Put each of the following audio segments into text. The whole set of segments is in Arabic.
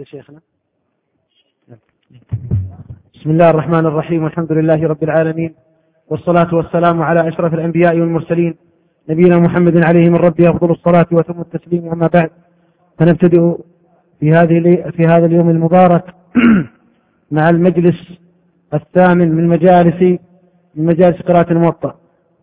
شيخنا. بسم الله الرحمن الرحيم، والحمد لله رب العالمين، والصلاة والسلام على أشرف الأنبياء والمرسلين نبينا محمد عليه من ربه أفضل الصلاة وتم التسليم. أما بعد، فنبتدئ في هذا اليوم المبارك مع المجلس الثامن من مجالس قراءة الموطأ.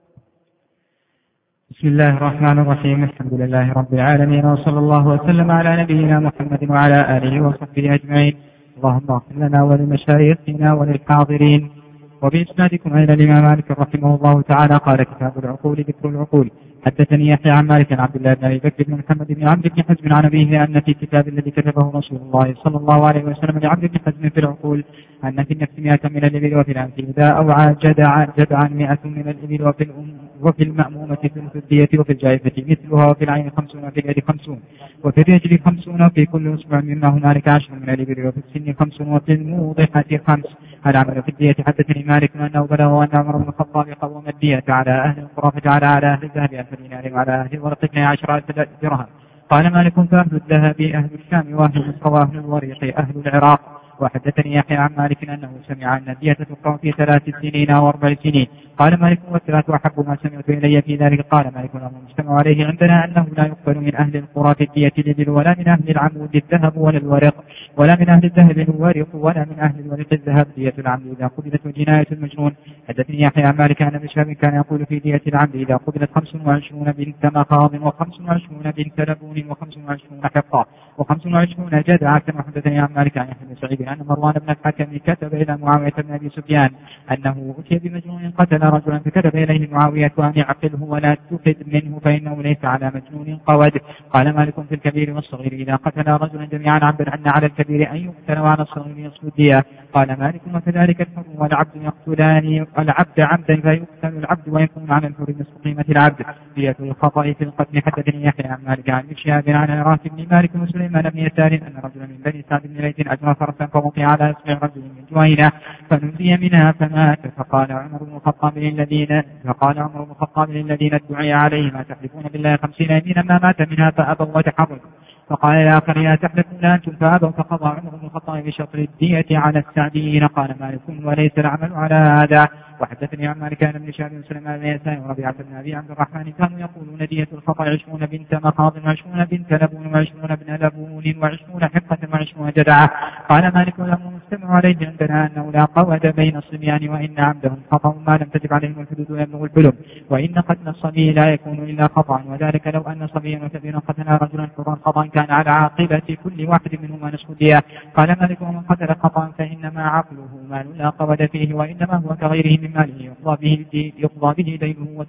بسم الله الرحمن الرحيم، الحمد لله رب العالمين، وصلى الله وسلم على نبينا محمد وعلى آله وصحبه أجمعين. اللهم اغفر لنا ولمشايخنا وللحاضرين. وبإسنادكم إلى الإمام مالك رحمه الله تعالى قال: كتاب العقول ذكر العقول. حدثني يحيى عن مالك عن عبد الله بن أبي بكر بن محمد بن عمرو بن حزم عن أبيه أن في الكتاب الذي كتبه رسول الله صلى الله عليه وسلم لعمرو بن حزم في العقول أن في النفس 100 من الإبل، وفي الأنف إذا أوعى جدعا 100 من الإبل، وفي المأمومة ثلث الدية، وفي الجائفة مثلها، وفي العين 50، وفي اليد 50، وفي الرجل 50، وفي كل أسبوع مما هنالك 10 من الإبل، وفي السن 50، وفي الموضحة 5. العمل في الدية. حدثني مالك أنه بلغ أن عمر بن الخطاب قوم الدية على أهل القرى فجعل على أهل الذهب 1000 دينار وعلى أهل الورق 12,000 درهم. قال مالك: فأهل الذهب أهل الشام، وأهل مصر، وأهل الورق أهل العراق. وحدثني يحيى عن مالك أنه سمع أن الدية تقرأ في 3 سنين أو 4 سنين. قال مالك: والثلاث أحب ما سمعت إلي في ذلك. قال مالك: المجتمع عليه عندنا أنه لا يقبل من أهل القرى في الدية الإبل، ولا من أهل العمود الذهب ولا الورق، ولا من أهل الذهب الورق، ولا من أهل الورق الذهب. دية العمد إذا قبلت وجناية المجنون. حدثني يحيى عن مالك أن ابن شهاب كان يقول في دية العمد إذا قبلت 25 بنت مخاض، و25 بنت لبون، و25 حقة، و25 جدعة. كما حدثني عن مالك عن يحيى بن سعيد أن مروان بن الحكم كتب إلى معاوية بن أبي سفيان أنه أتي بمجنون قتل رجلا، فكتب إليه معاوية أن يعقله ولا تفد منه فإنه ليس على مجنون قود. قال مالك: في الكبير والصغير إذا قتل رجلا جميعا عبدا أن على الكبير أن يقتل وعلى الصغير يصل الدية. قال مالك: وكذلك الحر والعبد يقتلان العبد عمدا فيقتل العبد ويكون على الحر نصف قيمة العبد. دية الخطأ في القتل. حدثني يحيى عن مالك عن شهاب عن عراف بن مالك وسليمان بن يسار أن رجلا من بني سعد بن ليث أجمع فرسا فوقع على اسم رجل من جوينة فنزي منها فمات. فقال عمر بن الخطاب للذين ادعي عليهم: تحلفون بالله 50 يمينا ما مات منها فأبوا وتحركوا. فقال الآخر: لا تحلفون أنتم فأبوا. فقضى عمر بن الخطاب بشطر الدية على السعديين. قال مالك: وليس العمل على هذا. وحدثني عن مالك بن شهاب وسليمان بن يسار وربيعة بن أبي عبد الرحمن كانوا يقولون: دية الخطأ 20 بنت مخاض، و20 بنت لبون، و20 بن لبون، و20 حقة، و20 جدعة. قال مالك: ولم نستمع عليه عندنا أنه لا قود بين الصبيان، وإن عمدهم خطأ ما لم تجب عليهم الحدود ويبلغ الحلم، وإن قتل الصبي لا يكون إلا خطأ، وذلك لو أن صبيا وكبيرا قتل رجلا حرا خطأ كان على عاقبة كل واحد منهما نصف الدية. قال مالك: ومن قتل خطأ فإنما عقله مال لا قود فيه، وإنما هو كغيره من ماله يقضى به دينه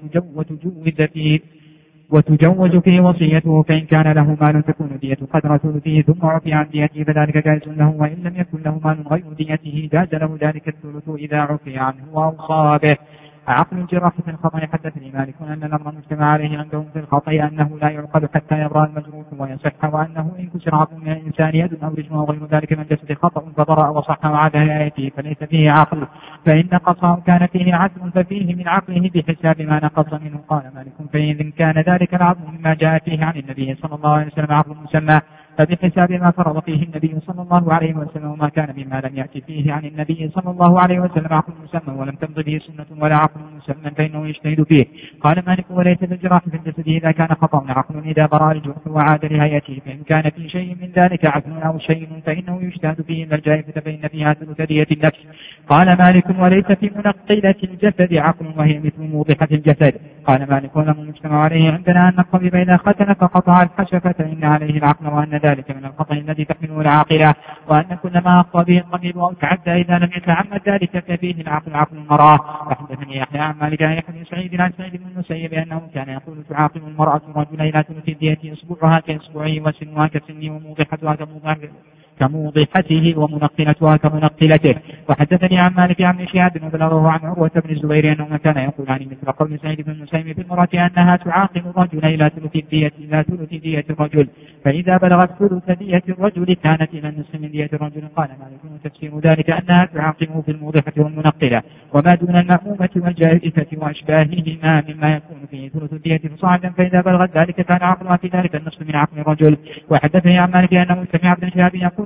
وتجوز فيه وصيته. فإن كان له مال تكون دية قدر ثلثه ثم عفي عن ديته فذلك جائز له، وإن لم يكن له مال غير ديته جاز له ذلك الثلث إذا عفي عنه وأوصى به. عقل الجراح في الخطأ. حدثني مالك أن الأمر المجتمع عليه عندهم في الخطأ أنه لا يعقل حتى يبرأ المجروح ويصح، وأنه إن كسر عظم من الإنسان يد أو رجل أو غير ذلك من جسد خطأ فبرأ وصح وعاد آيته فليس فيه عقل، فإن نقصه كان فيه عدل ففيه من عقله بحساب ما نقص منه. قال مالك: فإن كان ذلك العظم مما جاء فيه عن النبي صلى الله عليه وسلم عقل مسمى فبحساب ما فرض فيه النبي صلى الله عليه وسلم، وما كان مما لم يأتي فيه عن النبي صلى الله عليه وسلم عقل مسمى ولم تمض به سنة ولا عقل مسمى فإنه يجتهد فيه. قال مالك: وليس في الجراح في الجسد إذا كان خطأ عقل إذا برأ الجرح وعاد لهيئته، فإن كان في شيء من ذلك عقل أو شيء فإنه يجتهد فيه إلا الجائفة فإن فيها ثلث دية النفس. قال مالك: وليس في منقلة الجسد عقل وهي مثل موضحة الجسد. قال مالك: ولم المجتمع عليه عندنا أن الطبيب إذا ختن فقطع الحشفة فإن عليه العقل، وأن ذلك من الخطأ الذي تحمله العاقلة، وأن كل ما أخطأ به الطبيب أو تعدى إذا لم يتعمد ذلك ففيه العقل عقل المرأة. وحدثني يحيى عن مالك عن يحيى بن سعيد عن سعيد بن المسيب أنه كان يقول: تعاقل المرأة رجلا إلى ثلث الدية إصبعها كإصبعه وسنها كسنه وموضحتها كموضحته ومنقلتها كمنقلته. وحدثني عن مالك عن شهاب وبلغه عن عروة بن الزبير أنه كان يقول عن مثل قول سعيد بن المسيب في المرأة أنها تعاقل الرجل إلى ثلث دية الرجل، فإذا بلغت ثلث دية الرجل كانت إلى النصف من دية الرجل. قال مالك: تفسير ذلك أنها تعاقله في الموضحة والمنقلة، وما دون المأمومة والجائفة وأشباههما مما يكون فيه ثلث دية صاعدا، فإذا بلغت ذلك كان عقلها في ذلك النصف من عقل الرجل. وحدثني عن مالك أنه سمع ابن شهاب يقول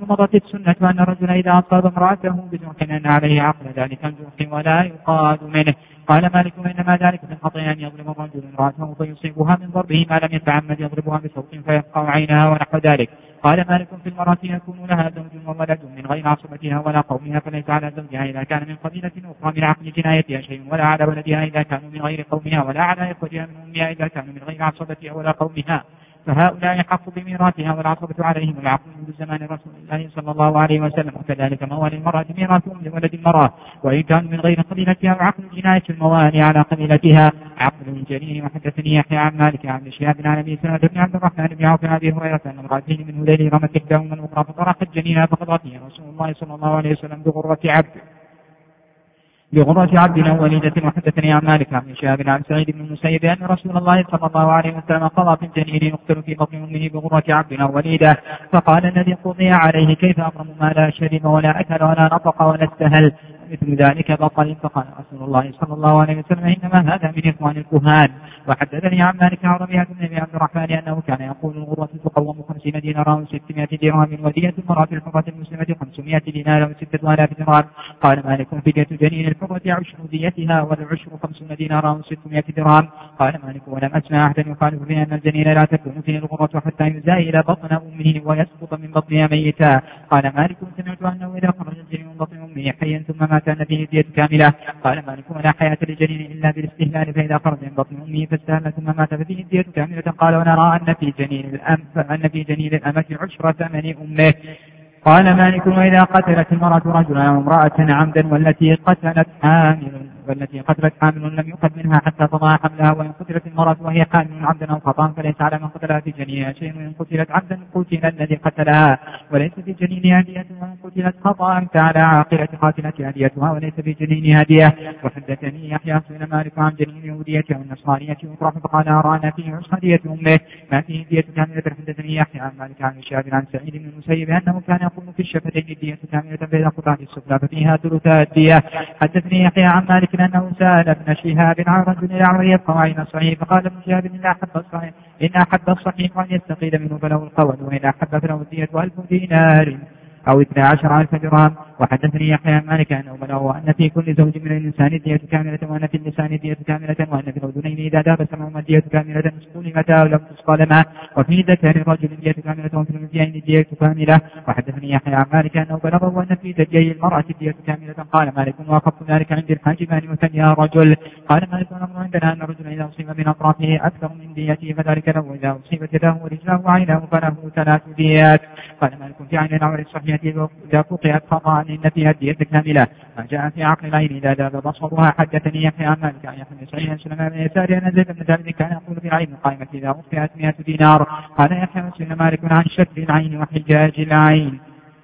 مضت السنة أن الرجل إذا أصاب امرأته بجرح أن عليه عقل ذلك الجرح ولا يقاد منه. قال مالك وإنما ذلك من خطأ أن يضرب الرجل امرأته فيصيبها من ضربه ما لم يتعمد يضربها بصوت فيفقع عينها ونحو ذلك. قال مالك في المرأة يكون لها زوج وولد من غير عصبتها ولا قومها فليس على زوجها إذا كان من قبيلة أخرى من عقل جنايتها شيء ولا على ولدها إذا كانوا من غير قومها ولا على إخوتها من أمها إذا كانوا من غير عصبتها ولا قومها، فهؤلاء حق بميراثها والعصبة عليهم العقل منذ زمان رسول الله صلى الله عليه وسلم. وكذلك موالي المرأة ميراثهم لولد المرأة وإن كانوا من غير قبيلتها وعقل جناية الموالي على قبيلتها عقل الجنين. وحدثني يحيى عن مالك عن شهاب عن أبي سلمة بن عبد الرحمن بن عوف عن أبي هريرة أن امرأتين من هذيل رمت إحداهما الأخرى فطرحت جنينها فقضت فيها رسول الله صلى الله عليه وسلم بغرة عبد أو وليدة. وحدثني عن مالك عن شهاب عن سعيد بن المسيب أن رسول الله صلى الله عليه وسلم قضى في الجنين يقتل في بطن أمه بغرة عبد أو وليدة. فقال الذي قضي عليه كيف أبرم ما لا شرب ولا أكل ولا نطق ولا استهل مثل ذلك بطل. فقال رسول الله صلى الله عليه وسلم إنما هذا من إخوان الكهان. وحدثني عن مالك عن ربيعة بن أبي عبد الرحمن أنه كان يقول الغرة تقوم 50 دينارا و600 درهم ودية المرأة الحرة المسلمة 500 دينار و6000 درهم. قال مالك فدية جنين الحرة 10 ديتها والعشر 50 دينارا و600 درهم. قال مالك ولم أسمع أحدا يخالف في أن الجنين لا تكون فيه الغرة حتى يزايل بطن أمه ويسقط من بطنها ميتا. قال مالك سمعت أنه إذا خرج الجنين من بطن أمه حيا ثم مات أن فيه دية كاملة. قال مالك ولا حياة للجنين إلا بالاستهلال فإذا خرج من بطن أمه فاستهل ثم مات ففيه دية كاملة. قال ونرى أن في جنين الأمة عشر ثمن أمه. قال مالك وإذا قتلت المرأة رجلا أو امرأة عمدا والتي قتلت حامل لم يؤخذ منها حتى تضع حملها. وإن قتلت المرأة وهي حامل عمدا أو خطأ فليس على من قتلها في جنينها شيء. وإن قتلت عمدا قتل الذي قتلها وليس في جنينها دية. وإن قتلت خطأ فعلى عاقلة قاتلتها ديتها وليس في جنينها دية. وحدثني يحيى بن مالك عن جنين اليهودية والنصرانية يطرح فقال أرى أن فيه عشر دية أمه ما فيه دية كاملة. حدثني يحيى عن مالك عن شهاب عن سعيد بن المسيب أنه كان يقول في الشفتين الدية كاملة فإذا قطعت السفلى ففيها ثلثا الدية. حدثني يحيى عن مالك أنه سأل ابن شهاب عن رجل يعمل يبقى عين الصحيح فقال ابن شهاب إن أحب الصحيح أن يستقيل منه فله القول وإن أحب فله الدية 1000 دينار أو 12,000 درهم. وحدثني يحيى عن مالك أنه بلغه أن في كل زوج من الإنسان دية كاملة وأن في اللسان دية كاملة وأن في الأذنين إذا داب سمعهما دية كاملة سلمتا أو لم تسقى لما وفي ذكر الرجل دية كاملة وفي الأنثيين دية كاملة. وحدثني يحيى عن مالك أنه بلغه أن في ثديي المرأة دية كاملة. قال مالك وأخف ذلك عند الحاجبان وثديها رجل. قال مالك ونظر عندنا أن الرجل إذا أصيب من أطرافه أكثر من ديته فذلك له إذا أصيبت يده ورجله وعينه فله 3 ديات. قال مالك في عين العور الصحيحة إذا قطعت خطأ إن فيها الدية كاملة ما جاء في عقل العين إذا داب بصرها. حدثني يحيى عن مالك عن يحيى بن سعيد عن سليمان بن يسار أن زيد بن ثابت كان يقول في العين القائمة إذا أخفيت 100 دينار. قال يحيى بن مالك عن شكل العين وحجاج العين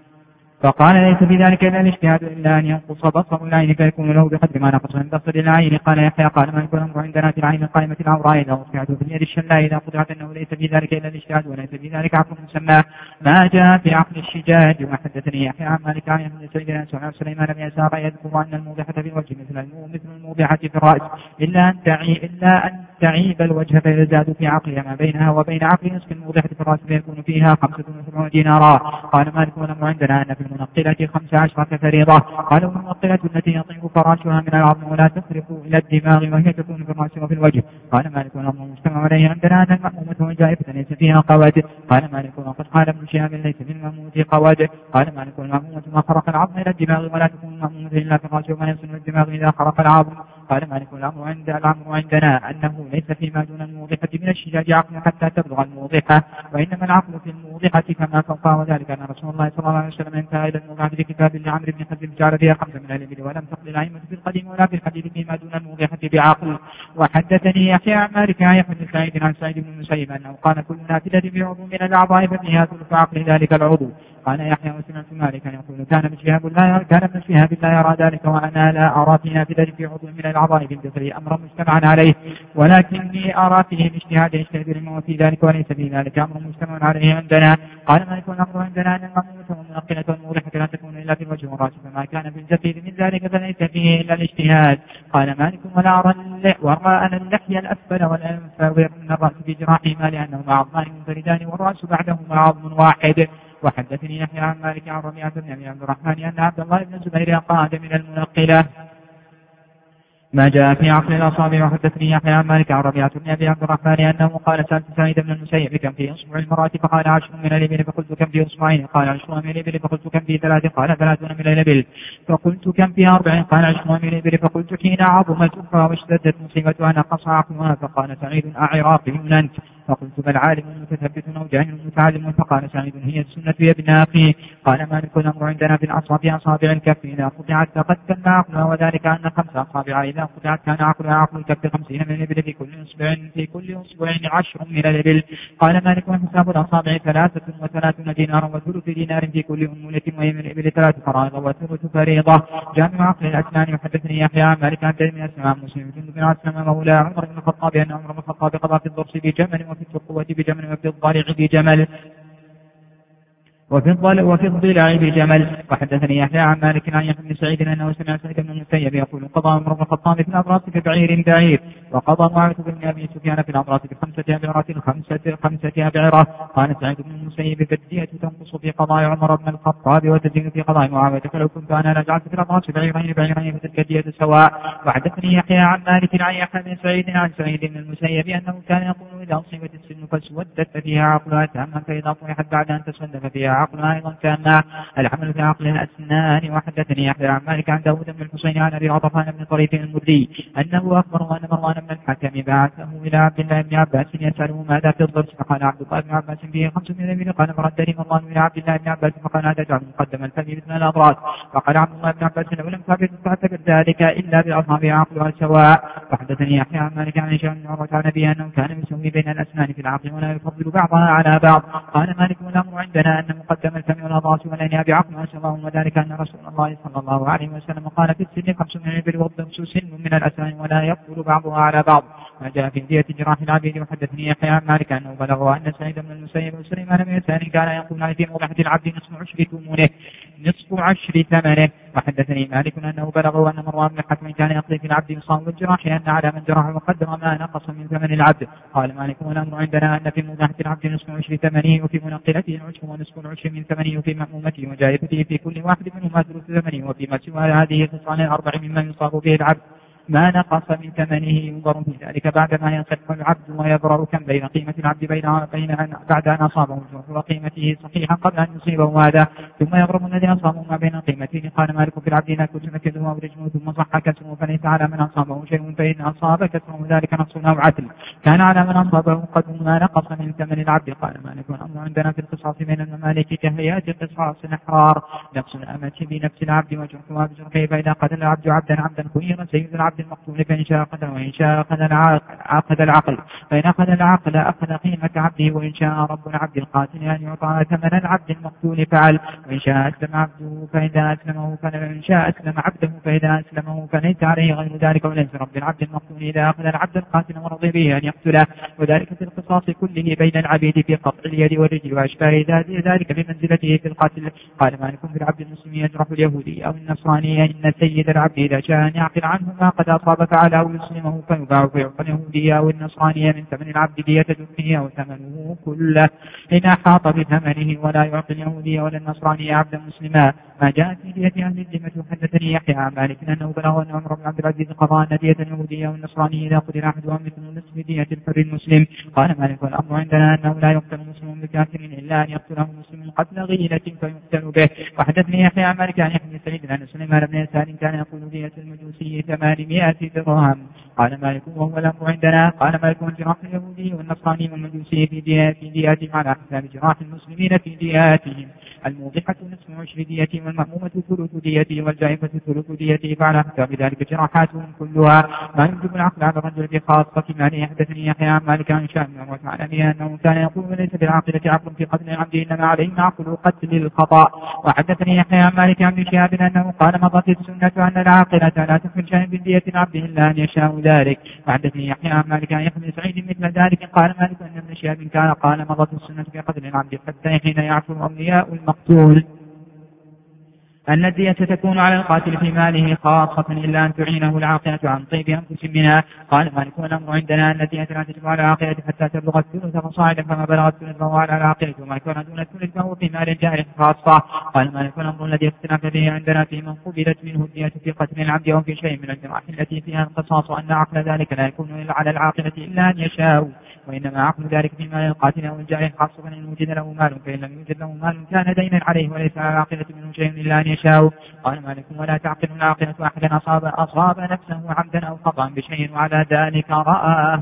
فقال ليس في ذلك إلا الاجتهاد إلا أن ينقص بصر العين فيكون له بقدر ما نقص من بصر العين. قال يحيى قال ما يكون الأمر عندنا في العين القائمة العوراء إذا أصبحت في اليد الشلاء إذا قطعت أنه ليس في ذلك إلا الاجتهاد وليس في ذلك عقل مسمى ما جاء في عقل الشجاج. وحدثني يحيى عن مالك عن ابن سعيد عن سليمان بن يسار يذكر أن الموضحة في الوجه مثل الموضحة في الرأس إلا أن تعيب الوجه فيزداد في عقلها ما بينها وبين عقل نصف الموضحة في الرأس فيكون فيها 75 دينارا. قال مالك والأمر عندنا أن في المنقلة 15 فريضة. قالوا المنقلة التي يطيب فراشها من العظم ولا تخرق إلى الدماغ وهي تكون في الرأس وفي الوجه. قال مالك والأمر مجتمع عليه عندنا أن المأمومة جائفة ليس فيها قواد. قال مالك وقد قال ابن شهاب ليس في المأمومة قواد. قال مالك والمأمومة ما خرق العظم إلى الدماغ ولا تكون المأمومة إلا في الرأس وما يصل الدماغ إذا خرق العظم. قال مالك الأمر عندنا أنه ليس فيما دون الموضحة من الشجاج عقل حتى تبلغ الموضحة وإنما العقل في الموضحة كما فوقها. وذلك أن رسول الله صلى الله عليه وسلم انتهى إلى الموضحة في كتاب لعمرو بن حزم جعل فيها 5 من الإبل ولم تقل الأئمة في القديم ولا في الحديث فيما دون الموضحة بعقل. وحدثني يحيى عن مالك عن يحيى بن سعيد عن سعيد بن المسيب أنه قال كل نافلة بعضو من الأعضاء ففيها ثلث عقل ذلك العضو. قال يحيى وسمعت مالكا يقول كان ابن شهاب لا يرى ذلك وأنا لا أرى في نافلة في عضو من الأعضاء بالجسد أمرا مجتمعا عليه ولكني أرى فيه الاجتهاد يجتهد الموت في ذلك وليس في ذلك أمر مجتمع عليه عندنا. قال مالك والأمر عندنا أن المأمومة والمنقلة والموضحة لا تكون إلا في الوجه والرأس فما كان في الجسد من ذلك فليس فيه إلا الاجتهاد. قال مالك وأرى أن اللحية الأسفل والأنف من الرأس بجراحهما لأنهما عظمان منفردان والرأس بعدهما عظم واحد. وحدثني يحيى عن مالك عن ربيعة بن أبي عبد الرحمن أن عبد الله بن الزبير قاد من المنقلة ما جاء في عقل الأصابع. وحدثني يحيى عن مالك عن ربيعة بن أبي عبد الرحمن أنه قال سألت سعيد بن المسيب كم في أصبع المرأة فقال 10 من الإبل فقلت كم في أصبعين قال 20 من الإبل فقلت كم في 3 قال 30 من الإبل فقلت كم في 4 قال 20 من الإبل فقلت حين عظمت أخرى واشتدت مصيبتها نقص عقلها فقال سعيد أعراقي أنت فقلت بل عالم متثبت أو جاهل متعلم فقال سعيد هي السنة يا ابن أخي. قال مالك الأمر عندنا في أصابع الكف إذا قطعت فقد تم عقلها وذلك أن 5 أصابع إذا قطعت كان عقلها عقل الكف 50 من الإبل في كل أصبع 10 من الإبل. قال مالك وحساب الأصابع 33 دينارا وثلث دينار في كل أنملة وهي من الإبل 3 فرائض وثلث فريضة. جامع عقل الأسنان. وحدثني يحيى عن مالك عن من أسماء مسلم جند بن عسلم مولى عمر بن الخطاب أن عمر بن الخطاب قضى في الضرس بجمل وفي التقوة بجمل وفي الضلع بجمل وفي الضلع بجمل. وحدثني يحيى عن مالك عن يحيى بن سعيد انه سمع سعيد بن المسيب يقول قضى عمر بن الخطاب في الأبراس ببعير وقضى معاوية بن ابي سفيان في الأبراس ب5 أبعرة 5 أبعرة. قال سعيد بن المسيب فالدية تنقص في قضاء عمر بن الخطاب وتزيد في قضاء معاوية فلو كنت انا لجعلت في الأبراس بعيرين فتلك الدية سواء. وحدثني يحيى عن مالك عن يحيى بن سعيد عن سعيد بن المسيب انه كان يقول اذا اصيبت السن فسودت فيها عقلها تاما فاذا طرحت بعد ان تسود ففيها عقلها أيضا كان العمل في عقل الأسنان. وحدثني يحيى عن مالك عن داود بن الحسين عن أبي عطفان بن طريف المدي أنه أخبره أن مروان بن الحكم بعثه إلى عبد الله بن عباس يسأله ماذا في الضرس فقال عبد الله بن عباس فيه 5 من الإبل. قال فردني مروان إلى عبد الله بن عباس فقال لا تجعل مقدما ففي مثل الأضراس. فقال عبد الله بن عباس لو لم تعتبر ذلك إلا بأصابع عقلها سواء. وحدثني يحيى عن مالك عن هشام بن عروة عن أبيه أنه كان يسوي بين الأسنان في العقل ولا يفضل بعضها على بعض. قال مالك والأمر عندنا أن مقدم الفم والأضراس والأنياب بعقلها سواء وذلك أن رسول الله صلى الله عليه وسلم قال في السن 5 من الإبل والضرس سن من الأسنان ولا يفضل بعضها على بعض. ما جاء في دية جراح العبيد. وحدثني يحيى عن مالك أنه بلغه أن سعيد بن المسيب وسليمان بن يسار كان يقول في موضحة العبد نصف عشر ثمنه. وحدثني مالك أنه بلغه أن مروان بن الحكم كان يقضي في العبد يصاب الجراح أن على من جرح وقدر ما نقص من ثمن العبد. قال مالك والأمر عندنا أن في موضحة العبد نصف عشر ثمنه وفي منقلته العشر ونصف العشر من ثمنه وفي مأمومته وجائفته في كل واحد منهما ثلث ثمنه وفيما سوى هذه خصال 4 مما يصاب به العبد ما نقص من ثمنه ينظر في ذلك بعدما يصح العبد ويبرر كم بين قيمة العبد بعد أن أصابه الجرح وقيمته صحيحا قبل أن يصيبه هذا ثم يبرر الذي أصابه ما بين قيمته. قال مالك في العبد إذا كنت مكده أو رجمه ثم صح كسره فليس على من أصابه شيء فإن أصاب كسره ذلك نقص أو عدل كان على من أصابه قدر ما نقص من ثمن العبد. قال مالك والأمر عندنا في القصاص بين الممالك كهيئات قصاص الأحرار نقص الأمة بنفس العبد وجرحها بجرحه. فإذا قتل العبد عبدا خير سيد العبد المقتول فإن شاء قتل وإن شاء أخذ العقل فإن أخذ العقل أخذ قيمة عبده وإن شاء رب العبد القاتل أن يعطى ثمن العبد المقتول فعل. وإن شاء أسلم عبده فإذا أسلمه وإن شاء أسلم عبده فإذا أسلمه فليس عليه غير ذلك وليس رب العبد المقتول إذا أخذ العبد القاتل ورضي به أن يقتله. وذلك في القصاص كله بين العبيد في قطع اليد والرجل وأشباه ذلك بمنزلته في القتل. قال مالك في العبد المسلم يجرح اليهودي أو النصراني إن سيد العبد إذا شاء أن يعقل عنه ما قد أصاب فعلى أو يسلمه فيباع فيعطى اليهودي أو النصراني من ثمن العبد دية جرحه أو ثمنه كله إن أحاط بثمنه ولا يعطي اليهودي ولا النصراني عبدا مسلما. ما جاء في دية أهل الذمة. حدثني يحيى عن مالك أنه بلغ أن عمر بن عبد العزيز قضى أن دية اليهودي أو النصراني إذا قتل أحدهم مثل نصف دية الحر المسلم. قال مالك والأمر عندنا أنه لا يقتل مسلم بكافر إلا أن يقتله مسلم قتل غيلة فيقتل به. وحدثني يحيى عن مالك عن يحيى بن سعيد أن سليمان بن يسار كان يقول دية المجوسي 800 درهم. قال مالك وهو الأمر عندنا. قال مالك جراح اليهودي والنصراني والمجوسي في دياتهم على حساب جراح المسلمين في دياتهم. الموضحة نصف عشر ديته والمأمومة ثلث ديته والجائفة ثلث ديته فعلى حساب ذلك جراحاتهم كلها ما يوجب العقل على الرجل بخاصة ماله. حدثني يحيى عن مالك عن هشام بن عروة عن أبيه أنه كان يقول ليس بالعاقلة عقل في قتل العبد إنما عليه عقل قتل الخطأ. وحدثني يحيى عن مالك عن شهاب أنه قال مضت السنة أن العاقلة لا تخرج شيئا من دية العبد إلا أن يشاء ذلك. وحدثني يحيى عن مالك عن يحيى بن سعيد مثل ذلك. قال مالك أن ابن شهاب كان قال مضت السنة في قتل العبد حتى حين يعفو أولياء المقتول. أن الدية تكون على القاتل في ماله خاصة إلا أن تعينه العاقلة عن طيب أنفس منها. قال مالك والأمر عندنا أن الدية لا تجب على العاقلة حتى تبلغ الثلث فصاعدا، فما بلغ الثلث فهو على العاقلة، وما كان دون الثلث فهو في مال جارح خاصة. قال مالك والأمر الذي اختلف به عندنا في من قبلت منه الدية في قتل العبد أو في شيء من الجراح التي فيها القصاص، أن عقل ذلك لا يكون على العاقلة إلا أن يشاء، وإنما عقل ذلك في مال القاتل أو الجارح خاصة إن وجد له مال، فإن لم يوجد له مال كان دينا عليه وليس على العاقلة منه شيء إلا أن يشاء. قال مالك ولا تعقل العاقلة أحدا أصاب نفسه عمدا أو خطأ بشيء، وعلى ذلك رأى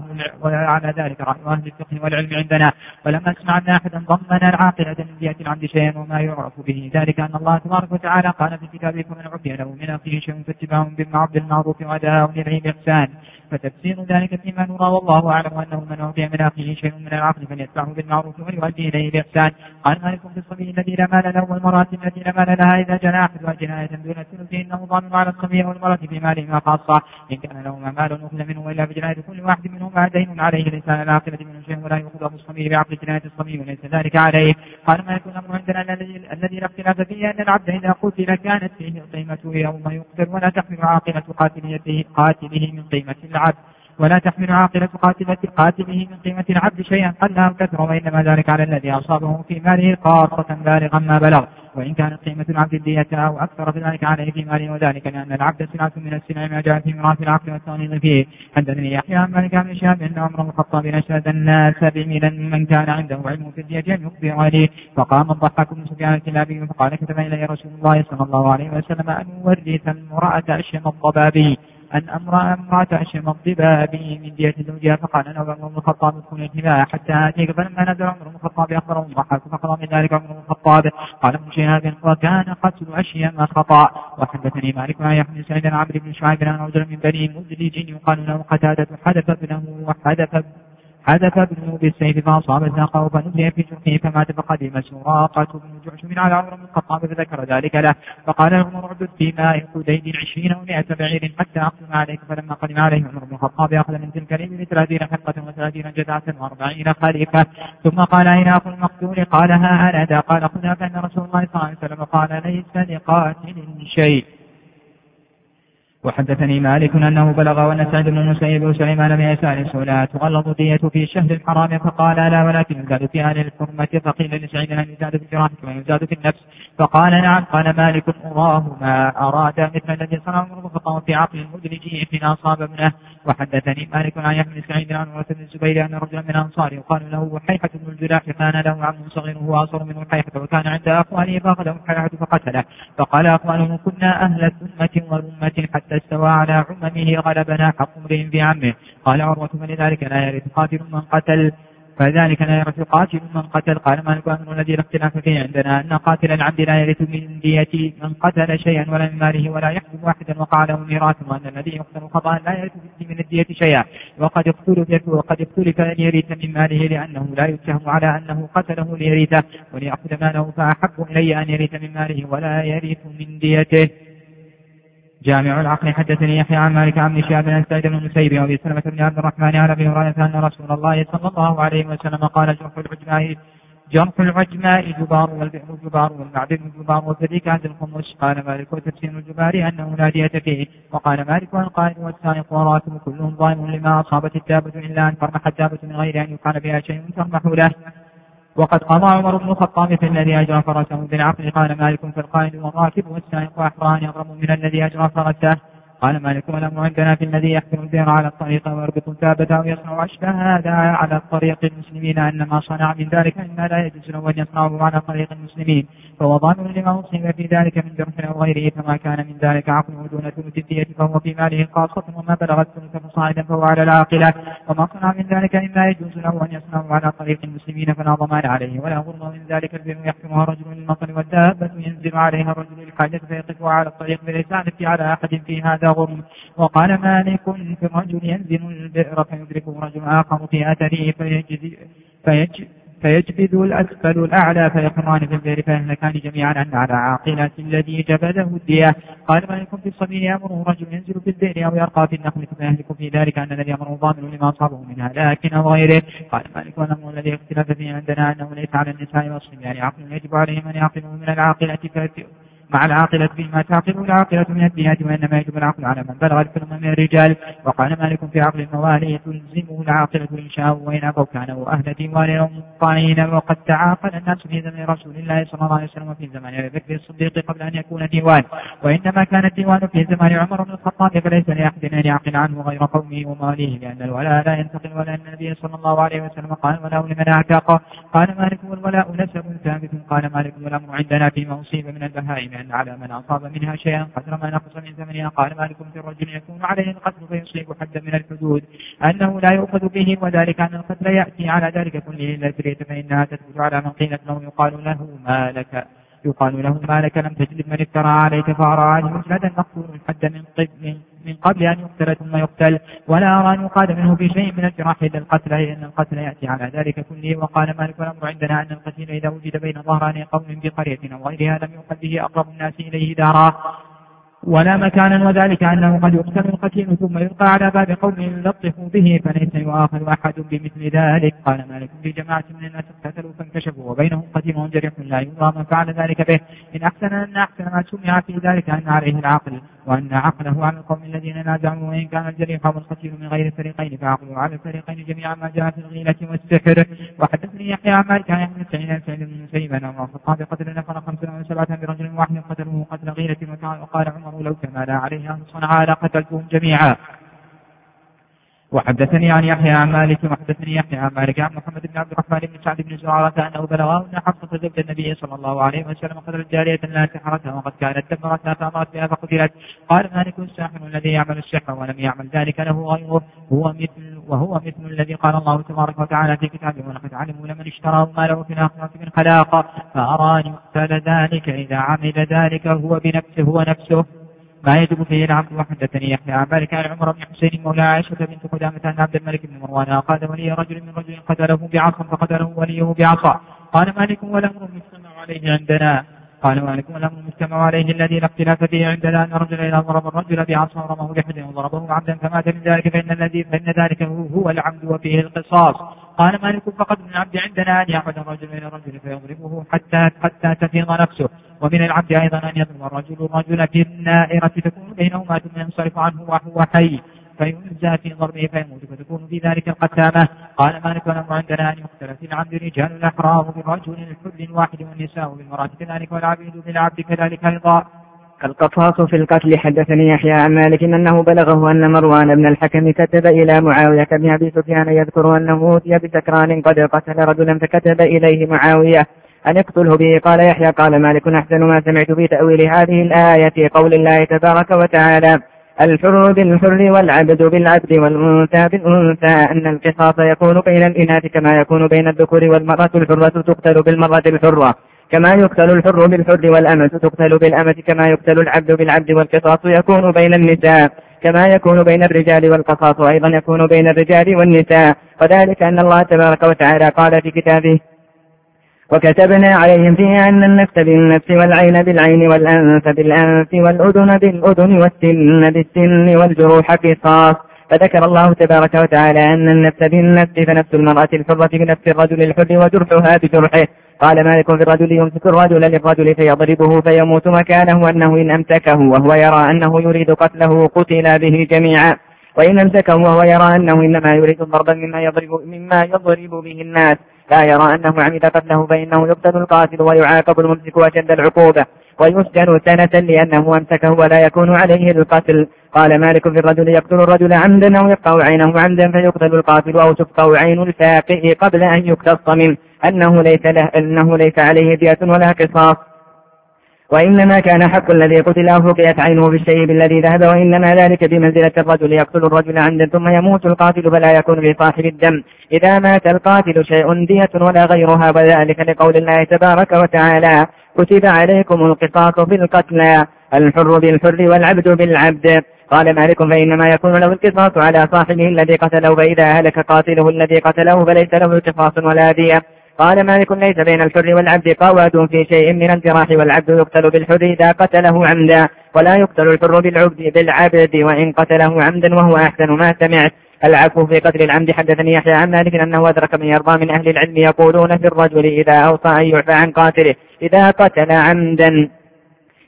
أهل الفقه والعلم عندنا. ولما سمعنا أحدا ضمن العاقلة من دية العبد شيئا وما يعرف به ذلك أن الله تبارك وتعالى قال في كتابه فمن عفي له من أخيه شيء فاتباع بالمعروف وأداء إليه بإحسان. فتفسير ذلك فيما نرى والله أعلم أنه من عفي من أخيه شيء من العقل فليتبعه بالمعروف ويؤدي إليه بإحسان. قال مالك في الصبي الذي لا مال له والمرأة التي لا مال لها إذا جنى أحدها جناية دون الثلث إنه ضامن على الصبي والمرأة في مالهما خاصة إن كان لهما مال أخذ منه إلا بجناية كل واحد منهما دين عليه ليس على العاقلة منه شيء ولا يأخذ الصبي بعقل جناية الصبي وليس ذلك عليه. قال مالك الأمر عندنا الذي لا اختلاف فيه أن العبد إذا قتل كانت فيه القيمة يوم يقتل ولا تحمل عاقلة قاتله من قيمة العبد ولا تحمل عاقلة قاتله من قيمة العبد شيئا قل أو كثر، وإنما ذلك على الذي أصابه في ماله خاصة بالغا ما بلغ، وإن كانت قيمة العبد الدية أو أكثر فذلك عليه في ماله، وذلك لأن العبد سلعة من السلع ما جاء في ميراث العقل والتغليظ فيه. حدثني يحيى عن مالك بن شهاب أن عمر بن الخطاب نشد الناس بملا من كان عنده علم في الدية أن يخبر عليه، فقام الضحاك بن سفيان الكلابي فقال كتب إلي رسول الله صلى الله عليه وسلم أن يورث المرأة أشيم الضبابي أن امرأة أشم الضبابي من دية زوجها. فقال له عمر بن الخطاب ادخل الجماع حتى آتيك، فلما نزل عمر بن الخطاب أخبره الضحاك فقضى من ذلك عمر بن الخطاب. قال ابن شهاب وكان قتل أشيم خطأ. وحدثني مالك عن يحيى بن سعيد عن عمرو بن شعيب عن رجل من بني مدلج يقال له قتادة حدث ابنه بالسيف فأصاب ساقه فنزل في جرحه فمات، فقدم سراقة بن جعشم على عمر بن الخطاب فذكر ذلك له، فقال عمر اعدد في ماء قديد 20 و100 بعير حتى أقدم عليك. فلما قدم عليه عمر بن الخطاب أخذ من تلك الإبل 30 حقة و30 جذعة و40 خليفة، ثم قال أين أخو المقتول؟ قال ها أنا ذا. قال خذها، فإن رسول الله صلى الله عليه وسلم قال ليس لقاتل شيء. وحدثني مالك أنه بلغ وأن سعيد بن المسيب وسليمان بن يسار لا تغلظ دية في الشهر الحرام، فقال لا ولكن يزاد في أهل الحرمة. فقيل لسعيد أن يزاد في الجراح كما يزاد في النفس، فقال نعم. قال مالك الله ما أراد مثل الذي صنع عمر بن الخطاب في عقل المدلج حين أصاب ابنه. وحدثني مالك عن يحيى بن سعيد عن عروة بن الزبير أن رجلا من الأنصار يقال له حيحة بن الجلاح كان له عم صغير هو أصغر منه حيحة، وكان عند أخوانه فأخذه حيحة فقتله. فقال أخوانه كنا أهل ثمة ورمة حتى استوى على عممه غلبنا حق امرئ في عمه. قال عروة فلذلك لا يرث قاتل من قتل قال مالك أمر الذي لا اختلاف فيه عندنا أن قاتل العبد لا يرث من دية من قتل شيئا ولا من ماله ولا يحجب واحدا وقع له ميراث، وأن الذي يقتل خطأ لا يرث من الدية شيئا. وقد اختلف أن يرث من ماله لأنه لا يتهم على أنه قتله ليرثه وليأخذ ماله، فأحب إلي أن يرث من ماله ولا يرث من ديته. جامع العقل. حدثني يحيى عن مالك عن شهاب بن سعيد بن المسيب وابي سلمة بن عبد الرحمن عن ابي هريرة ان رسول الله صلى الله عليه وسلم قال جرح العجماء جبار والبئر جبار والمعدن جبار والفديك عند الخمس. قال مالك وتفسير الجبار أنه لا دية فيه. وقال مالك والقائد والسائق والراكب كلهم ظالم لما أصابت الدابة إلا أن ترمح الدابة من غير أن يفعل بها شيء ترمح له. وقد قضى عمر بن الخطاب في الذي أجرى فرسه بالعقل. قال مالك فالقائد والراكب والسائق أحران يضرب من الذي أجرى فرسه. قال مالك والأمر عندنا في الذي يحكم البئر على الطريق ويربط الدابة ويصنع أشبه هذا على الطريق المسلمين أن ما صنع من ذلك إنما لا يجوز له أن يصنعه على طريق المسلمين، فهو ضامن لما أصيب في ذلك من جرح أو غيره. فما كان من ذلك عقله دون ثلث الدية فهو في ماله خاصة، وما بلغ الثلث فصاعدا فهو على العاقلة. وما صنع من ذلك إما يجوز له أن يصنعه على طريق المسلمين فلا ضمان عليه ولا غرم من ذلك. البئر يحكمها رجل للمطر والدابة ينزل عليها الرجل الحاجة فيقفها على الطريق بلسان على أحد في هذا غرم. وقال مالك في الرجل ينزل البئر فيدركه رجل آخر في أثره فيجبذ الأسفل الأعلى فيقران في البئر فيهلكان جميعا أن على عاقلة الذي جبذه الدية. قال مالك في الصبي يأمره رجل ينزل في البئر أو يرقى في النخل فيهلك في ذلك أن الذي يأمره ضامن لما أصابه منها لكن أو غيره. قال مالك والأمر الذي اختلف فيه عندنا أنه ليس على النساء والصبيان عقل يجب عليهم أن يعقلوا من العاقلة مع العاقلة بما تعقله العاقلة من الديات، وإنما يجب العقل على من بلغ الحلم من الرجال. وقال مالك في عقل الموالي تلزمه العاقلة إن شاء وإن أبوا كانوا أهل ديوان ومطاعين. وقد تعاقل الناس في زمن رسول الله صلى الله عليه وسلم وفي زمن أبي بكر الصديق قبل أن يكون ديوان، وإنما كان الديوان في زمان عمر بن الخطاب، فليس لأحد أن يعقل عنه غير قومه ومواليه، لأن الولاء لا ينتقل، ولأن النبي صلى الله عليه وسلم قال الولاء لمن اعتق. قال مالك والولاء نسب ثابت. قال مالك والأمر عندنا فيما أصيب من البهائم أن على من أصاب منها شيئا قدر ما نقص من ثمنها. قال مالك في الرجل يكون عليه القتل فيصيب حدا من الحدود أنه لا يؤخذ به، وذلك أن القتل يأتي على ذلك كله إلا البرية، فإنها تثبت على من قيلت له يقال له ما لك لم تجلب من افترى عليك فأرى عليه مجلدا مقتول حدا من قبل أن يقتل ثم يقتل، ولا أرى أن يقال منه بشيء من الجراح إلا القتل، لأن القتل يأتي على ذلك كله. وقال مالك والأمر عندنا أن القتيل إذا وجد بين ظهران قوم بقرية أو غيرها لم يؤخذ به أقرب الناس إليه دارا ولا مكانا، وذلك أنه قد يقتل القتيل ثم يلقى على باب قوم يلطفوا به فليس يؤاخذ أحد بمثل ذلك. قال مالك في جماعة من الناس اقتتلوا فانكشفوا وبينهم قتيل وجريح لا يدرى من فعل ذلك به، إن أحسن ما سمع في ذلك أن عليه العقل، وأن عقله على القوم الذين نازعوا، وإن كان الجريح والقتيل من غير الفريقين فعقله على الفريقين جميعا ما جاء في الغيلة والسحر. وحدثني يحيى عن مالك عن يحيى بن سعيد بن المسيب أنه الخطاب قتل نفر 5 برجل واحد قتله قتل غيلة، وقال عمر لو تمالى عليه أهل صنعاء لقتلتهم جميعا. وحدثني عن يحيى عن مالك وحدثني يحيى عن مالك عن محمد بن عبد الرحمن بن سعد بن زرارة أنه بلغه أن حفصة زوج النبي صلى الله عليه وسلم قتلت جارية لا سحرتها وقد كانت دبرتها فأمرت بها فقتلت. قال مالك الساحر الذي يعمل السحر ولم يعمل ذلك له غيره وهو مثل الذي قال الله تبارك وتعالى في كتابه ولقد علموا لمن اشتراه ما له في الآخرة من خلاق فأرى أن يقتل ذلك إذا عمل ذلك هو نفسه ما يجب فيه العبد. وحدثني يحيى عن مالك عن عمر بن حسين مولى عائشة بنت قدامة أن عبد الملك بن مروان أخذ ولي رجل من رجل قتله بعصا فقتله وليه بعصا. قال مالك والأمر مجتمع عليه عندنا. قال مالك والأمر مجتمع عليه الذي لا اختلاف فيه عندنا أن الرجل إذا ضرب الرجل بعصا ورمه بحد وضربه عمدا فمات من ذلك فإن ذلك هو العمد وفيه القصاص. قال مالك فقد من العبد عندنا أن يعبد الرجل إلى الرجل فيضربه حتى تفيض نفسه، ومن العبد أيضا أن يضرب الرجل في النائرة تكون بينهما ثم ينصرف عنه وهو حي فينزى في ضربه فيموت فتكون في ذلك القسامة. قال مالك والأمر عندنا أن يقتل في العبد رجال الأحرار بالرجل الحر واحد والنساء بالمرأة كذلك والعبيد بالعبد كذلك أيضا. القصاص في القتل. حدثني يحيى عن مالك أنه بلغه أن مروان بن الحكم كتب إلى معاوية بن أبي سفيان يذكر أنه أوتي بسكران قد قتل رجلا فكتب إليه معاوية أن اقتله به. قال يحيى قال مالك أحسن ما سمعت في تأويل هذه الآية قول الله تبارك وتعالى الحر بالحر والعبد بالعبد والأنثى بالأنثى أن القصاص يكون بين الإناث كما يكون بين الذكور، والمرأة الحرة تقتل بالمرأة الحرة كما يقتل الحر بالحر، والأمة تقتل بالأمة كما يقتل العبد بالعبد، والقصاص يكون بين النساء كما يكون بين الرجال، والقصاص أيضا يكون بين الرجال والنساء، وذلك أن الله تبارك وتعالى قال في كتابه وكتبنا عليهم فيها أن النفس بالنفس والعين بالعين والأنف بالأنف والأذن بالأذن والسن بالسن والجروح قصاص. فذكر الله تبارك وتعالى أن النفس بالنفس فنفس المرأة الحرة بنفس الرجل الحر وجرحها بجرحه. قال مالك في الرجل يمسك الرجل للرجل فيضربه فيموت مكانه أنه إن أمسكه وهو يرى أنه يريد قتله قتل به جميعا، وإن أمسكه وهو يرى أنه إنما يريد الضرب مما يضرب به الناس لا يرى أنه عمد قتله فإنه يقتل القاتل ويعاقب الممسك وشد العقوبة ويسجن سنة لأنه أمسكه ولا يكون عليه القتل. قال مالك في الرجل يقتل الرجل عمدا أو يقطع عينه عمدا فيقتل القاتل أو تقطع عين الفاقئ قبل أن يقتص منه أنه ليس عليه دية ولا قصاص، وإنما كان حق الذي قتل أو فقئت عينه بالشيء الذي ذهب، وإنما ذلك بمنزلة الرجل يقتل الرجل عمدا ثم يموت القاتل فلا يكون لصاحب الدم إذا مات القاتل شيء دية ولا غيرها، وذلك لقول الله تبارك وتعالى كتب عليكم القصاص في القتلى الحر بالحر والعبد بالعبد. قال مالك فإنما يكون له القصاص على صاحبه الذي قتله، فإذا هلك قاتله الذي قتله فليس له قصاص ولا دية. قال مالك ليس بين الحر والعبد قواد في شيء من الجراح، والعبد يقتل بالحر إذا قتله عمدا ولا يقتل الحر بالعبد وإن قتله عمدا، وهو أحسن ما سمعت. العفو في قتل العمد. حدثني يحيى عن مالك أنه أدرك من يرضى من أهل العلم يقولون في الرجل إذا أوصى أن يعفى عن قاتله إذا قتل عمدا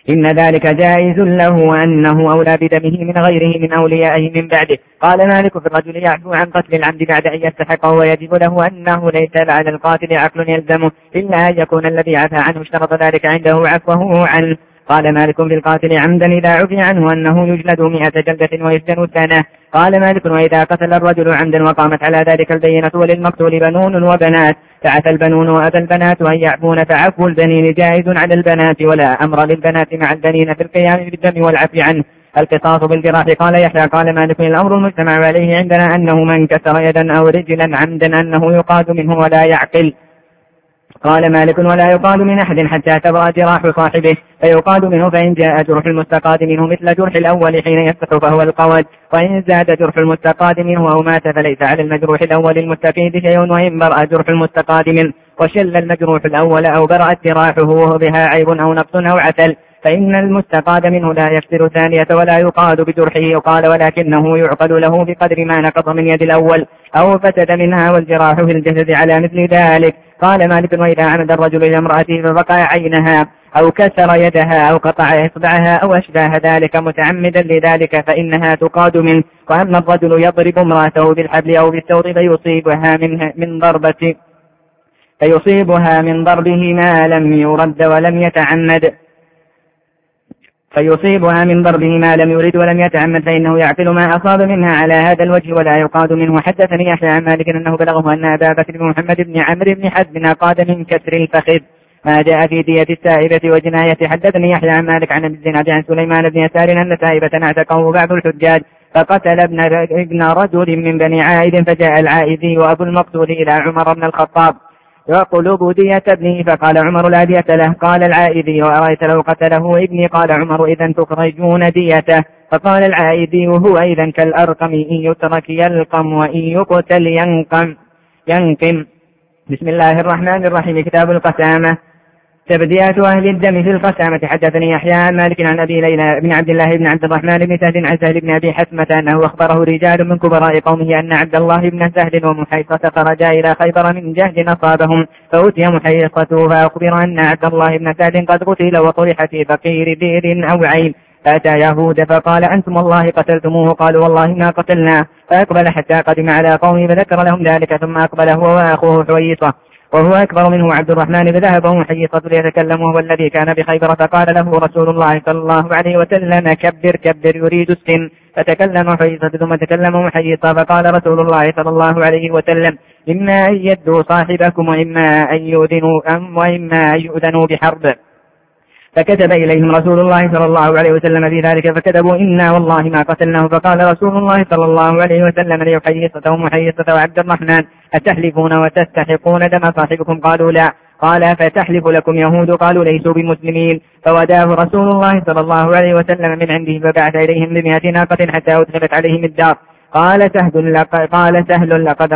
إن ذلك جائز له وأنه أولى بدمه من غيره من أوليائه من بعده. قال مالك في الرجل يعفو عن قتل العمد بعد أن يستحقه ويجب له أنه ليس على القاتل عقل يلزمه إلا أن يكون الذي عفى عنه اشترط ذلك عنده عفوه عنه. قال مالك في القاتل عمدا إذا عفي عنه أنه يجلد 100 جلدة ويسجن سنة. قال مالك وإذا قتل الرجل عمدا وقامت على ذلك البينة وللمقتول بنون وبنات فعفى البنون وأبى البنات أن يعفون فعفو البنين جائز على البنات ولا أمر للبنات مع البنين في القيام بالدم والعفو عنه. القصاص بالجراح. قال يحيى قال مالك الأمر المجتمع عليه عندنا أنه من كسر يدا أو رجلا عمدا أنه يقاد منه ولا يعقل. قال مالك ولا يقاد من أحد حتى تبرأ جراح صاحبه فيقاد منه فإن جاء جرح المستقاد منه مثل جرح الأول حين يفتح فهو القود وإن زاد جرح المستقاد منه أو مات فليس على المجروح الأول المستفيد شيء وإن برأ جرح المستقاد منه وشل المجروح الأول أو برأت جراحه وهو بها عيب أو نقص أو عسل فإن المستقاد منه لا يكسر ثانية ولا يقاد بجرحه. قال ولكنه يعقد له بقدر ما نقض من يد الأول أو فسد منها والجراح في الجسد على مثل ذلك. قال مالك وإذا عمد الرجل إلى امرأته ففقع عينها أو كسر يدها أو قطع إصبعها أو أشباه ذلك متعمدا لذلك فإنها تقاد منه. وأما الرجل يضرب امرأته بالحبل أو بالسوط فيصيبها من ضربه ما لم يرد ولم يتعمد ولم يتعمد فإنه يعقل ما أصاب منها على هذا الوجه ولا يقاد منه. حدثني يحيى عن مالك أنه بلغه أن أبا بكر بن محمد بن عمرو بن حزم قاد من كسر الفخذ ما جاء في دية السائبة وجناية. حدثني يحيى عن مالك عن الزناد عن سليمان بن يسار أن سائبة اعتقه بعض الحجاج فقتل ابن رجل من بني عائد فجاء العائدي وأبو المقتول إلى عمر بن الخطاب يقلب دية ابنه فقال عمر لا دية له. قال العائدي وأرأيت لو قتله ابني؟ قال عمر إذا تخرجون ديته. فقال العائدي وهو إذا كالأرقم إن يترك يلقم وإن يقتل ينقم. بسم الله الرحمن الرحيم. كتاب القسامة. تبديات أهل الدم في القسامة. حدثني يحيى عن مالك عن أبي ليلى بن عبد الله بن عبد الرحمن بن سهل عن سهل بن أبي حتمة أنه أخبره رجال من كبراء قومه أن عبد الله بن سهل ومحيصة خرجا إلى خيبر من جهد أصابهم فأتي محيصته فأخبر أن عبد الله بن سهل قد قتل وطرح في فقير بئر أو عين فأتى يهود فقال أنتم والله قتلتموه؟ قالوا والله ما قتلناه. فأقبل حتى قدم على قومه فذكر لهم ذلك ثم أقبل هو وأخوه حويصة وهو أكبر منه عبد الرحمن فذهب محيصة ليتكلم وهو الذي كان بخيبر فقال له رسول الله صلى الله عليه وسلم كبر يريد السن. فتكلم محيصة ثم تكلم محيصة فقال رسول الله صلى الله عليه وسلم إما أن يدوا صاحبكم وإما أن يؤذنوا بحرب. فكتب إليهم رسول الله صلى الله عليه وسلم في ذلك فكتبوا إنا والله ما قتلناه. فقال رسول الله صلى الله عليه وسلم لحيصة ومحيصة وعبد الرحمن أتحلفون وتستحقون دم صاحبكم؟ قالوا لا. قال فتحلف لكم يهود؟ قالوا ليسوا بمسلمين. فوداه رسول الله صلى الله عليه وسلم من عنده فبعث إليهم ب100 ناقة حتى أدخلت عليهم الدار. قال سهل لقد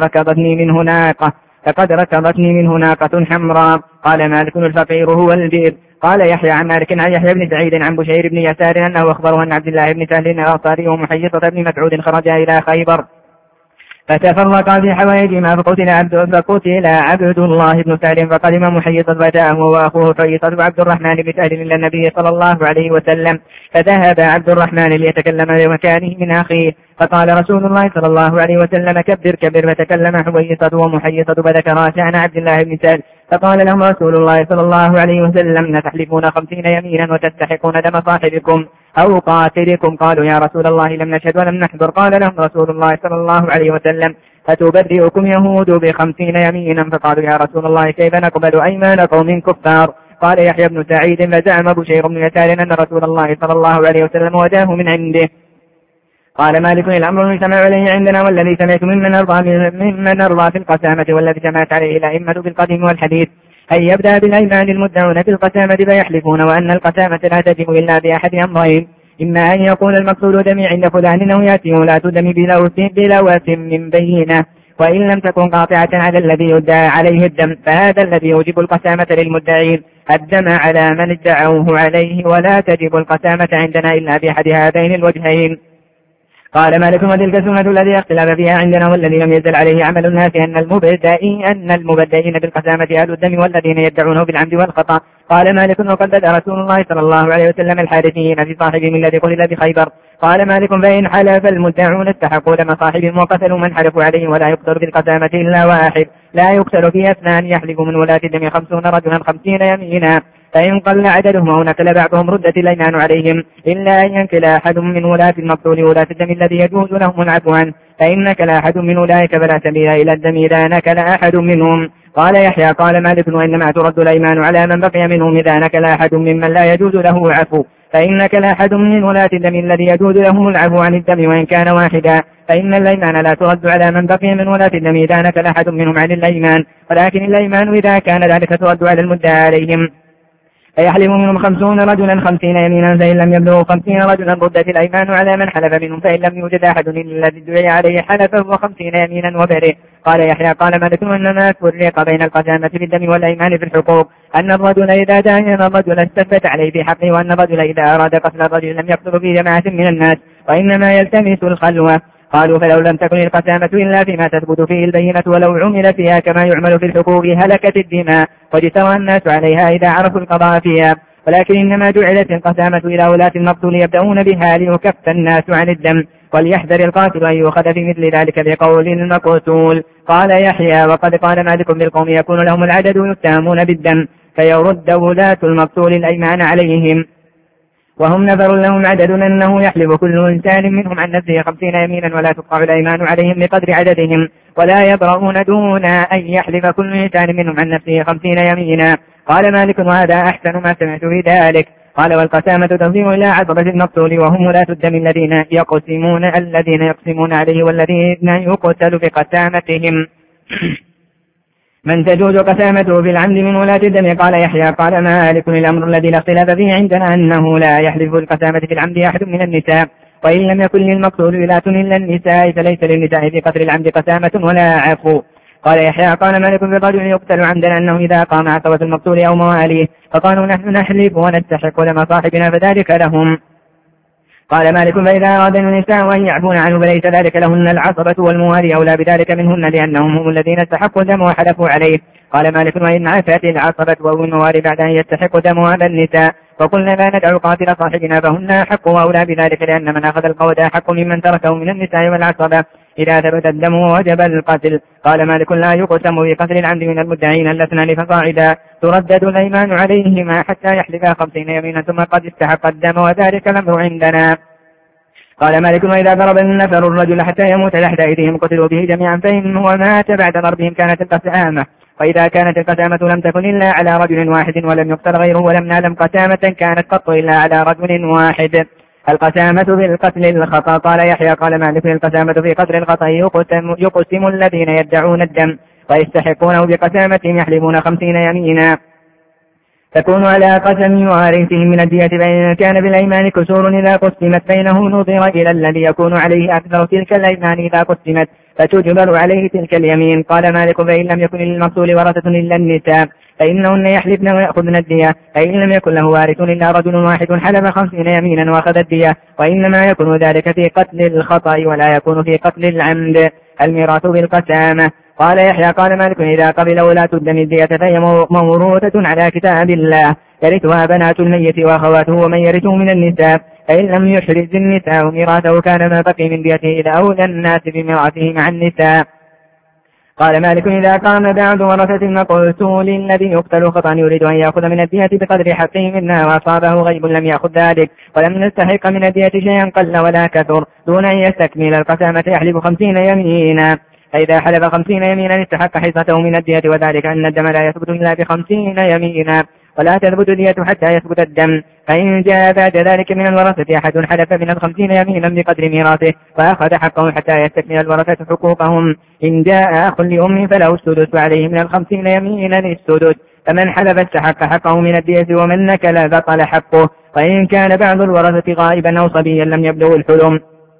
ركضتني منه ناقة حمراء. قال مالك الفقير هو البئر. قال يحيى عن مالك عن يحيى بن سعيد عن بشير بن يسار أنه أخبره أن عبد الله بن سهل الأنصاري ومحيصة بن مسعود خرجا إلى خيبر فتفرقا في حوائجهما فقتل عبد الله بن سهل فقدم محيصة فجاءه وأخوه حويصة وعبد الرحمن بن سهل إلى النبي صلى الله عليه وسلم فذهب عبد الرحمن ليتكلم بمكانه من أخيه فقال رسول الله صلى الله عليه وسلم كبر. فتكلم حويصة ومحيصة فذكرا شأن عبد الله بن سهل فقال لهم رسول الله صلى الله عليه وسلم تحلفون 50 يمينا وتستحقون دم صاحبكم أو قاتلكم؟ قالوا يا رسول الله لم نشهد ولم نحضر. قال لهم رسول الله صلى الله عليه وسلم فتبرئكم يهود ب50 يمينا. فقالوا يا رسول الله كيف نقبل أيمان قوم كفار؟ قال يحيى بن سعيد فزعم بشير بن يسار أن رسول الله صلى الله عليه وسلم وداه من عنده. قال مالك الأمر المجتمع عليه عندنا والذي سمعت ممن أرضى في القسامة والذي جمعت عليه الأئمة بالقديم والحديث أن يبدأ بالأيمان المدعون في القسامة فيحلفون وأن القسامة لا تجب إلا بأحد أمرين إما أن يكون المقصود دمي عند فلان أو يأتي ولا تدم بلوث من بينه وإن لم تكن قاطعة على الذي يدعى عليه الدم فهذا الذي يوجب القسامة للمدعين الدم على من ادعوه عليه ولا تجب القسامة عندنا إلا بأحد هذين الوجهين. قال مالك وتلك السنة الذي اختلاف فيها عندنا والذي لم يزل عليه عمل الناس أن المبتدئين بالقسامة أهل الدم والذين يدعونه بالعمد والخطأ. قال مالك وقد بدأ رسول الله صلى الله عليه وسلم الحارثيين في صاحبهم الذي قتل بخيبر. قال مالك فإن حلف المدعون استحقوا دم صاحبهم وقتلوا من حلفوا عليه ولا يقتل بالقسامة إلا واحد لا يقتل في أثنان يحلف من ولاة الدم 50 رجلا 50 يمينا فإن قل عددهم أو نكل بعضهم ردت الأيمان عليهم إلا أن ينكل أحد من ولاة المقتول ولاة الدم الذي يجوز لهم العفو عنه فإن نكل أحد من أولئك فلا سبيل إلى الدم إذا نكل أحد منهم. قال يحيى قال مالك وإنما ترد الأيمان على من بقي منهم إذا نكل أحد ممن لا يجوز له العفو فإن نكل أحد من ولاة الدم الذي يجوز لهم العفو عن الدم وإن كان واحدا فإن الأيمان لا ترد على من بقي من ولاة الدم إذا نكل أحد منهم عن الأيمان ولكن الأيمان إذا كان ذلك ترد على المدعى عليهم فيحلف منهم 50 رجلا 50 يمينا فإن لم يبلغوا 50 رجلا ردت الأيمان على من حلف منهم فإن لم يوجد أحد إلا الذي ادعي عليه حلفه 50 يمينا وبرئ. قال يحيى قال مالك إنما فرق بين القسامة في الدم والأيمان في الحقوق أن الرجل إذا داين الرجل استفت عليه في حقه وأن الرجل إذا أراد قتل الرجل لم يقتل في جماعة من الناس وإنما يلتمس الخلوة. قالوا فلو لم تكن القسامة إلا فيما تثبت فيه البينة ولو عمل فيها كما يعمل في الحقوق هلكت الدماء واجترى الناس عليها إذا عرفوا القضاء فيها ولكن إنما جعلت القسامة إلى ولاة المقتول يبدأون بها ليكف الناس عن الدم وليحذر القاتل أن يؤخذ في مثل ذلك بقول المقتول. قال يحيى وقد قال مالك بالقوم يكون لهم العدد يتهمون بالدم فيرد ولاة المقتول الأيمان عليهم وهم نفر لهم عدد أنه يحلف كل إنسان منهم عن نفسه 50 يمينا ولا تقطع الأيمان عليهم بقدر عددهم ولا يبرؤون دون أن يحلف كل إنسان منهم عن نفسه 50 يمينا. قال مالك وهذا أحسن ما سمعت في ذلك. قال والقسامة تنظيم إلى عصبة المقتول وهم ولاة الدم الذين يقسمون عليه والذين يقتل بقسامتهم من تجوز قسامته في العمد من ولاة الدم. قال يحيى قال مالك الأمر الذي لا اختلاف فيه عندنا أنه لا يحلف القسامة في العمد أحد من النساء وإن لم يكن للمقتول ولاة إلا النساء فليس للنساء في قتل العمد قسامة ولا عفو. قال يحيى قال مالك بالرجل يقتل عمدا أنه إذا قام عصبة المقتول أو مواليه فقالوا نحن نحلف ونستحق دم صاحبنا فذلك لهم. قال مالك فإذا أراد النساء أن يعفون عنه فليس ذلك لهن العصبة والموالي أولى بذلك منهن لأنهم هم الذين استحقوا الدم وحلفوا عليه. قال مالك وإن عفت العصبة والموالي بعد أن يستحق دم هذا النساء وقلنا لا ندعو قاتل صاحبنا فهن أحق وأولى بذلك لأن من أخذ القود أحق ممن تركه من النساء والعصبة إذا ثبت الدم وجب القتل. قال مالك لا يقسم بقتل العمد من المدعين الاثنان فصاعدا تردد الأيمان عليهما حتى يحلفا 50 يمينا ثم قد استحق الدم وذلك الأمر عندنا. قال مالك وإذا ضرب النفر الرجل حتى يموت تحت أيديهم قتلوا به جميعا فإن هو مات بعد ضربهم كانت القسامة وإذا كانت القسامة لم تكن إلا على رجل واحد ولم يقتل غيره ولم نعلم قسامة كانت قط إلا على رجل واحد. القسامة في القتل الخطأ. قال يحيى قال مالك القسامة في قتل الخطأ يقسم الذين يدعون الدم ويستحقونه بقسامتهم يحلفون 50 يمينا تكون على قسم وارثهم من الدية فإن كان بالأيمان كسور إذا قسمت بينه نظر إلى الذي يكون عليه أكثر تلك الأيمان إذا قسمت فتجبر عليه تلك اليمين. قال مالك فإن لم يكن للمقتول ورثة إلا النساء فإنهن يحلفن ويأخذن الدية فإن لم يكن له وارث إلا رجل واحد حلف 50 يمينا وأخذ الدية وإنما يكون ذلك في قتل الخطأ ولا يكون في قتل العمد. الميراث بالقسامة. قال يحيى قال مالك إذا قبل ولاة الدم الدية فهي موروثة على كتاب الله يرثها بنات الميت وأخواته ومن يرثه من النساء فإن لم يحرز النساء ميراثه كان ما بقي من ديته إلى أولى الناس بميراثه مع النساء. قال مالك إذا قام بعد ورثة المقتول الذي يقتل خطأ يريد أن يأخذ من الدية بقدر حقه منا وأصابه غيب لم يأخذ ذلك ولم نستحق من الدية شيئا قل ولا كثر دون أن يستكمل القسامة يحلف 50 يمينا فإذا حلف 50 يمينا استحق حصته من الدية وذلك أن الدم لا يثبت إلا ب50 يمينا ولا تثبت الدية حتى يثبت الدم. فإن جاء بعد ذلك من الورثة أحد حلف من 50 يمينا بقدر ميراثه فأخذ حقه حتى يستكمل الورثة حقوقهم. إن جاء أخ لأمه فله السدس وعليه من 50 يمينا السدس فمن حلف استحق حقه من الدية ومن نكل بطل حقه. وإن كان بعض الورثة غائبا أو صبيا لم يبلغ الحلم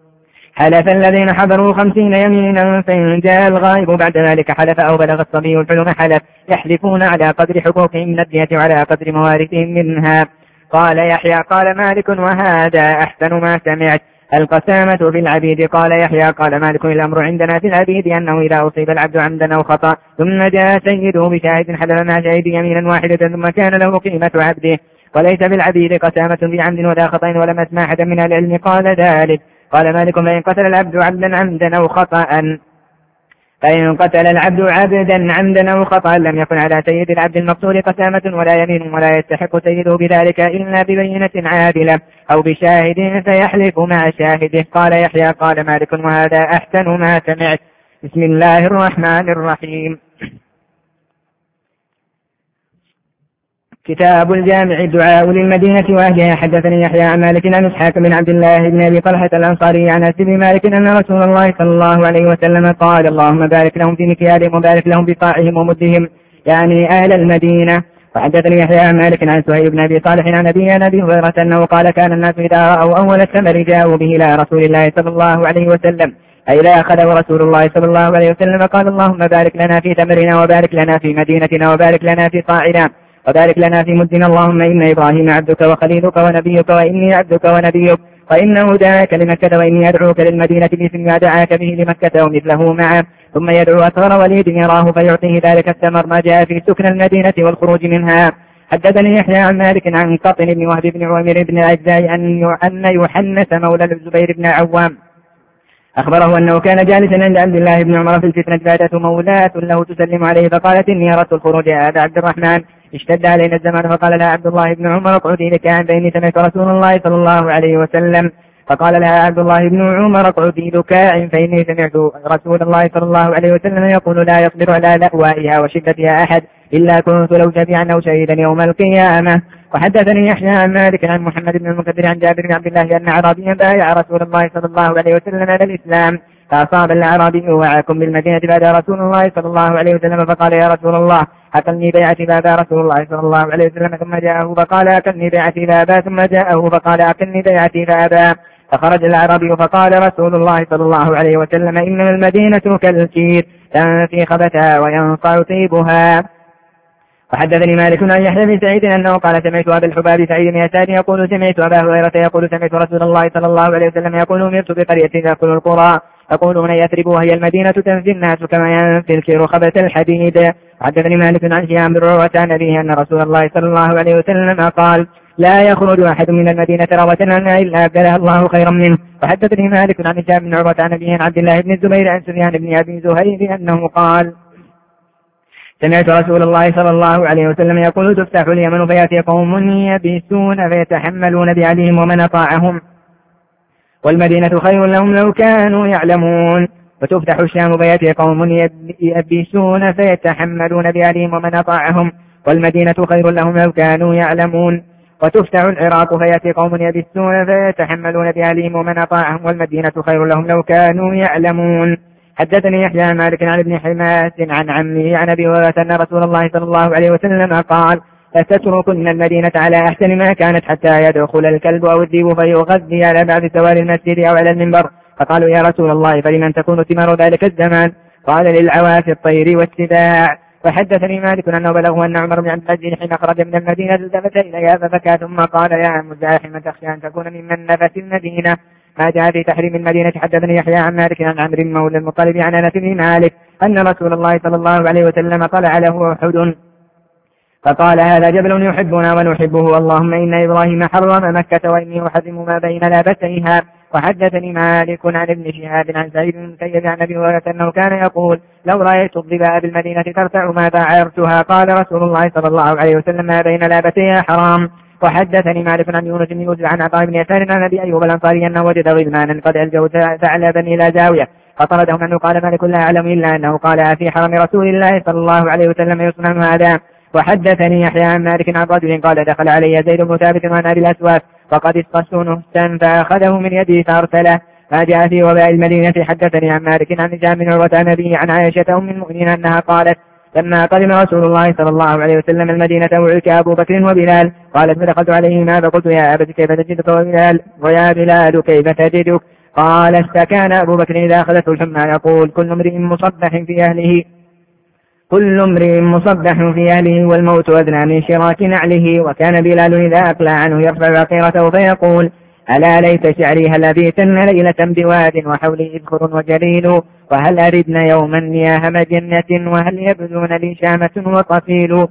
حلف الذين حضروا 50 يمينا فإن جاء الغائب بعد ذلك حلف أو بلغ الصبي الحلم حلف يحلفون على قدر حقوقهم من الدية وعلى قدر موارثهم منها. قال يحيى قال مالك وهذا أحسن ما سمعت القسامة في العبيد. قال يحيى قال مالك الأمر عندنا في العبيد أنه إذا أصيب العبد عمدا أو خطأ ثم جاء سيده بشاهد حلف مع شاهد يمينا واحدة ثم كان له قيمة عبده، وليس في العبيد قسامة بعمد ولا خطأ ولم أسمع أحدا من العلم قال ذلك. قال مالك فإن قتل العبد عبدا عمدا أو خطأ فإن قتل العبد عبدا عمدا أو خطأ لم يكن على سيد العبد المقتول قسامة ولا يمين، ولا يستحق سيده بذلك إلا ببينة عادلة أو بشاهد فيحلف مع شاهده. قال يحيى قال مالك وهذا أحسن ما سمعت. بسم الله الرحمن الرحيم. كتاب الجامع الدعاء للمدينة وأهلها. حدثني يحيى عن مالك عن إسحاق بن عبد الله بن أبي طلحة الأنصاري عن أنس بن مالك أن رسول الله صلى الله عليه وسلم قال اللهم بارك لهم في مكيالهم وبارك لهم في صاعهم ومدهم، يعني أهل المدينة. وحدثني يحيى عن مالك عن سهيل بن أبي صالح عن أبي هريرة أنه قال كان الناس إذا رأوا أول الثمر جاءوا به إلى رسول الله صلى الله عليه وسلم، أي لا أخذه رسول الله صلى الله عليه وسلم قال اللهم بارك لنا في ثمرنا وبارك لنا في مدينتنا وبارك لنا في صاعنا وبارك لنا في مدنا. اللهم إن إبراهيم عبدك وخليلك ونبيك وإني عبدك ونبيك فإنه دعاك لمكة وإني أدعوك للمدينة باسم ما دعاك به لمكة ومثله معه. ثم يدعو أصغر وليد يراه فيعطيه ذلك الثمر ما جاء في سكن المدينة والخروج منها. حدثني يحيى عن مالك عن قطن بن وهب بن عمر بن العجزاء أن يحنث مولى الزبير بن عوام أخبره أنه كان جالسا عند عبد الله بن عمر في الفتنة فاتته مولاة له تسلم عليه فقالت إني أردت الخروج يا أبا عبد الرحمن اشتد علينا الزمان. فقال لها عبد الله بن عمر اقعدي لك عن فإني سمعت رسول الله صلى الله عليه وسلم. فقال لها عبد الله بن عمر اقعدي لكاء فإني سمعت رسول الله صلى الله عليه وسلم يقول لا يصبر على لأوائها وشدتها أحد إلا كنت لو جميعا أو شهيدا يوم القيامة. وحدثني يحيى عن مالك عن محمد بن المنكدر عن جابر بن عبد الله أن أعرابيا بايع رسول الله صلى الله عليه وسلم على الإسلام فأصاب الأعرابي وعاكم بالمدينة بعد رسول الله صلى الله عليه وسلم فقال يا رسول الله أكلني بيعتي بعد رسول الله صلى الله عليه وسلم ثم جاءه فقال أكلني بيعتي بابا ثم جاءه فقال أكلني بيعتي بابا. فخرج الأعرابي فقال رسول الله صلى الله عليه وسلم إنما المدينة كالكير تنفي خبثها وينقع طيبها. وحدثني مالك عن يحيى بن سعيد أنه قال سمعت أبا الحباب سعيد بن يسار يقول سمعت أبا هريرة يقول سمعت رسول الله صلى الله عليه وسلم يقول أمرت بقرية تأكل القرى يقولون يثرب وهي المدينة تنفي الناس كما ينفي الكير خبث الحديد. حدثني مالك عن هشام بن عروة عن أبيه أن رسول الله صلى الله عليه وسلم قال لا يخرج أحد من المدينة روة عنها إلا أبدلها الله خيرا منه. وحدثني مالك عن هشام بن عروة عن أبيه عبد الله بن الزبير عن سفيان بن أبي زهير أنه قال سمعت رسول الله صلى الله عليه وسلم يقول تفتح اليمن فيأتي قوم يبيسون فيتحملون بعليهم ومن أطاعهم والمدينة خير لهم لو كانوا يعلمون. وتفتح الشام فيأتي قوم يبيسون فيتحملون بعليهم ومن أطاعهم والمدينة خير لهم لو كانوا يعلمون. وتفتح العراق فيأتي قوم يبيسون فيتحملون بعليهم ومن أطاعهم والمدينة خير لهم لو كانوا يعلمون. حدثني يحيى عن مالك عن ابن حماس عن عمه عن أبي هريرة أن رسول الله صلى الله عليه وسلم قال لتتركن المدينة على أحسن ما كانت حتى يدخل الكلب أو الذئب فيغذي على بعض سوار المسجد أو على المنبر. فقالوا يا رسول الله فلمن تكون ثمار ذلك الزمان؟ قال للعواف الطير والسباع. وحدثني مالك أنه بلغه أن عمر بن عبد العزيز حين خرج من المدينة التفت إليها فبكى ثم قال يا مزاحم تخشى أن تكون ممن نفت المدينة ما جاء في تحريم المدينة. حدثني يحيى عن مالك عن عمرو مولى المطلب عن أنس بن مالك أن رسول الله صلى الله عليه وسلم طلع له أحد فقال هذا جبل يحبنا ونحبه اللهم إن إبراهيم حرم مكة وإني أحرم ما بين لابتيها. وحدثني مالك عن ابن شهاب عن سعيد بن المسيب عن أبي هريرة أنه كان يقول لو رأيت الظباء بالمدينة ترتع ما بعرتها. قال رسول الله صلى الله عليه وسلم ما بين لابتيها حرام. وحدثني مالك عن يونس بن يوسف عن عطاء بن يسار عن أبي أيوب الأنصاري أنه وجد غلمانا قد ألجوا ثعلبا إلى زاوية فطردهم أنه قال مالك لا أعلم إلا أنه قال في حرم رسول الله صلى الله عليه وسلم يصنع هذا. وحدثني يحيى عن مالك عن رجل قال دخل علي زيد بن ثابت عن أبي الأسواس فقد اسقسوا نهسا فأخذه من يدي فأرسله ما جاء في وباء المدينة. حدثني عن مالك عن هشام بن عروة عن أبيه عن عائشة أم المؤمنين أنها قالت لما قدم رسول الله صلى الله عليه وسلم المدينة وعلك أبو بكر وبلال قالت فدخلت عليهما فقلت يا أبت كيف تجدك وبلال ويا بلال كيف تجدك؟ قال استكان أبو بكر إذا أخذته الحمى يقول كل امرئ مصبح في أهله والموت أدنى من شراك نعله. وكان بلال إذا أقلع عنه يرفع عقيرته فيقول ألا ليت شعري هل أبيتن ليلة بواد وحولي إذخر وجليل وهل أردن يوما مياه مجنة وهل يبدون لي شامة وطفيل.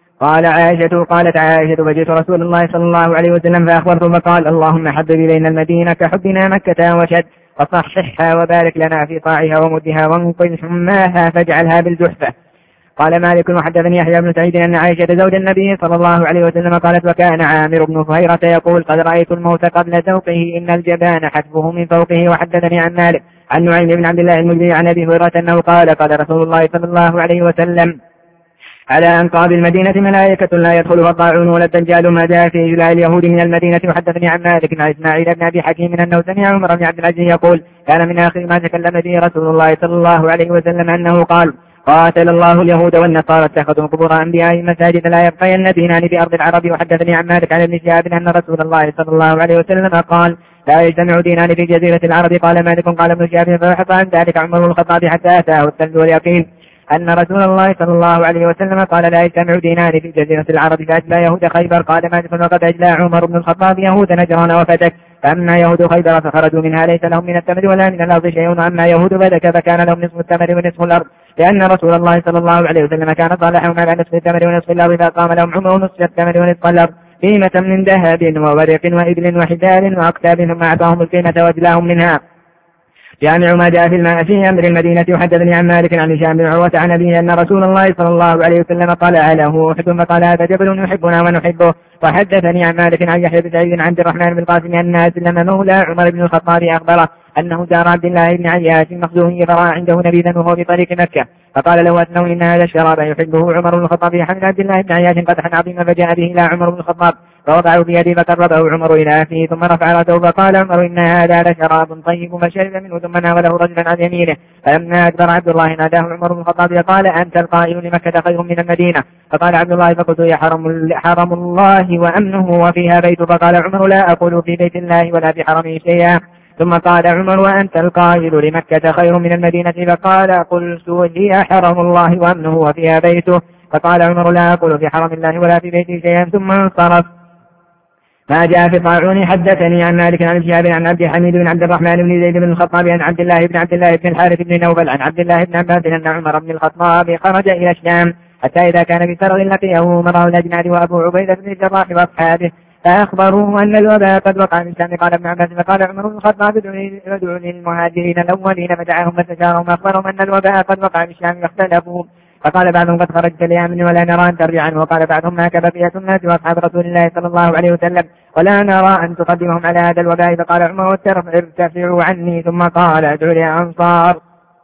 قالت عائشة فجئت رسول الله صلى الله عليه وسلم فأخبرته فقال اللهم حبب إلينا المدينة كحبنا مكة وشد وصححها وبارك لنا في طاعها ومدها وانقذ حماها فاجعلها بالجحفة. قال مالك وحدثني يحيى بن سعيد أن عائشة زوج النبي صلى الله عليه وسلم قالت وكان عامر بن فهيرة يقول قد رأيت الموت قبل ذوقه إن الجبان حتفه من فوقه. وحدثني عن مالك عن نعيم بن عبد الله المجري عن أبي هريرة أنه قال رسول الله صلى الله عليه وسلم على أنقاب المدينة ملائكة لا يدخلها الطاعون ولا الدجال ما جاء في إجلاء اليهود من المدينة. وحدثني عن مالك عن إسماعيل بن أبي حكيم أنه سمع عمر بن عبد العزيز يقول كان من آخر ما تكلم به رسول الله صلى الله عليه وسلم أنه قال قاتل الله اليهود والنصارى اتخذوا قبور أنبيائهم مساجد لا يبقين دينان بأرض العرب. وحدثني عن مالك عن ابن شهاب أن رسول الله صلى الله عليه وسلم قال لا يجتمع دينان في جزيرة العرب. قال مالك قال ابن شهاب فبحث عن ذلك عمر بن الخطاب حتى أتاه الثلج واليقين أن رسول الله صلى الله عليه وسلم قال لا يجتمع دينان في جزيرة العرب فأجلى يهود خيبر. قال مالك وقد أجلى عمر بن الخطاب يهود نجران وفتك. فأما يهود خيبر فخرجوا منها ليس لهم من التمر ولا من الأرض شيء. وأما يهود فتك فكان لهم نصف التمر ونصف الأرض لأن رسول الله صلى الله عليه وسلم كان صالحهم على نصف التمر ونصف الأرض فقام لهم عمر نصف التمر ونصف الأرض قيمة من ذهب وورق وإبل وحجال وأكتاب ثم أعطاهم القيمة وأجلاهم منها. جامع ما جاء في أمر المدينة. وحدثني عن مالك عن هشام بن عروة عن أبيه أن رسول الله صلى الله عليه وسلم طلع له أحد فقال هذا جبل يحبنا ونحبه. وحدثني عن مالك عن يحيى بن سعيد عن عبد الرحمن بن القاسم أن أسلم مولى عمر بن الخطاب أخبره أنه جار عبد الله بن عياش المخزومي فرأى عنده نبيذا وهو في طريق مكة فقال له أسلم إن هذا الشراب يحبه عمر بن الخطاب. حمل عبد الله بن عياش قدحا عظيما فجاء به إلى عمر بن الخطاب فوضعه في يده فقربه عمر إلى فيه ثم رفع رأسه فقال عمر إن هذا لشراب طيب فشرب منه ثم ناوله رجلا عن يمينه. فلما أدبر عبد الله ناداه عمر بن الخطاب قال أنت القائل لمكة خير من المدينة. فقال عبد الله فقلت يا حرم الله وأمنه وفيها بيت. فقال عمر لا أقول في بيت الله ولا في حرمه شيئا. ثم قال عمر وأنت القائل لمكة خير من المدينة. فقال قلت هي حرم الله وأمنه وفيها بيته. فقال عمر لا أقول في حرم الله ولا في بيته شيئا ثم انصرف. ما جاء في الطاعون. حدثني عن مالك عن شهاب عن عبد الحميد بن عبد الرحمن بن زيد بن الخطاب عن عبد الله بن الحارث بن نوفل عن عبد الله بن عباس أن عمر بن الخطاب خرج إلى الشام حتى إذا كان في فرغ لقيه مراه الأجناد وأبو عبيدة بن الجراح وأصحابه فأخبروه أن الوباء قد وقع من الشام. قال ابن عباس فقال عمر بن الخطاب ادعوا للمهاجرين الأولين فدعاهم فاستشارهم أخبرهم أن الوباء قد وقع من الشام فاختلفوا. فقال بعضهم قد خرجت ليامن ولا نرى أن ترجع عنه. وقال بعضهم ما بقية الناس وأصحاب رسول الله صلى الله عليه وسلم ولا نرى أن تقدمهم على هذا الوباء. فقال عمر ارتفعوا عني. ثم قال ادعوا لأنصار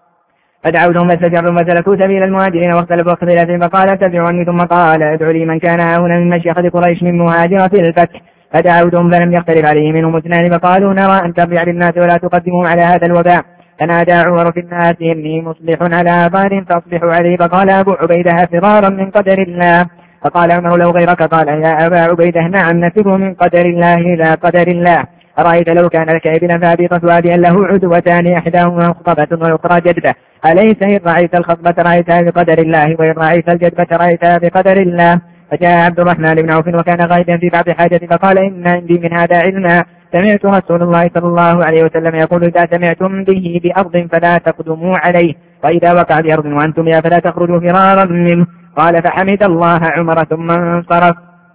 فدعوتهم فاستجروا فسلكوا سبيل المهاجرين واختلفوا اختلافهم. فقال اتبعوا عني. ثم قال ادعوا لي من كان هنا من مشيخة قريش من مهاجرة الفتح. فدعوتهم فلم يختلف عليه منهم اثنان فقالوا نرى أن ترجع بالناس ولا تقدمهم على هذا الوباء. فنادى عمر في الناس إني مصلح على بار فاصلحوا عليه. فقال أبو عبيدة فرارا من قدر الله. فقال عمر لو غيرك. قال يا أبا عبيدة نعم نفر من قدر الله إلى قدر الله. أرأيت لو كان لك ابنا فابطة واديا له عدوتان إحداهما خطبة والأخرى جدبة أليس إن رأيت الخطبة رأيتها بقدر الله وإن رأيت الجدبة رأيتها بقدر الله. فجاء عبد الرحمن بن عوف وكان غائبا في بعض حاجة فقال إن عندي من هذا علما سمعت رسول الله صلى الله عليه وسلم يقول إذا سمعتم به بأرض فلا تقدموا عليه وإذا وقع بأرض وأنتم بها فلا تخرجوا فرارا منه. قال فحمد الله عمر ثم انصرف.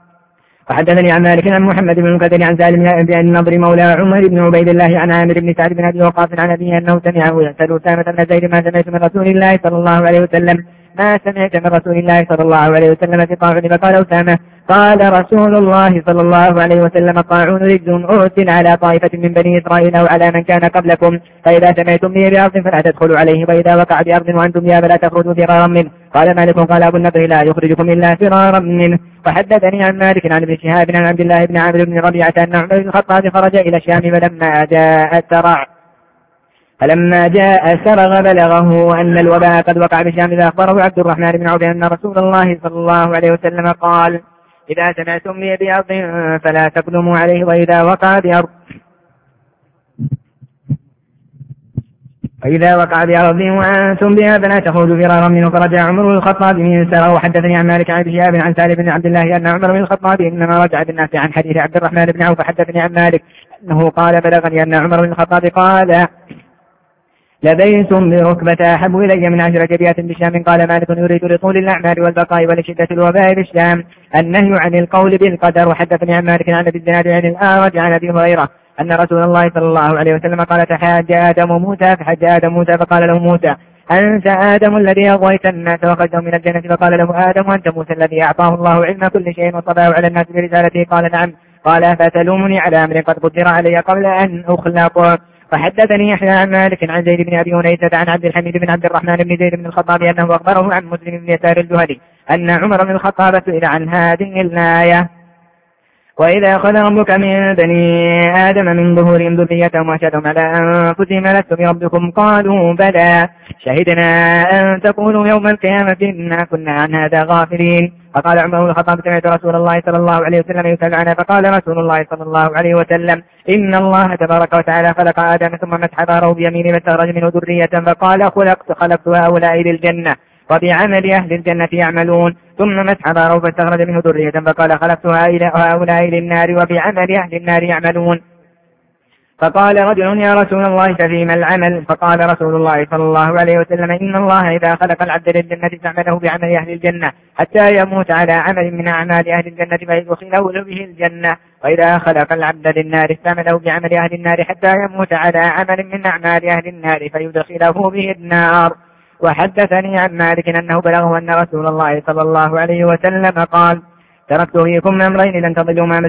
وحدثني عن مالك عن محمد بن المنكدر عن سالم بن النضر مولى عمر بن عبيد الله عن عامر بن سعد بن أبي وقاص عن أبيه أنه سمعه يسأل أسامة بن زيد ما سمعت من رسول الله صلى الله عليه وسلم ما سمعت من رسول الله صلى الله عليه وسلم في طاعون. فقال أسامة قال رسول الله صلى الله عليه وسلم طاعون رجز أرسل على طائفة من بني إسرائيل أو على من كان قبلكم فإذا سمعتم به بأرض فلا تدخلوا عليه وإذا وقع بأرض وأنتم بها فلا تخرجوا فرارا منه. قال مالك قال أبو النضر لا يخرجكم إلا فرارا منه. وحدثني عن مالك عن ابن شهاب عن عبد الله بن عامر بن ربيعة أن عمر بن الخطاب خرج إلى الشام فلما جاء سرغ بلغه أن الوباء قد وقع بالشام فأخبره عبد الرحمن بن عوف أن رسول الله صلى الله عليه وسلم قال إذا سمعتم به بأرض فلا تقدموا عليه وإذا وقع بأرض فإذا وقع بأرض وأنتم بها فلا تخرجوا فرارا منه. فرجع عمر بن الخطاب من سره. وحدثني عن مالك عن شهاب عن سالم بن عبد الله أن عمر بن الخطاب إنما رجع بالناس عن حديث عبد الرحمن بن عوف. حدثني عن مالك أنه قال بلغني أن عمر بن الخطاب قال لبيت بركبة أحب إلي من 10 جريات بشام. قال مالك يريد لطول الأعمال والبقاء ولشدة الوباء بالشام النهي عن القول بالقدر. وحدثني عن مالك عن أبي الزناد عن الأعرج عن أبي هريرة أن رسول الله صلى الله عليه وسلم قال تحاج آدم موسى فحج آدم موسى فقال له موسى أنت آدم الذي أغويت الناس وخرجهم من الجنة. فقال له آدم أنت موسى الذي أعطاه الله علم كل شيء وطبعه على الناس برسالته. قال نعم. قال فتلومني على أمر قد قدر علي قبل أن أخلق. وحدثني يحيى عن مالك عن زيد بن أبي هنيسة عن عبد الحميد بن عبد الرحمن بن زيد بن الخطاب أنه أخبره عن مسلم بن يسار الجهني أن عمر بن الخطاب سئل عن هذه الآية وإذا أخذ ربك من بني آدم من ظهورهم ذريتهم وأشهدهم على أنفسهم ألست بربكم قالوا بلى شهدنا أن تقولوا يوم القيامة إنا كنا عن هذا غافلين. فقال عمر بن الخطاب سمعت رسول الله صلى الله عليه وسلم يسأل عنها. فقال رسول الله صلى الله عليه وسلم إن الله تبارك وتعالى خلق آدم ثم مسح ظهره بيمينه فاستخرج منه ذرية فقال خلقت هؤلاء للجنة وبعمل أهل الجنة يعملون. ثم مسح ظهره فاستخرج منه ذرية فقال خلقت هؤلاء للنار وبعمل أهل النار يعملون. فقال رجل يا رسول الله ففيما العمل؟ فقال رسول الله صلى الله عليه وسلم إن الله إذا خلق العبد للجنة استعمله بعمل أهل الجنة حتى يموت على عمل من أعمال أهل الجنة فيدخله به الجنة وإذا خلق العبد للنار استعمله بعمل أهل النار حتى يموت على عمل من أعمال أهل النار فيدخله به النار. وحدثني عن مالك أنه بلغه أن رسول الله صلى الله عليه وسلم قال تركت فيكم أمرين لن تضلوا ما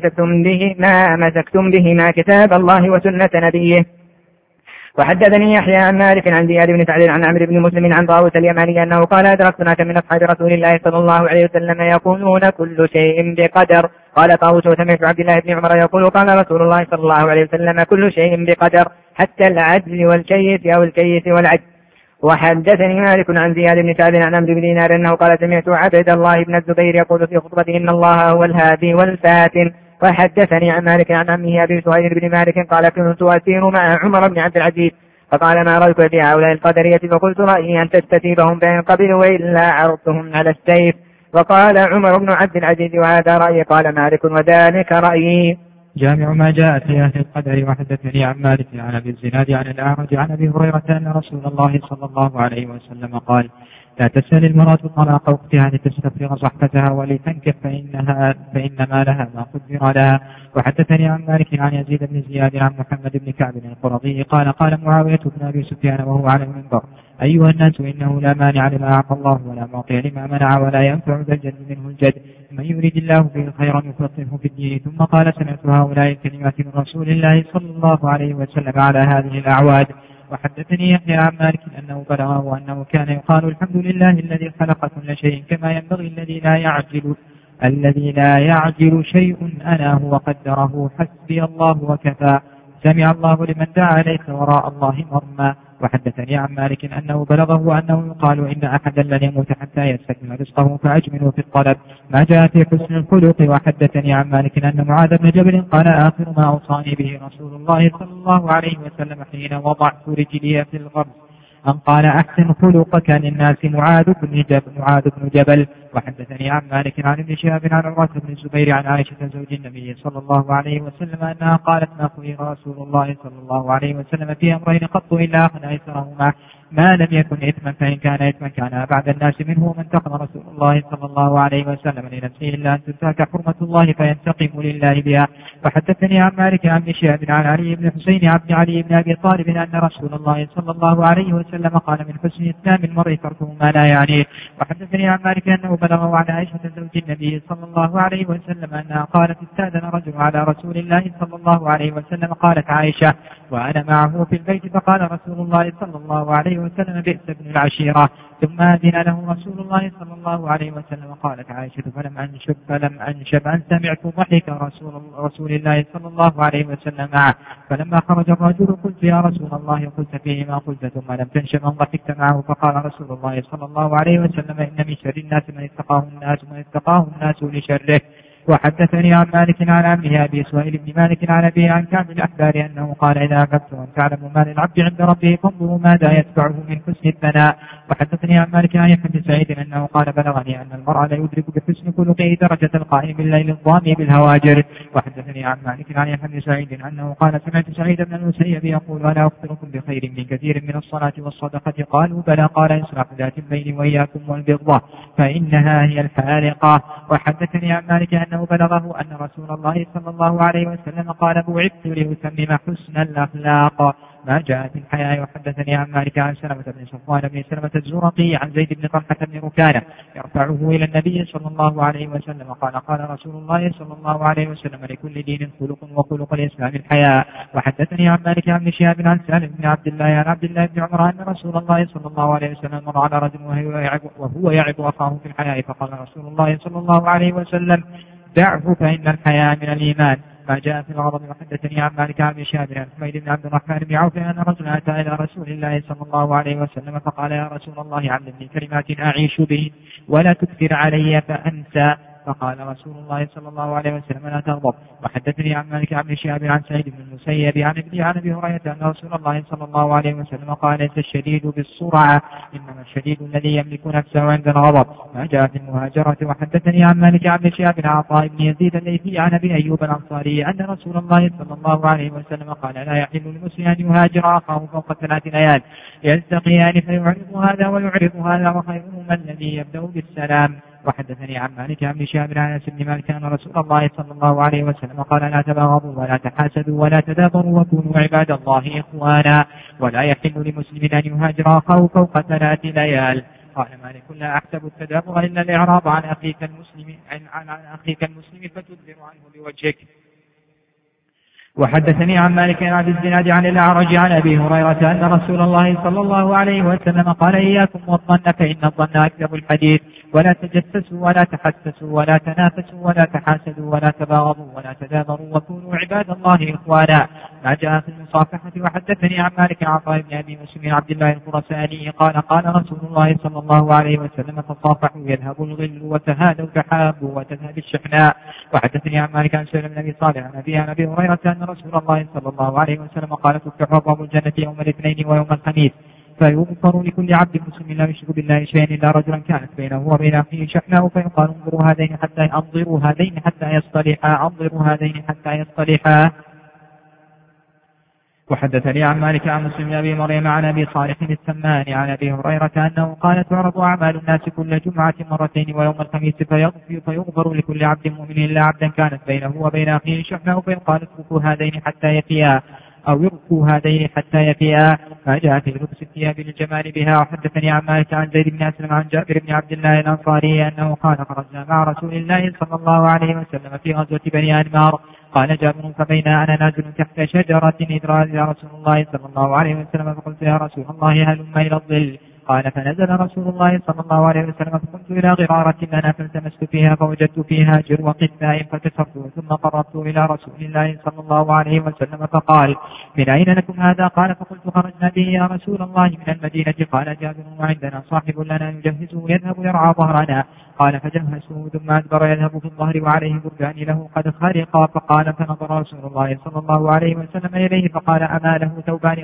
مسكتم بهما كتاب الله وسنة نبيه. وحدثني يحيى عن مالك عن زياد بن سعد عن عمرو بن مسلم عن طاووس اليماني أنه قال أدركت ناسا من أصحاب رسول الله صلى الله عليه وسلم يقولون كل شيء بقدر. قال طاووس وسمعت عبد الله بن عمر يقول قال رسول الله صلى الله عليه وسلم كل شيء بقدر حتى العجز والكيس أو الكيس والعجز. وحدثني مالك عن زياد بن سعد عن عمرو بن دينار أنه قال سمعت عبد الله بن الزبير يقول في خطبته إن الله هو الهادي والفاتن. وحدثني عن مالك عن عمه أبي سهيل بن مالك قال كنت أسير مع عمر بن عبد العزيز فقال ما رأيك في هؤلاء القدرية؟ فقلت رأيي أن تستتيبهم فإن قبلوا وإلا عرضتهم على السيف. وقال عمر بن عبد العزيز وهذا رأيي. قال مالك وذلك رأيي. جامع ما جاء في أهل القدر. وحدثني عن مالك عن أبي الزناد عن الأعرج عن أبي هريرة أن رسول الله صلى الله عليه وسلم قال لا تسأل المرأة طلاق أختها لتستفرغ صحبتها ولتنكف فإنما لها ما قدر لها. وحدثني عن مالك عن يزيد بن زياد عن محمد بن كعب القرظي قال معاوية بن أبي سفيان وهو على المنبر أيها الناس إنه لا مانع لما أعطى الله ولا معطي لما منع ولا ينفع ذا الجد منه الجد من يريد الله به خيرا يفقهه في الدين. ثم قال سمعت هؤلاء الكلمات من رسول الله صلى الله عليه وسلم على هذه الأعواد. وحدثني يحيى عن مالك أنه بلغه أنه كان يقال الحمد لله الذي خلق كل شيء كما ينبغي الذي لا يعجل شيء أناه وقدره حسبي الله وكفى سمع الله لمن دعا ليس وراء الله مرمى. وحدثني عن مالك أنه بلغه أنه يقال إن أحدا لن يموت حتى يستكمل رزقه فأجملوا في الطلب ما جاء في حسن الخلق. وحدثني عن مالك أن معاذ بن جبل قال آخر ما أوصاني به رسول الله صلى الله عليه وسلم حين وضعت رجلي في الغرب أن قال أحسن خلقك للناس معاذ بن جبل. وحدثني عن مالك عن ابن شهاب عن عروة بن الزبير عن عائشة زوج النبي صلى الله عليه وسلم أنها قالت ما خير رسول الله صلى الله عليه وسلم في أمرين قط إلا أخذ أيسرهما ما لم يكن إثما فإن كان إثما كان أبعد الناس منه. ومن تقن رسول الله صلى الله عليه وسلم لنفسه إلا أن تنتهك حرمة الله فينتقم لله بها. وحدثني عن مالك عن ابن شهاب عن علي بن حسين عبد علي بن أبي طالب أن رسول الله صلى الله عليه وسلم قال من حسن إسلام المرء تركه ما لا يعنيه. وحدثني عن مالك أنه بلغه عن عائشة زوج النبي صلى الله عليه وسلم أنها قالت استأذن رجل على رسول الله صلى الله عليه وسلم قالت عائشة وأنا معه في البيت فقال رسول الله صلى الله عليه وسلم بئس ابن العشيرة ثم أذن له رسول الله صلى الله عليه وسلم. قالت عائشة فلم أنشب أن سمعت ضحك رسول الله صلى الله عليه وسلم معه. فلما خرج الرجل قلت يا رسول الله قلت فيه ما قلت ثم لم تنشب أن ضحكت معه. فقال رسول الله صلى الله عليه وسلم إن من شر الناس من اتقاه الناس لشره وحدثني عن مالك عن عمه أبي سهيل بن مالك عن أبيه عن كعب الأحبار أنه قال إذا أحببتم أن تعلموا ما للعبد عند ربه فانظروا ماذا يتبعه من حسن الثناء. وحدثني عن مالك عن يحيى بن سعيد أنه قال بلغني أن المرء لا يدرك بحسن خلقه درجة القائم بالليل الضامي بالهواجر. وحدثني عن مالك عن يحيى بن سعيد أنه قال سمعت سعيد بن المسيب يقول ألا أخبركم بخير من كثير من الصلاة والصدقة؟ قالوا بلى. قال إصلاح ذات البين وإياكم والبغضة فإنها هي الحالقة. وحدثني عن مالك أنه بلغه أن رسول الله صلى الله عليه وسلم قال بعثت لأتمم حسن الأخلاق ما جاء في الحياة. وحدثني عن مالك عن سلمة بن صفوان بن سلمة الزرقي عن زيد بن طلحة بن ركانة يرفعه إلى النبي صلى الله عليه وسلم قال قال رسول الله صلى الله عليه وسلم لكل دين خلق وخلق الإسلام الحياة. وحدثني عن مالك عن شهاب عن سالم بن عبد الله عن عبد الله بن عمر أن رسول الله صلى الله عليه وسلم مر على رجل وهو يعب أخاه في الحياة فقال رسول الله صلى الله عليه وسلم دعه فإن الحياة من الإيمان ما جاء في الغضب. وحدثني عن مالك عن شهاب عن حميد بن عبد الرحمن بن عوف أن رجلا أتى إلى رسول الله صلى الله عليه وسلم فقال يا رسول الله علمني كلمات أعيش به ولا تكثر علي فأنسى. فقال رسول الله صلى الله عليه وسلم لا تغضب. وحدثني عن مالك عن شهاب عن سعيد بن المسيب عن أبي هريرة أن رسول الله صلى الله عليه وسلم قال ليس الشديد بالسرعة إنما الشديد الذي يملك نفسه عند الغضب ما جاء في المهاجرة. وحدثني عن مالك عن شهاب عن عطاء بن يزيد الليثي عن أبي أيوب الأنصاري أن رسول الله صلى الله عليه وسلم قال لا يحل للمسلم أن يهاجر أخاه فوق 3 ليال يلتقيان فيعرض هذا ويعرض هذا وخيرهما الذي يبدأ بالسلام. وحدثني عن مالك عن شهاب عن انس بن مالك ان رسول الله صلى الله عليه وسلم قال لا تباغضوا ولا تحاسدوا ولا تدابروا وكونوا عباد الله اخوانا ولا يحل لمسلم ان يهاجر اخاه فوق 3 ليال. قال مالك لا احسب التدابر الا الاعراض عن اخيك المسلم فتدبر عنه بوجهك. وحدثني عن مالك عن الزناد عن الأعرج عن أبي هريرة أن رسول الله صلى الله عليه وسلم قال إياكم والظن فإن الظن أكذب الحديث ولا تجسسوا ولا تحسسوا ولا تنافسوا ولا تحاسدوا ولا تباغضوا ولا تدابروا وكونوا عباد الله إخوانا ما جاء في المصافحة. وحدثني عن مالك عن عطاء بن أبي مسلم عبد الله الخراساني قال قال رسول الله صلى الله عليه وسلم تصافحوا يذهب الغل وتهادوا تحابوا وتذهب الشحناء. وحدثني عن مالك عن سهيل بن أبي صالح عن أبي هريرة أن رسول الله صلى الله عليه وسلم قال تفتح أبواب الجنة يوم الاثنين ويوم الخميس فيغفر لكل عبد مسلم لا يشرك بالله شيئا إلا رجلا كانت بينه وبين أخيه شحناء فيقال انظروا هذين حتى يصطلحا. وحدثني عن مالك عن مسلم بن أبي مريم عن أبي صالح السمان عن أبي هريرة أنه قال تعرض أعمال الناس كل جمعة مرتين ويوم الخميس فيغفر لكل عبد مؤمن إلا عبدا كانت بينه وبين أخيه شحناء فيقال اتركوا هذين حتى يفيا أو يركوا هذين حتى يفيا ما جاء في لبس الثياب للجمال بها. وحدثني عن مالك عن زيد بن أسلم عن جابر بن عبد الله الأنصاري أنه قال خرجنا مع رسول الله صلى الله عليه وسلم في غزوة بني أنمار قال جابر فبين أنا نازل تحت شجرة إذ رسول الله صلى الله عليه وسلم فقلت يا رسول الله هلم إلى الظل قال فنزل رسول الله صلى الله عليه وسلم فقمت إلى غرارة لنا فالتمست فيها فوجدت فيها جرو قثاء فكسرته ثم قربت إلى رسول الله صلى الله عليه وسلم فقال من أين لكم هذا؟ قال فقلت خرجنا به يا رسول الله من المدينة. قال جابر وعندنا صاحب لنا نجهزه يذهب يرعى ظهرنا قال فجهزه ثم أدبر يذهب في الظهر وعليه بردان له قد خرق فقال فنظر رسول الله صلى الله عليه وسلم إليه فقال أما له ثوبان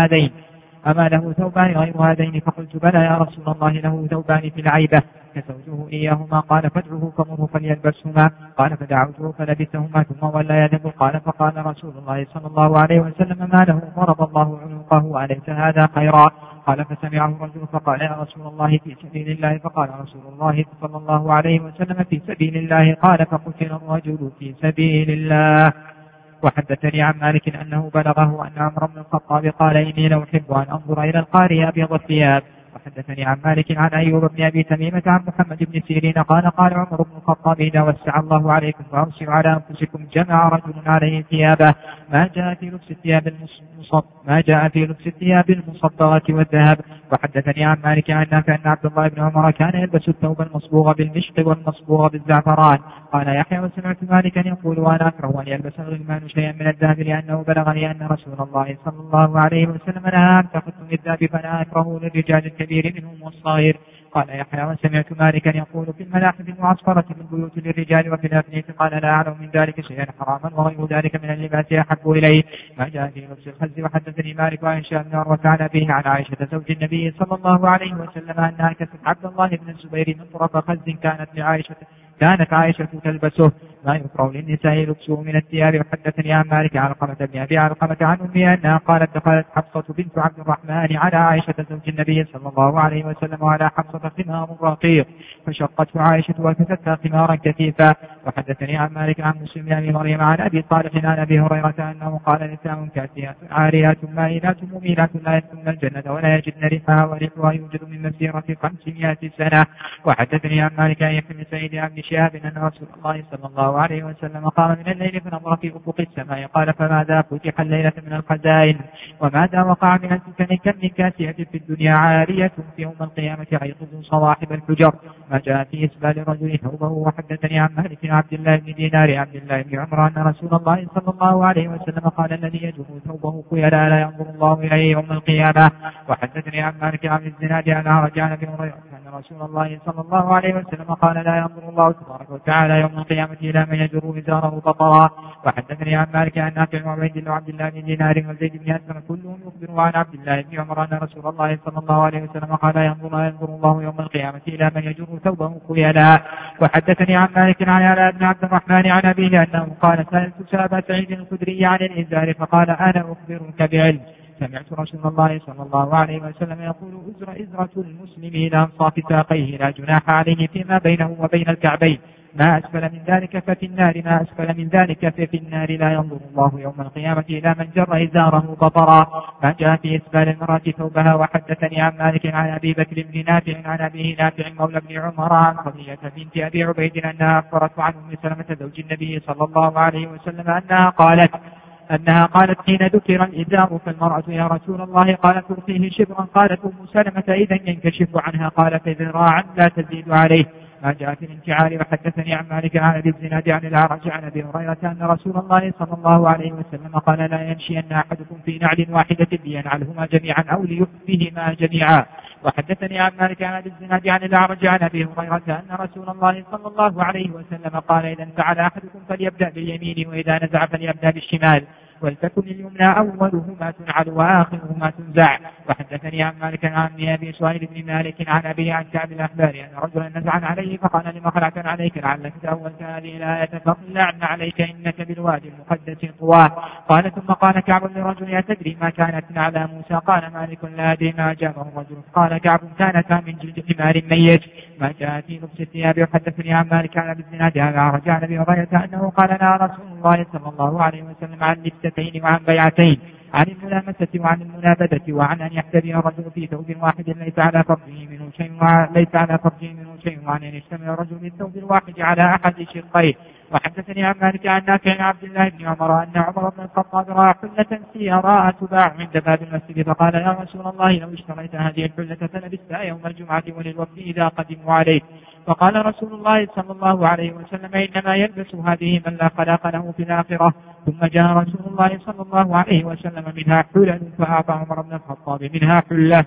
غير هذين فقلت بلى يا رسول الله له ثوبان في العيبة كسوته إياهما قال فادعه فمره فليلبسهما قال فدعوته فلبسهما ثم ولا يذهب قال فقال رسول الله صلى الله عليه وسلم ما له ضرب الله عنقه أليس هذا خيرا؟ قال فسمعه الرجل فقال يا رسول الله في سبيل الله فقال رسول الله صلى الله عليه وسلم في سبيل الله قال فقتل الرجل في سبيل الله. وحدثني عن مالك أنه بلغه أن عمر بن الخطاب قال إني لو أحب أن أنظر إلى القارئ أبيض الثياب. وحدثني عن مالك عن أيوب بن أبي تميمة عن محمد بن سيرين قال عمر بن الخطاب إذا وسع الله عليكم فأرسلوا على أنفسكم جمع رجل عليه ثيابه ما جاء في لبس الثياب المصبغة والذهب. وحدثني عن مالك عن نافع أن عبد الله بن عمر كان يلبس الثوب المصبوغ بالمشق والمصبوغ بالزعفران. قال يحيى وسمعت مالكا يقول وأنا أكره أن يلبس الغلمان شيئا من الذهب لأنه بلغني أن رسول الله صلى الله عليه وسلم نهى عن تختم الذهب فلا أكره للرجال الكبير منهم والصغير. قال يحيى وسمعت مالكا يقول في الملاحف المعصفرة من بيوت للرجال وفي الأبنية قال لا أعلم من ذلك شيئا حراما وغير ذلك من اللباس أحب إليه ما جاء في لبس الخز. وحدثني مالك وعن هشام بن عروة عن أبيه عن عائشة زوج النبي صلى الله عليه وسلم أنها كست عبد الله بن الزبير من طرف خز كانت عائشة تلبسه ما يكره للنساء لبسه من الثياب. وحدثني عن مالك عن علقمة بن أبي علقمة عن أمي أنها قالت دخلت حفصة بنت عبد الرحمن على عائشة زوج النبي صلى الله عليه وسلم وعلى حفصة خمار رقيق فشقته عائشة وكفتها خمارا كثيفا. وحدثني عن مالك عن مسلم بن أبي مريم عن أبي صالح عن أبي هريرة أنه قال نساء كاسيات عاريات مائلات مميلات لا يدخلن الجنة ولا يجدن ريحها وريحها يوجد من مسيرة 500 سنة. وحدثني عن مالك عن يحيى بن سعيد عن شهاب أن رسول الله صلى الله عليه وسلم قام من الليل فنظر في أفق السماء قال فماذا فتح الليلة من الخزائن وماذا وقع من الفتن كم من كاسية في الدنيا عارية في يوم القيامة عيقظ صواحب الحجر ما جاء في إسبال الرجل ثوبه. وحدثني عن مالك عبد الله بن دينار عبد الله بن عمر أن رسول الله صلى الله عليه وسلم قال الذي يجر ثوبه خيلا لا ينظر الله إليه يوم القيامة. وحدثني عن مالك عن الزناد عن رجعنا بن هريرة أن رسول الله صلى الله عليه وسلم قال لا ينظر الله تبارك وتعالى يوم القيامة إلى من يجر إزاره بطرا. وحدثني عن مالك عن نافع وعبيد الله عبد الله بن دينار وزيد بن أسلم كلهم يخبروا عن عبد الله بن عمر أن رسول الله صلى الله عليه وسلم قال لا ينظر الله يوم القيامة إلى من يجر ثوبه خيلا. وحدثني عن مالك عن علاء بن عبد الرحمن عن أبيه أنه قال سألت أبا سعيد الخدري عن الإزار فقال أنا أخبرك بعلم سمعت رسول الله صلى الله عليه وسلم يقول إزرة المسلم إلى أنصاف ساقيه لا جناح عليه فيما بينه وبين الكعبين ما أسفل من ذلك ففي النار ما أسفل من ذلك ففي النار لا ينظر الله يوم القيامة إلى من جر إزاره بطرا ما جاء في إسبال المرأة ثوبها. وحدثني عن مالك عن أبي بكر بن نافع عن أبيه نافع مولى بن عمر عن خديجة بنت أبي عبيد أنها أخبرت عن أم سلمة زوج النبي صلى الله عليه وسلم أنها قالت حين ذكر الإزار فالمرأة يا رسول الله قالت ترخيه شبرا قالت أم سلمة إذا ينكشف عنها قالت ذراعا لا تزيد عليه ما جاء في الانتعال. وحدثني عن مالك عن أبي الزناد عن الأعرج عن أبي هريرة أن رسول الله صلى الله عليه وسلم قال لا يمشين أحدكم في نعل واحدة لينعلهما جميعا أو ليخفهما جميعا. وحدثني عن مالك عن أبي الزناد عن الأعرج عن أبي هريرة أن رسول الله صلى الله عليه وسلم قال إذا انتعل أحدكم فليبدأ باليمين وإذا نزع فليبدأ بالشمال ولتكن اليمنى أولهما تنعل وآخرهما تنزع. وحدثني عن مالك عن أبي سهيل بن مالك عن أبي عن كعب الأحبار أن رجلا نزعا عليه فقال لما خلعت عليك لعلك تأولت هذه الآية فاطلعن عليك إنك بالوادي المقدس طواه. قال ثم قال كعب لرجل أتدري ما كانت على موسى قال مالك لا أدري ما أجابه الرجل قال كعب كانتا من جلد حمار ميت ما جاء في لبس الثياب. وحدثني عن مالك عن أبي الزناد عن رجع أبي هريرة أنه قال لنا رسول الله صلى الله عليه وسلم عن لبستين وعن بيعتين عن الملامسة وعن المنابذة وعن أن يحتبي الرجل في ثوب واحد ليس على فرجه منه شيء وعن أن يجتمع الرجل من ثوب الواحد على أحد شقيه. وحدثني عن مالك عن نافع عبد الله بن عمر أن عمر بن الخطاب رأى حلة سيراء تباع عند باب المسجد فقال يا رسول الله لو اشتريت هذه الحلة فلبستها يوم الجمعة وللوفد إذا قدموا عليك. فقال رسول الله صلى الله عليه وسلم إنما يلبس هذه من لا خلاق له في الآخرة. ثم جاء رسول الله صلى الله عليه وسلم منها حلل فأعطى عمر بن الخطاب منها حلة.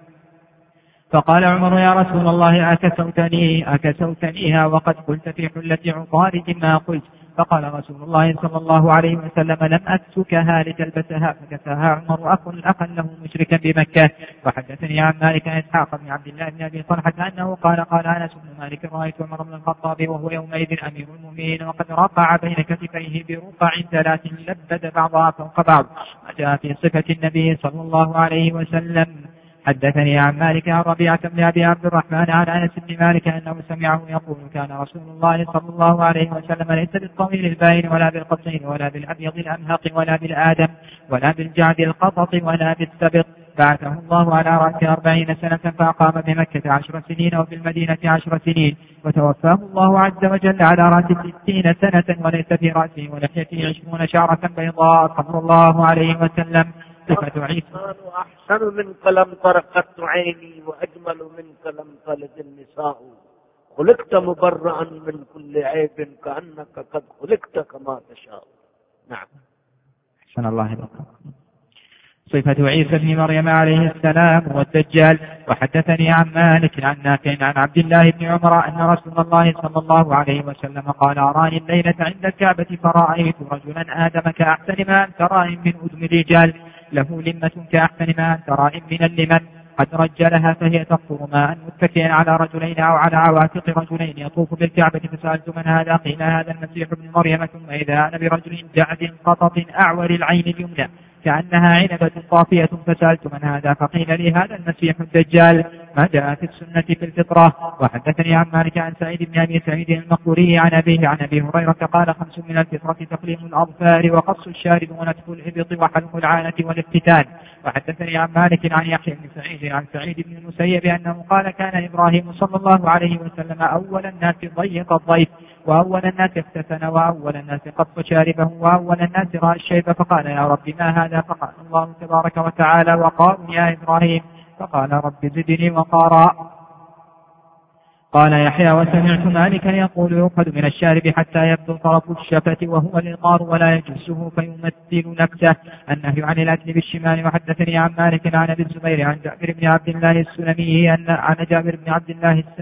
فقال عمر يا رسول الله أكسوتنيها وقد قلت في حلة عطارد ما قلت. فقال رسول الله صلى الله عليه وسلم لم أكسكها لتلبسها فكساها عمر أخا له مشركا بمكة. وحدثني عن مالك إسحاق بن عبد الله بن أبي طلحة أنه قال أنس بن مالك رأيت عمر بن الخطاب وهو يومئذ أمير المؤمنين وقد رقع بين كتفيه برقع 3 لبد بعضها فوق بعض وجاء في صفة النبي صلى الله عليه وسلم. حدثني عن مالك عن ربيعة بن أبي عبد الرحمن عن أنس بن مالك أنه سمعه يقول كان رسول الله صلى الله عليه وسلم ليس بالطويل الباين ولا بالقصير ولا بالأبيض الأمهق ولا بالآدم ولا بالجعد القطط ولا بالسبط. بعثه الله على رأس 40 سنة فأقام بمكة 10 سنين وبالمدينة 10 سنين وتوفاه الله عز وجل على رأس 60 سنة وليس في رأسه ولحيته 20 شعرة بيضاء صلى الله عليه وسلم. صفة عيسى أحسن منك لم ترقت عيني وأجمل منك لم تلد النساء خلقت مبرأ من كل عيب كأنك قد خلقت كما تشاء. نعم. أحسن الله إليك. صفة عيسى بن مريم عليه السلام والدجال. وحدثني عن مالك عن نافع عن عبد الله بن عمر أن رسول الله صلى الله عليه وسلم قال أراني الليلة عند الكعبة فرأيت رجلا آدم كأحسن ما أنت رائم من أدم الرجال، له لمة كأحسن ما أنت رائم من اللمم، قد رجلها فهي تقطر ماء متكئا على رجلين أو على عواتق رجلين يطوف بالكعبة. فسألت من هذا؟ قيل هذا المسيح ابن مريم. ثم إذا أنا برجل جعد قطط أعور العين اليمنى كأنها عنبة طافية. فسألت من هذا؟ فقيل لي هذا المسيح الدجال، ما جاء في السنة في الفطرة. وحدثني عن مالك عن سعيد بن أبي سعيد المقبوري عن أبيه عن أبي هريرة قال 5 من الفطرة: تقليم الأظفار وقص الشارب ونتف الإبط وحلق العانة والافتتان. وحدثني عن مالك عن يحيى بن سعيد عن سعيد بن المسيب أنه قال كان إبراهيم صلى الله عليه وسلم أول الناس ضيق الضيف، وأول الناس اختتن، وأول الناس قص شاربه، وأول الناس رأى الشيب. فقال يا رب ما هذا؟ فقال الله تبارك وتعالى وقاروا يا إبراهيم. فقال رب زدني وقارا. قال يحيى وسمعت مالكا يقول يؤخذ من الشارب حتى يبدو طرف الشفة وهو الإقار ولا يجسه فيمثل نفسه. النهي عن الأكل بالشمال. وحدثني عن مالك عن أبي الزبير عن جابر بن عبد الله السلمي عن جابر بن عبد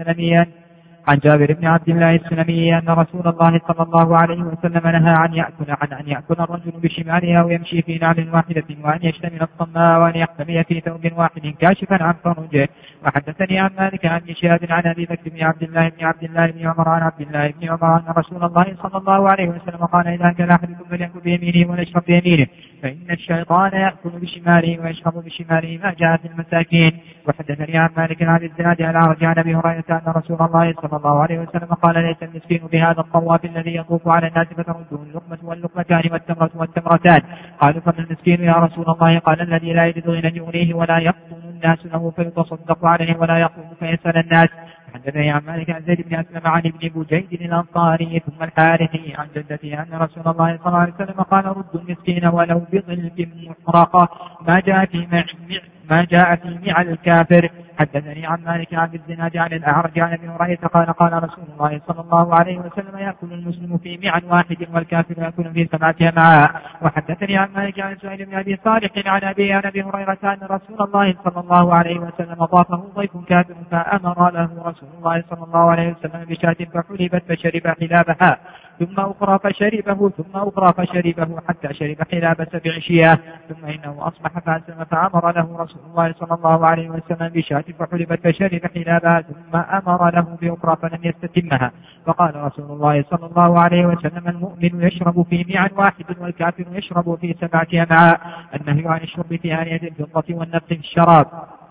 الله السلمي أن رسول الله صلى الله عليه وسلم نهى عن أن يأكل الرجل بشماله أو يمشي في نعل واحدة، وأن يشتمل الصماء، وأن يحتمي في ثوب واحد كاشفا عن فرجه. وحدثني عن مالك عن شهاب عن أبي بكر بن عبد الله بن عمر عن عبد الله بن عمر أن رسول الله صلى الله عليه وسلم قال إذا أكل أحدكم فليأكل بيمينه وليشرب بيمينه، فإن الشيطان يأكل بشماله ويشرب بشماله ما جاء في المساكين. وحدثني عن مالك عن الزناد عن أبي هريرة أن رسول الله صلى الله عليه وسلم قال ليس المسكين بهذا الطواف الذي يطوف على الناس فترده اللقمة واللقمتان والتمرة والتمرتان. قالوا فما المسكين يا رسول الله؟ قال الذي لا يجد غنى يغنيه ولا يقوم الناس له فيتصدق عليه ولا يقوم فيسأل الناس. حدثني عن مالك عن زيد بن أسلم عن ابن بجيد الأنصاري ثم الحارثي عن جدته أن رسول الله صلى الله عليه وسلم قال ردوا المسكين ولو بظلب محرقة ما جاء في مع الكافر. حدثني عن مالك عن الزناد عن الأعرج عن ابي هريرة قال رسول الله صلى الله عليه وسلم يأكل المسلم في معا واحد والكافر يأكل في 7 أمعاء. وحدثني عن مالك عن سهيل بن أبي صالح عن أبي هريرة أن رسول الله صلى الله عليه وسلم ضافه ضيف كافر فأمر له رسول الله صلى الله عليه وسلم بشاة فحلبت فشرب حلابها ثم أخرى فشربه حتى شرب حلاب 7 شياه، ثم إنه أصبح فأسلم فأمر له رسول الله صلى الله عليه وسلم بشاة فحلبت فشرب حلابها ثم أمر له بأخرى فلم يستتمها. فقال رسول الله صلى الله عليه وسلم المؤمن يشرب في معا واحد والكافر يشرب في 7 أمعاء. النهي عن الشرب في آنية الفضة والنفخ في الشراب.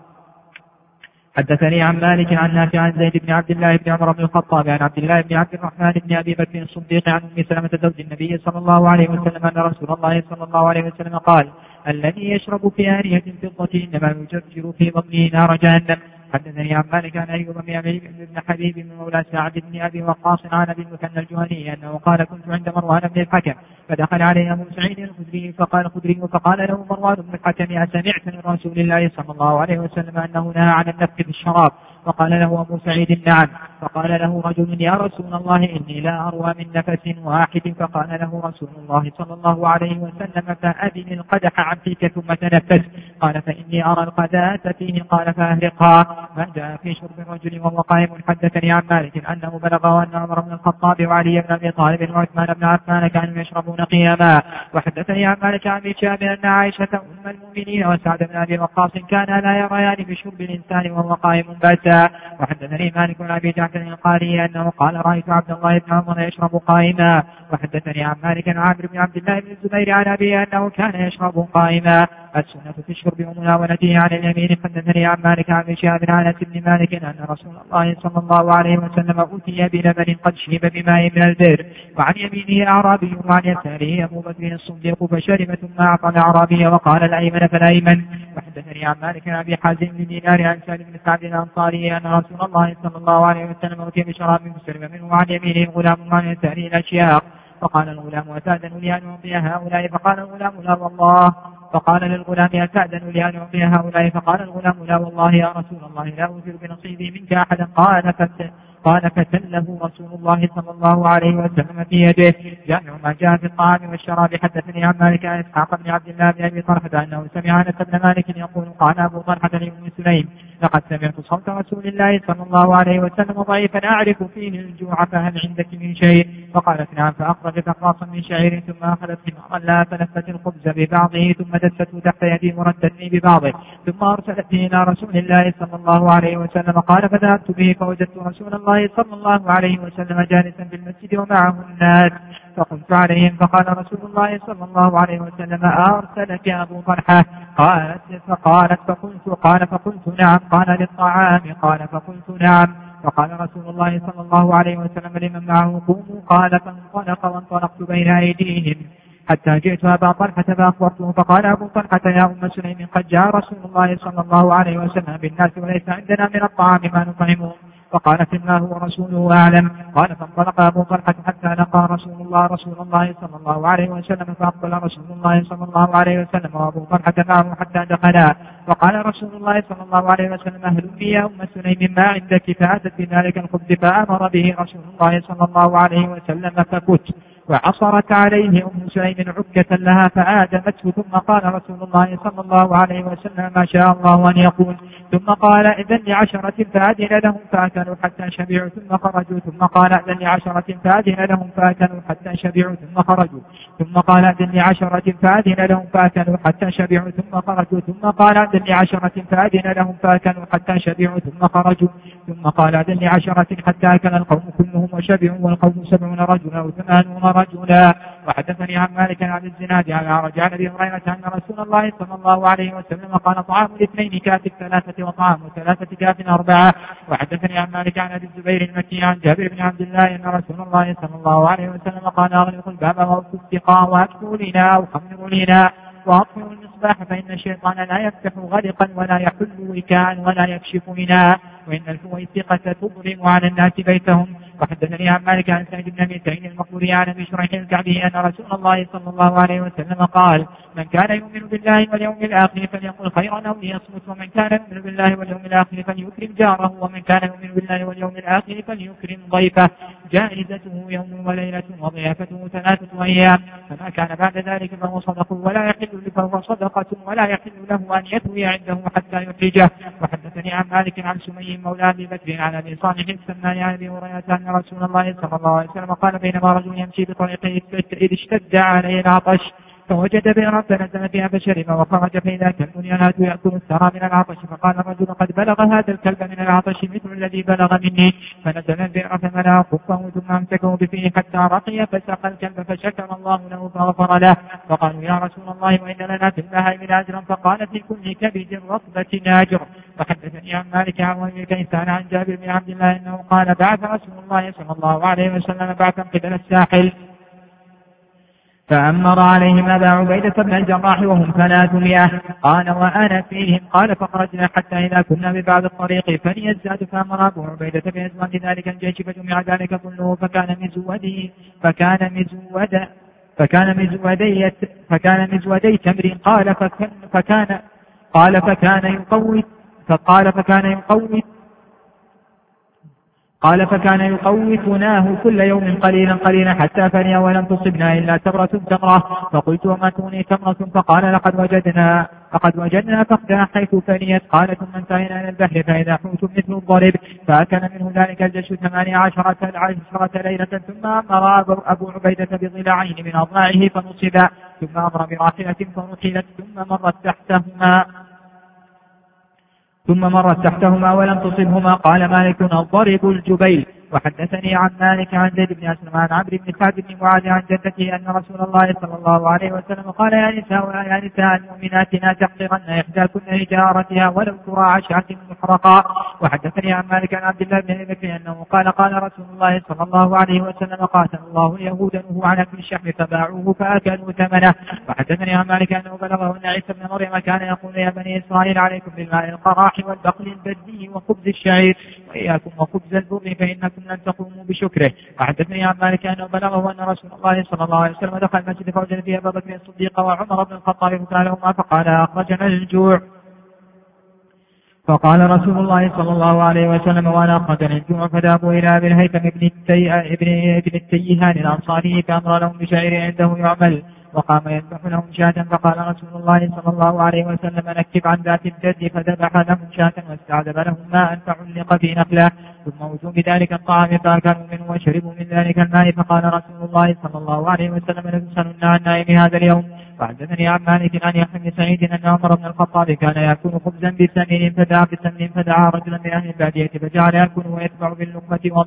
حدثني عن مالك عن نافع عن زيد بن عبد الله بن عمر بن الخطاب عن عبد الله بن عبد الرحمن بن أبي بكر الصديق عن أم سلمة زوج النبي صلى الله عليه وسلم أن رسول الله صلى الله عليه وسلم قال الذي يشرب في آنية الفضة إنما يجرجر في بطنه نار جهنم. حدثني عن مالك عن أيوب بن حبيب بن مولى سعد بن أبي وقاص عن أبي المثنى الجهني أنه قال كنت عند مروان بن الحكم فدخل عليه أبو سعيد الخدري فقال له مروان بن الحكم أسمعت من رسول الله صلى الله عليه وسلم أنه نهى عن النفخ في الشراب؟ فقال له أبو سعيد نعم. فقال له رجل يا رسول الله إني لا أروى من نفس واحد. فقال له رسول الله صلى الله عليه وسلم فأذن القدح عن فيك ثم تنفس. قال فإني أرى القذاة فيه. قال فأهرقها. ما جاء في شرب الرجل وهو قائم. حدثني عن مالك أنه بلغه أن عمر بن الخطاب وعلي بن أبي طالب وعثمان بن عفان كانوا يشربون قياما. وحدثني عن مالك عن شاب أن عائشة أم المؤمنين وسعد بن أبي وقاص كان لا يريان بشرب الإنسان وهو قائم باسا. وحدثني مالك عن أبي جعفر القاري أنه قال رأيت عبد الله بن عمر يشرب قائما. وحدثني عن مالك عن عامر بن عبد الله بن الزبير عن أبيه أنه كان يشرب قائما. السنة في الشرب ومناولته على اليمين. حدثني عن مالك عن شهاب عن أنس بن مالك أن رسول الله صلى الله عليه وسلم أتي بلبن قد شرب بماء من البئر وعن يمينه أعرابي وعن يساره أبو بكر الصديق فشرب ثم أعطى الأعرابي وقال الأيمن فالأيمن. وحدثني عن مالك عن أبي حازم بن دينار عن سالم بن سعد الأنصاري أن رسول الله صلى الله عليه وسلم أتي بشراب فشرب منه وعن يمينه غلام وعن يساره الأشياء. فقال الغلام أتأذن لأن أعطي هؤلاء؟ فقال الغلام لا والله. فقال للغلام أتأذن لأن أعطي هؤلاء؟ فقال الغلام لا والله يا رسول الله لا أوثر بنصيبي منك أحدا. قال فتله رسول الله صلى الله عليه وسلم في يده. جامع ما جاء في الطعام والشراب. حدثني عن مالك عن إسحاق بن عبد الله بن أبي طلحة أنه سمع أنس بن مالك يقول قال أبو طلحة لأم سليم لقد سمعت صوت رسول الله صلى الله عليه وسلم ضعيفا أعرف فيه الجوع فهل عندك من شيء؟ فقالت نعم. فأخرجت أقراصا من شعير ثم أخذت حمارا لها فلفت الخبز ببعضه ثم دسته تحت يدي مردتني ببعضه ثم أرسلته إلى رسول الله صلى الله عليه وسلم. قال فذهبت به فوجدت رسول الله صلى الله عليه وسلم جالسا في المسجد ومعه الناس فقمت عليهم فقال رسول الله صلى الله عليه وسلم أرسلك أبو طلحة؟ قالت فقلت نعم. قال للطعام؟ قال فقلت نعم. فقال رسول الله صلى الله عليه وسلم لمن معه قوموا. قال فانطلق وانطلقت بين أيديهم حتى جئت أبا طلحة فأخبرته فقال أبو طلحة يا أم سليم قد جاء رسول الله صلى الله عليه وسلم بالناس وليس عندنا من الطعام ما نطعمهم. فقالت الله ورسوله أعلم. قال فانطلق أبو طلحة حتى لقى رسول الله صلى الله عليه وسلم فأقبل رسول الله صلى الله عليه وسلم وأبو طلحة معه حتى دخلا. فقال رسول الله صلى الله عليه وسلم هلمي يا أم سليم ما عندك؟ فأتت بذلك الخبز فأمر به رسول الله صلى الله عليه وسلم فكت وعصرت عليه أم سليم عكة لها فآدمته ثم قال رسول الله صلى الله عليه وسلم ما شاء الله أن يقول. ثم قال إذن لعشرة فأذن لهم فأكلوا حتى شبعوا ثم خرجوا. ثم قال إذن لعشرة فأذن لهم فأكلوا حتى شبعوا ثم خرجوا. ثم قال إذن لعشرة فأذن لهم فأكلوا حتى شبعوا ثم خرجوا. ثم قال إذن لعشرة فأذن لهم فأكلوا حتى شبعوا ثم خرجوا. ثم قال إذن لعشرة حتى أكل القوم كلهم وشبعوا والقوم 70 رجلا أو 80 رجلا. وحدثني عن مالك عن الزناد عن أعرج عن أبي هريرة أن رسول الله صلى الله عليه وسلم قال طعام الاثنين كافٍ 3 وطعام 3 كافٍ 4. وحدثني عن مالك عن أبي الزبير المكي عن جابر بن عبد الله أن رسول الله صلى الله عليه وسلم قال أغلقوا الباب وأوفوا السقاء وأكفوا لنا أو خمروا لنا وأطفئوا المصباح فإن الشيطان لا يفتح غلقا ولا يحل وكاء ولا يكشف منها وإن الفويسقة تظلم على الناس بيتهم. وحدثني عن مالك عن سعيد بن أبي سعيد المقبوري عن أبي شريح الكعبي أن رسول الله صلى الله عليه وسلم قال من كان يؤمن بالله واليوم الآخر فليقل خيرا أو ليصمت ومن كان يؤمن بالله واليوم الآخر فليكرم جاره ومن كان يؤمن بالله واليوم الآخر فليكرم ضيفه. جائزته يوم وليلة وضيافته 3 أيام فما كان بعد ذلك فهو صدق ولا يحل فهو صدقة ولا يحل له أن يثوي عنده حتى يحرجه. وحدثني عن مالك عن سمي مولى أبي بكر عن أبي صالح السمان عن أبي هريرة أن رسول الله صلى الله عليه وسلم قال بينما رجل يمشي بطريقه إذ اشتد عليه العطش فوجد بئرا فنزل فيها فشرب وخرج فإذا كلب ينهد يأكل الثرى من العطش فقال الرجل قد بلغ هذا الكلب من العطش مثل الذي بلغ مني فنزل البئر فملأ خفه ثم امسكه بفيه حتى رقي فسقى الكلب فشكر الله له فغفر له. فقالوا يا رسول الله وإن لنا في البهائم أجرا فقال في كل كبد رطبة أجر. وحدثني عن مالك عن وهب كيسان عن جابر بن عبد الله أنه قال بعث رسول الله صلى الله عليه وسلم بعثا قبل الساحل فأمر عليهم أبا عبيدة بن الجراح وهم 300 قال وأنا فيهم. قال فخرجنا حتى إذا كنا ببعض الطريق فليزداد فأمر أبو عبيدة بإزواج ذلك الجيش فجمع ذلك كله فكان مزودي تمر قال فكان يقوتناه كل يوم قليلا حتى فني ولم تصبنا إلا تمرة. فقلت وما توني تمرة؟ فقال لقد وجدنا فقدها حيث فنيت. قال ثم انتهينا إلى البحر فإذا حوت مثل الضرب فأكل منه ذلك الجيش 18 ليلة. ثم أمر أبو عبيدة بضلعين من أضلاعه فنصبا ثم أمر براحلة فرحلت ثم مرت تحتهما ولم تصبهما. قال مالك الضرب الجبيل. وحدثني عن مالك عن زيد بن أسلم عن عمرو بن سعد بن معاذ عن جدته أن رسول الله صلى الله عليه وسلم قال يا نساء المؤمنات لا تحقرن إحداكن هجارتها ولو ترى عشعة محرقا. وحدثني عن مالك عن عبد الله بن أبي بكر أنه قال رسول الله صلى الله عليه وسلم قاتل الله اليهود نهوا عن أكل الشحم فباعوه فأكلوا ثمنه. وحدثني عن مالك أنه بلغه أن عيسى بن مريم كان يقول يا بني إسرائيل عليكم بالماء القراح والبقل البدي وخبز الشعير وإياكم وخبز البر فإنكم لن تقوموا بشكره. وحدثني عن مالك أنه بلغه أن رسول الله صلى الله عليه وسلم دخل المسجد فوجد فيه أبا بكر الصديق وعمر بن الخطاب فسألهما فقال أخرجنا الجوع. فقال رسول الله صلى الله عليه وسلم وأنا أخرجني الجوع فذهبوا إلى أبي الهيثم ابن التيهان الأنصاري فأمر لهم بشعير عنده يعمل وقام يذبح لهم شاة فقال رسول الله صلى الله عليه وسلم نكب عن ذات الجد فذبح لهم شاة واستعذب لهم ماء فعلق في نخله ثم وجوا بذلك الطعام فأكلوا منه وشربوا من ذلك الماء فقال رسول الله صلى الله عليه وسلم لتسألن عن نائم هذا اليوم. وحدثني عن مالك عن يحيى بن سعيد أن عمر بن الخطاب كان يأكل خبزا بسمين فدعا رجلا من أهل البادية فجعل يأكل ويتبع باللقمة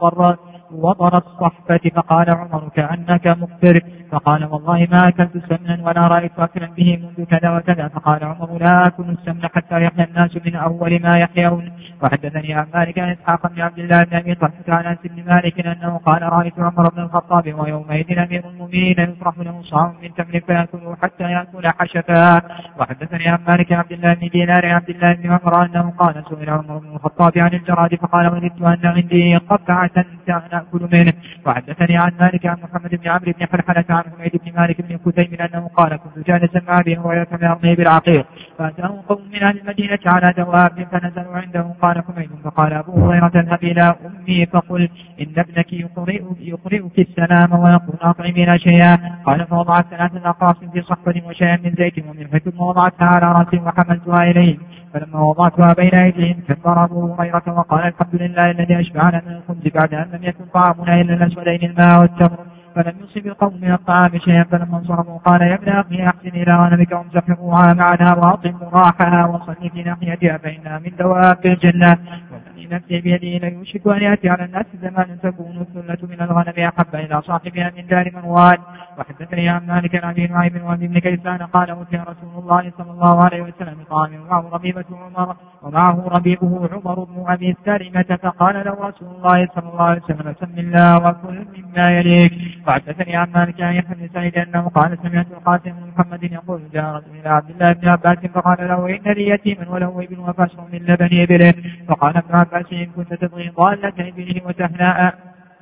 وضر الصحفة فقال عمر كأنك مكثر فقال والله ما أكلت سمنا ولا رأيت أكلا به منذ كذا وكذا فقال عمر لا أكل السمن حتى يحيى الناس من أول ما يحيون. وحدثني عن مالك عن إسحاق بن عبد الله بن أبي طلحة عن أنس بن مالك أنه قال رأيت عمر بن الخطاب ويومئذ أمير المؤمنين يطرح له صاع من تمر فيأكله حتى يأكل حشفا. وحدثني عن مالك عبد الله بن دينار عبد الله بن عمر أنه قال سئل عمر بن الخطاب عن الجراد فقال وددت أن عندي قطعة نأكل منه. وحدثني عن مالك عن محمد بن عمرو بن حلحلة عن حميد بن مالك بن كثيم أنه قال كنت جالسا مع أبي هريرة يرمي بالعقيق فأتاه قوم من أهل المدينة على دواب فنزلوا عنده قال حميد فقال أبو هريرة اذهب إلى أمي فقل إن ابنك يقرئك السلام ويقول أطعمنا شيئا. قال فوضعت 3 أقراص في صحفة وشيئا من زيت ومن حكم ووضعتها على رأسي وحملتها إليهم فلما وضعتها بين أيديهم كبر أبو هريرة وقال الحمد لله الذي أشبعنا من الخبز بعد أن لم يكن طعامنا إلا الأسودين الماء والتمر فلم يصب القوم من الطعام شيئا. فلما انصرفوا قال يا ابن أخي أحسن إلى غنمك وامسح رعاها معها وأطم راحها وصلي في ناحيتها فإنها من دواب الجنة. والذي نفسي بيده ليوشك أن يأتي على الناس زمان تكون الثلة من الغنم أحب إلى صاحبها من دار مروان. وحدثني عن مالك عن أبي نعيم وأبي بن كيسان قال أوتي رسول الله صلى الله عليه وسلم بطعام ومعه ربيبة عمر ومعه ربيبه عمر بن أبي سلمة فقال له رسول الله صلى الله عليه وسلم سم الله وكل مما يليك. وحدثني عن مالك عن يحيى بن سعيد أنه قال سمعت القاسم بن محمد يقول جاء رجل إلى عبد الله بن عباس فقال له إن لي يتيما وله ابن وفاشر من لبن إبله. فقال ابن عباس إن كنت تبغي ضالة ابنه وتهنأ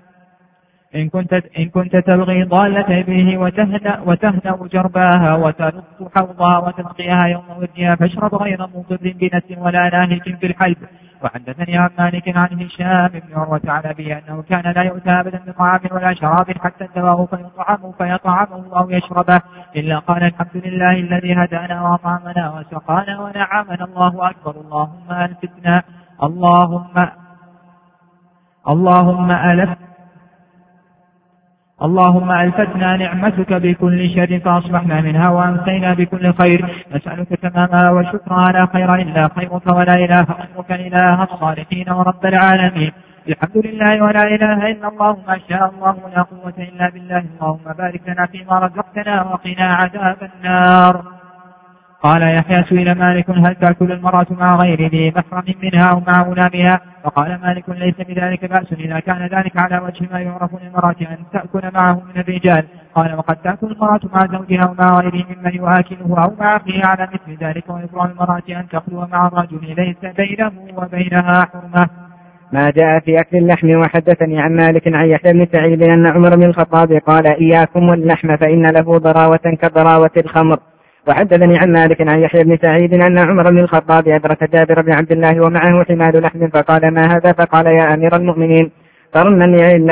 إن كنت تبغي ضالة ابنه وتهنأ جرباها وتلط حوضها وتسقيها يوم ودها فاشرب غير مضر بنس ولا ناهك في الحلب. وحدثني عن مالك عن هشام بن عروة عن أبيه أنه كان لا يؤتى أبدا بطعام ولا شراب حتى انتواه فيطعمه أو يشربه إلا قال الحمد لله الذي هدانا وأطعمنا وسقانا ونعمنا الله أكبر اللهم ألفتنا نعمتك بكل شر فأصبحنا منها وأمسينا بكل خير نسألك تمامها وشكرا على خير إلا خيرك ولا إله غيرك إله الصالحين ورب العالمين. الحمد لله ولا إله إلا الله ما شاء الله ولا قوة إلا بالله. اللهم بارك لنا فيما رزقتنا وقنا عذاب النار. قال يحيى سئل مالك هل تأكل المرأة مع غير ذي محرم منها أو مع غلامها؟ فقال مالك ليس بذلك بأس إذا كان ذلك على وجه ما يعرف للمرأة أن تأكل معه من الرجال. قال وقد تأكل المرأة مع زوجها ومع غيره ممن يؤكله أو مع أخيه على مثل ذلك ويكره المرأة أن تخلو مع الرجل ليس بينه وبينها حرمة. ما جاء في أكل اللحم. وحدثني عن مالك عن يحيى بن سعيد أن عمر بن الخطاب قال إياكم واللحم فإن له ضراوة كضراوة الخمر. وحدثني عن مالك عن يحيى بن سعيد أن عمر بن الخطاب أدرك جابر بن عبد الله ومعه حمال لحم فقال ما هذا؟ فقال يا أمير المؤمنين قرمنا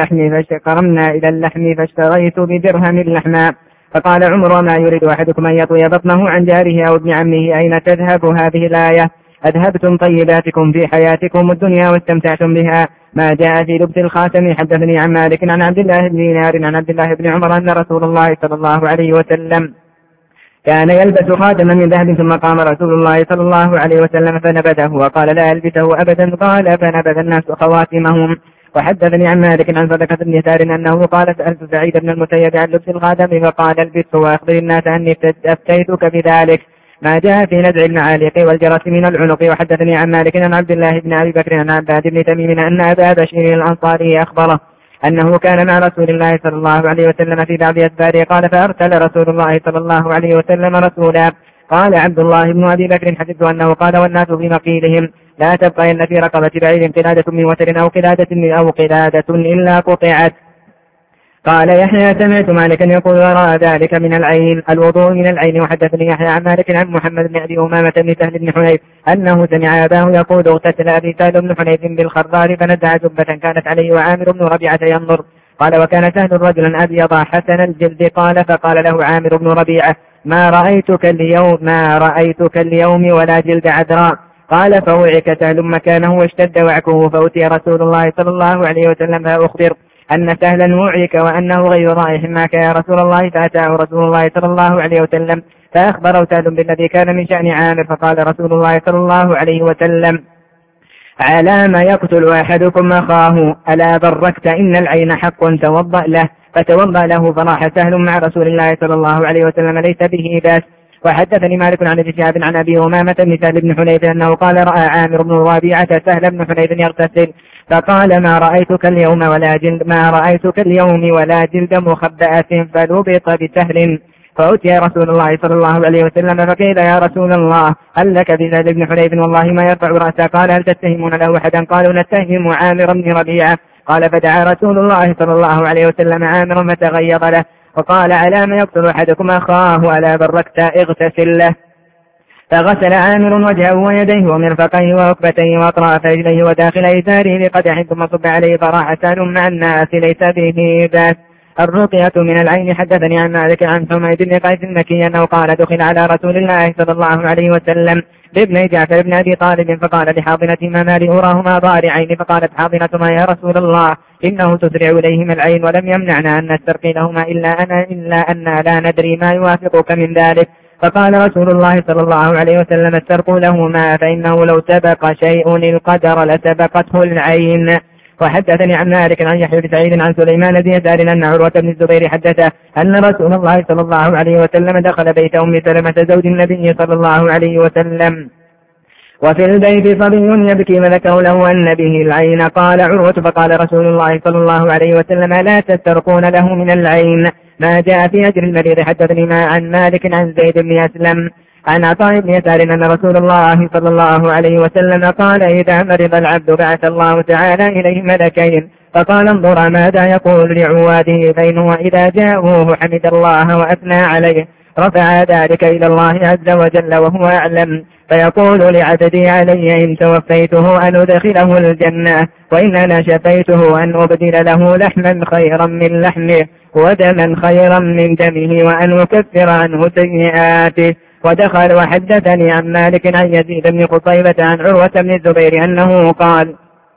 إلى اللحم فاشتريت بدرهم اللحم. فقال عمر وما يريد أحدكم أن يطوي بطنه عن جاره أو ابن عمه أين تذهب هذه الآية؟ أذهبتم طيباتكم في حياتكم الدنيا واستمتعتم بها. ما جاء في لبس الخاتم. حدثني عن مالك عن عبد الله بن دينار عن عبد الله بن عمر أن رسول الله صلى الله عليه وسلم كان يلبس خاتما من ذهب ثم قام رسول الله صلى الله عليه وسلم فنبذه وقال لا ألبسه أبدا. قال فنبذ الناس خواتمهم. وحدثني عن مالك عن صدقة بن يسار أنه قال سألت سعيد بن المسيب عن لبس الخاتم فقال البسه وأخبر الناس أني أفتيتك بذلك. ما جاء في نزع المعالق والجرس من العنق. وحدثني عن مالك عن عبد الله بن أبي بكر عن عباد بن تميم أن أبا بشير الأنصاري أخبره أنه كان مع رسول الله صلى الله عليه وسلم في بعض أسفاره. قال فأرسل رسول الله صلى الله عليه وسلم رسولا. قال عبد الله بن أبي بكر حدثت أنه قال والناس في مقيلهم لا تبقى إن في رقبة بعير قلادة من وتر أو قلادة إلا قطعت. قال يحيى سمعت مالكا يقول وراء ذلك من العين الوضوء من العين. وحدثني يحيى عن مالك عن محمد بن أبي أمامة بن سهل بن حنيف أنه سمع أباه يقول اغتسل أبي سهل بن حنيف بالخرار فنزع جبة كانت عليه وعامر بن ربيعة ينظر. قال وكان سهل رجلا أبيض حسن الجلد. قال فقال له عامر بن ربيعة ما رأيتك اليوم ولا جلد عذراء. قال فوعك سهل مكانه واشتد وعكه فأتي رسول الله صلى الله عليه وسلم فأخبر أن سهلا وعيك وأنه غير رائح معك يا رسول الله. فأتاه رسول الله صلى الله عليه وسلم فأخبره سهل بالذي كان من شأن عامر. فقال رسول الله صلى الله عليه وسلم على ما يقتل أحدكم أخاه ألا بركت إن العين حق توضأ له. فتوضأ له فراح سهل مع رسول الله صلى الله عليه وسلم ليس به بأس. وحدثني مالك عن ابن شهاب عن أبي أمامة بن سهل بن حنيف أنه قال رأى عامر بن ربيعة سهل بن حنيف يغتسل فقال ما رأيتك اليوم ولا جلد مخبأة فلبط بسهل. فأتي رسول الله صلى الله عليه وسلم فقيل يا رسول الله هل لك بسهل بن حنيف والله ما يرفع رأسه. قال هل تتهمون له أحدا؟ قالوا نتهم عامر بن ربيعة. قال فدعا رسول الله صلى الله عليه وسلم عامر فتغيظ له وقال على ما يقتل أحدكم أخاه ألا بركت اغتسل له. فغسل عامر وجهه ويديه ومرفقيه وركبتيه وأطراف رجليه وداخل إزاره بقدح ثم صب عليه فراح سهل مع الناس ليس به بأس. الرقية من العين. حدثني عن مالك عن حميد بن قيس المكي أنه قال دخل على رسول الله صلى الله عليه وسلم بابن جعفر بن أبي طالب فقال لحاضنتهما ما لي أراهما ضارعين. فقالت حاضنتهما يا رسول الله إنه تسرع إليهما العين ولم يمنعنا أن نسترقي لهما إلا أن لا ندري ما يوافقك من ذلك. فقال رسول الله صلى الله عليه وسلم استرقوا لهما فإنه لو سبق شيء القدر لسبقته العين. وحدثني عن مالك عن يحيى بن سعيد عن سليمان بن يسار أن عروة بن الزبير حدثه أن رسول الله صلى الله عليه وسلم دخل بيت أم سلمة زوج النبي صلى الله عليه وسلم وفي البيت صبي يبكي فذكروا له أن به العين. قال عروة فقال رسول الله صلى الله عليه وسلم لا تسترقون له من العين ما جاء في أجر المريض. حدثني ما عن مالك عن زيد بن أسلم عن عطاء بن يسار أن رسول الله صلى الله عليه وسلم قال إذا مرض العبد بعث الله تعالى إليه ملكين فقال انظر ماذا يقول لعواده بينه وإذا جاءوه حمد الله وأثنى عليه رفع ذلك إلى الله عز وجل وهو أعلم فيقول لعبدي علي إن توفيته أن أدخله الجنة وإن أنا شفيته أن أبدل له لحما خيرا من لحمه ودما خيرا من دمه وأن أكفر عنه سيئاته. ودخل. وحدثني عن مالك عن يزيد بن قصيبة عن عروة بن الزبير أنه قال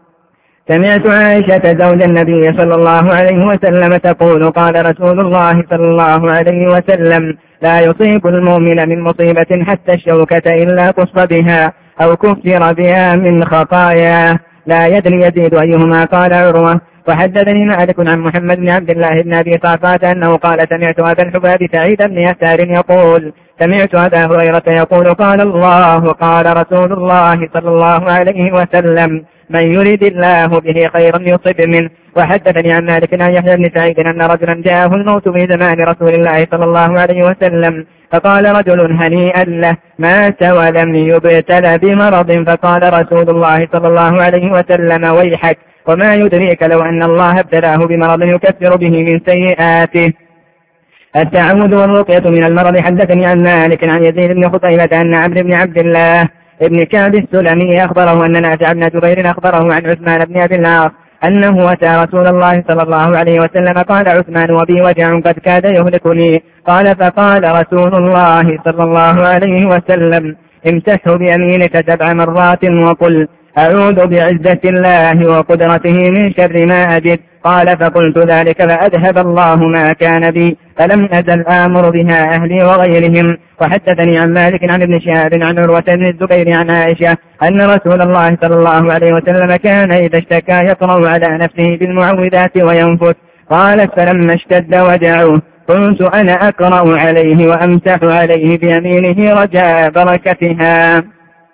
سمعت عائشة زوج النبي صلى الله عليه وسلم تقول قال رسول الله صلى الله عليه وسلم لا يصيب المؤمن من مصيبة حتى الشوكة إلا قص بها أو كفر بها من خطاياه لا يدري يزيد أيهما. قال عروة. وحدثني مالك عن محمد بن عبد الله بن أبي صعصعة أنه قال سمعت أبا الحباب سعيد بن يسار يقول سمعت أبا هريرة يقول قال الله قال رسول الله صلى الله عليه وسلم من يريد الله به خيرا يصب منه. وحدثني عن مالك عن يحيى بن سعيد أن رجلا جاءه الموت في زمان رسول الله صلى الله عليه وسلم فقال رجل هنيئا له مات ولم يبتل بمرض. فقال رسول الله صلى الله عليه وسلم ويحك وما يدريك لو أن الله ابتلاه بمرض يكفر به من سيئاته. التعوذ والرقية من المرض. حدثني عن مالك عن يزيد بن خطيبة أن عمرو بن عبد الله ابن كعب السلمي أخبره أن نافع بن جبير أخبره عن عثمان بن أبي العاص أنه أتى رسول الله صلى الله عليه وسلم قال عثمان وبي وجع قد كاد يهلكني. قال فقال رسول الله صلى الله عليه وسلم امسحه بيمينك 7 مرات وقل أعوذ بعزة الله وقدرته من شر ما أجد. قال فقلت ذلك فأذهب الله ما كان بي فلم أزل آمر بها أهلي وغيرهم. وحدثني عن مالك عن ابن شهاب عن عروة بن الزبير عن عائشة أن رسول الله صلى الله عليه وسلم كان إذا اشتكى يقرأ على نفسه بالمعوذات وينفث. قالت فلما اشتد وجعه قلت أنا أقرأ عليه وأمسح عليه بيمينه رجاء بركتها.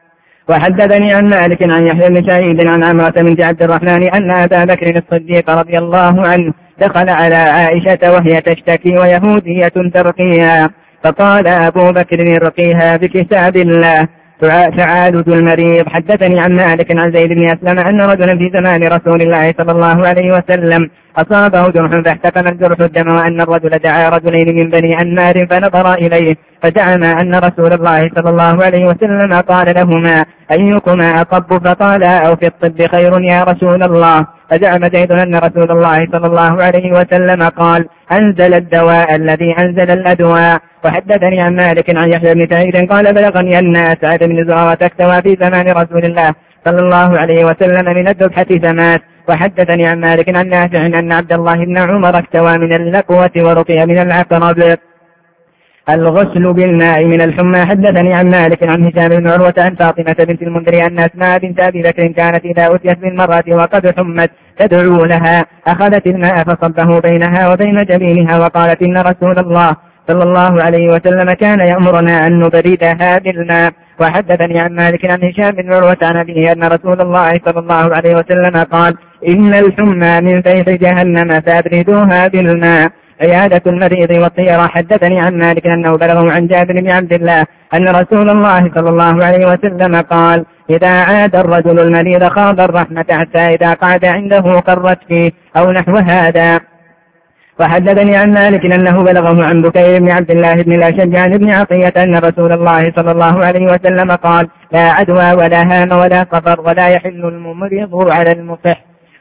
وحدثني عن مالك عن يحيى بن سعيد عن عمرة بنت عبد الرحمن أن أبا بكر الصديق رضي الله عنه دخل على عائشة وهي تشتكي ويهودية ترقيها فقال أبو بكر ارقيها بكتاب الله. تعالج المريض. حدثني عن مالك عن زيد بن أسلم أن رجلا في زمان رسول الله صلى الله عليه وسلم أصابه جرح فاحتقن الجرح الدم، وأن الرجل دعا رجلين من بني أنمار فنظر إليه فزعما أن رسول الله صلى الله عليه وسلم قال لهما أيكما أطب؟ فقالا أو في الطب خير يا رسول الله. فزعم زيد أن رسول الله صلى الله عليه وسلم قال أنزل الدواء الذي أنزل الأدواء. وحدثني عن مالك عن يحيى بن سعيد قال بلغني أن سعد بن زرارة اكتوى في زمان رسول الله صلى الله عليه وسلم من الذبحة ثمات. وحدثني عن مالك عن نافع أن عبد الله بن عمر اكتوى من اللقوة ورقي من العقرب. الغسل بالماء من الحمى. حدثني عن مالك عن هشام بن عروة عن فاطمة بنت المنذر أن أسماء بنت أبي بكر كانت إذا أتيت بالمرأة وقد حمت تدعو لها أخذت الماء فصبه بينها وبين جبينها وقالت إن رسول الله صلى الله عليه وسلم كان يأمرنا أن نبردها بالماء. وحدثني عن مالك عن هشام بن عروة عن أبيه أن رسول الله صلى الله عليه وسلم قال إن الحمى من فيح جهنم فأبردوها بالماء. عيادة المريض والطيرة. حدثني عن مالك أنه بلغه عن جابر بن عبد الله أن رسول الله صلى الله عليه وسلم قال إذا عاد الرجل المريض خاض الرحمة حتى إذا قعد عنده قرت فيه أو نحو هذا. وحدثني عن مالك أنه بلغه عن بكير بن عبد الله بن الأشج عن ابن عطية أن رسول الله صلى الله عليه وسلم قال لا عدوى ولا هام ولا صفر ولا يحل الممرض على المصح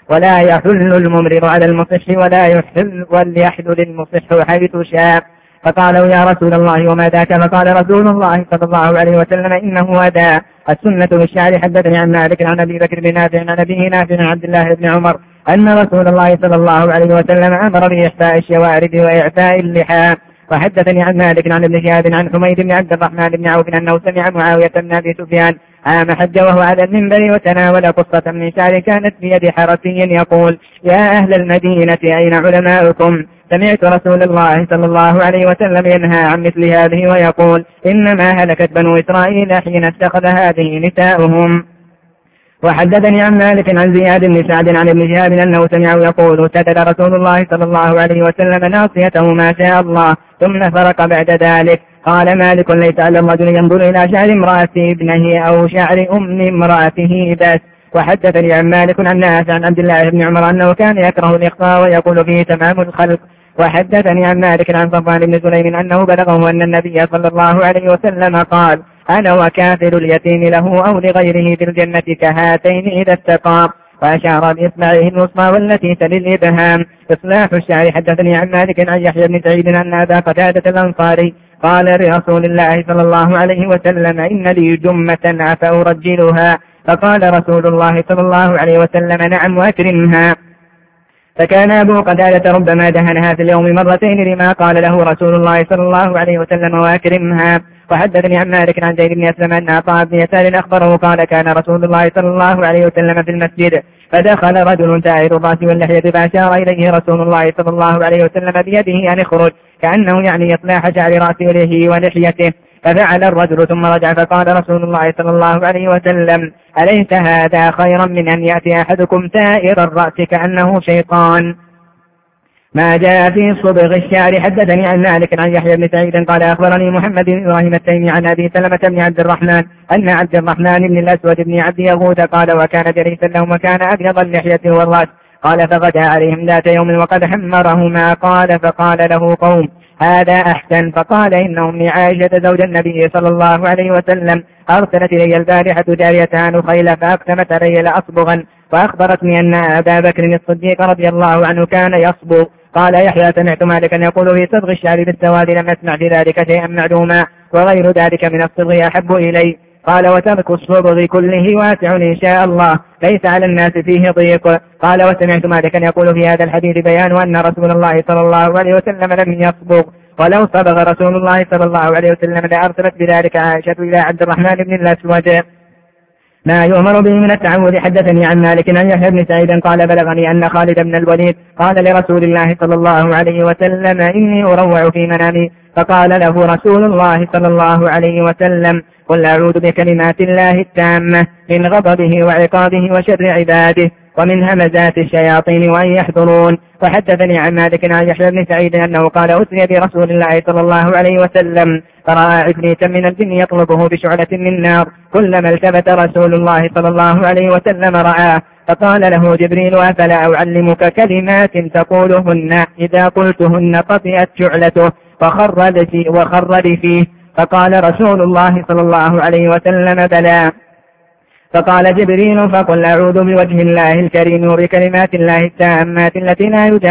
وليحلل المصح حيث شاء. فقالوا يا رسول الله وما ذاك؟ فقال رسول الله صلى الله عليه وسلم إنه أداء السنة بالشعر. حدثني عن مالك عن أبي بكر بن نافع عن أبيه نافع عن عبد الله بن عمر أن رسول الله صلى الله عليه وسلم أمر بإحفاء الشوارب وإعفاء اللحى. وحدثني عن مالك عن ابن شهاب عن حميد بن عبد الرحمن بن عوف أنه سمع معاوية بن أبي سفيان عام حج وهو على المنبر وتناول قصة من شعر كانت بيد حرسي يقول يا أهل المدينة أين علماؤكم؟ سمعت رسول الله صلى الله عليه وسلم ينهى عن مثل هذه ويقول إنما هلكت بنو إسرائيل حين اتخذ هذه نساؤهم. وحدثني عن مالك عن زياد بن سعد عن ابن شهاب أنه سمعه يقول سدد رسول الله صلى الله عليه وسلم ناصيته ما شاء الله ثم فرق بعد ذلك. قال مالك ليس على الرجل ينظر إلى شعر امرأة ابنه أو شعر أم امرأته بس. وحدثني عن مالك عن نافع عن عبد الله بن عمر أنه كان يكره الإخفاء ويقول فيه تمام الخلق. وحدثني عن مالك عن صفوان بن سليم أنه بلغه أن النبي صلى الله عليه وسلم قال أنا وكافل اليتيم له أو لغيره في الجنة كهاتين إذا اتقى. وأشار بإصبعه الوسطى والتي تلي الإبهام. إصلاح الشعر. حدثني عن مالك عن يحيى بن سعيد أن أبا قتادة الأنصاري قال لرسول الله صلى الله عليه وسلم إن لي جمة أفأرجلها؟ فقال رسول الله صلى الله عليه وسلم نعم وأكرمها. فكان أبو قتادة ربما دهنها في اليوم مرتين لما قال له رسول الله صلى الله عليه وسلم وأكرمها. وحدثني عن مالك عن زيد بن أسلم أن عطاء بن يسار أخبره قال كان رسول الله صلى الله عليه وسلم في المسجد فدخل رجل تائر الرأس واللحية فأشار إليه رسول الله صلى الله عليه وسلم بيده أن اخرج كأنه يعني إصلاح شعر رأسه ولحيته. ففعل الرجل ثم رجع فقال رسول الله صلى الله عليه وسلم أليس هذا خيرا من أن يأتي أحدكم تائر الرأس كأنه شيطان؟ ما جاء في صبغ الشعر. حدثني عن مالك عن يحيى بن سعيد قال أخبرني محمد بن إبراهيم التيمي عن أبي سلمة بن عبد الرحمن أن عبد الرحمن بن الأسود بن عبد يغوث قال وكان جليسا لهم وكان أبيض اللحية والرأس. قال فغدا عليهم ذات يوم وقد حمرهما. قال فقال له قوم هذا أحسن. فقال إنهم لعائشة زوج النبي صلى الله عليه وسلم أرسلت إلي البارحة جاريتان خيلا فأقسمت علي لأصبغا فأخبرتني أن أبا بكر الصديق رضي الله عنه كان يصبغ. قال يحيى سمعت مالكا يقول في صبغ الشعر بالسواد لم أسمع في ذلك شيئا معلوما وغير ذلك من الصبغ أحب إلي. قال وترك الصبغ كله واسع إن شاء الله ليس على الناس فيه ضيق. قال وسمعت مالكا يقول في هذا الحديث بيان أن رسول الله صلى الله عليه وسلم لم يصبغ ولو صبغ رسول الله صلى الله عليه وسلم لأرسلت بذلك عائشة إلى عبد الرحمن بن الأسود ما يؤمر به من التعوذ. حدثني عن مالك عن يحيى بن سعيد قال بلغني أن خالد بن الوليد قال لرسول الله صلى الله عليه وسلم إني أروع في منامي. فقال له رسول الله صلى الله عليه وسلم قل أعوذ بكلمات الله التامة من غضبه وعقابه وشر عباده. ومن همزات الشياطين وأن يحضرون. وحدثني عن مالك عن يحيى بن سعيد أنه قال أسري برسول الله صلى الله عليه وسلم فرأى عفريتا من الجن يطلبه بشعلة من نار، كلما التفت رسول الله صلى الله عليه وسلم رآه، فقال له جبريل أفلا أعلمك كلمات تقولهن إذا قلتهن طفئت شعلته وخر فيه. فقال رسول الله صلى الله عليه وسلم بلى. فقال جبريل فقل أعوذ بوجه الله الكريم وبكلمات الله التامات التي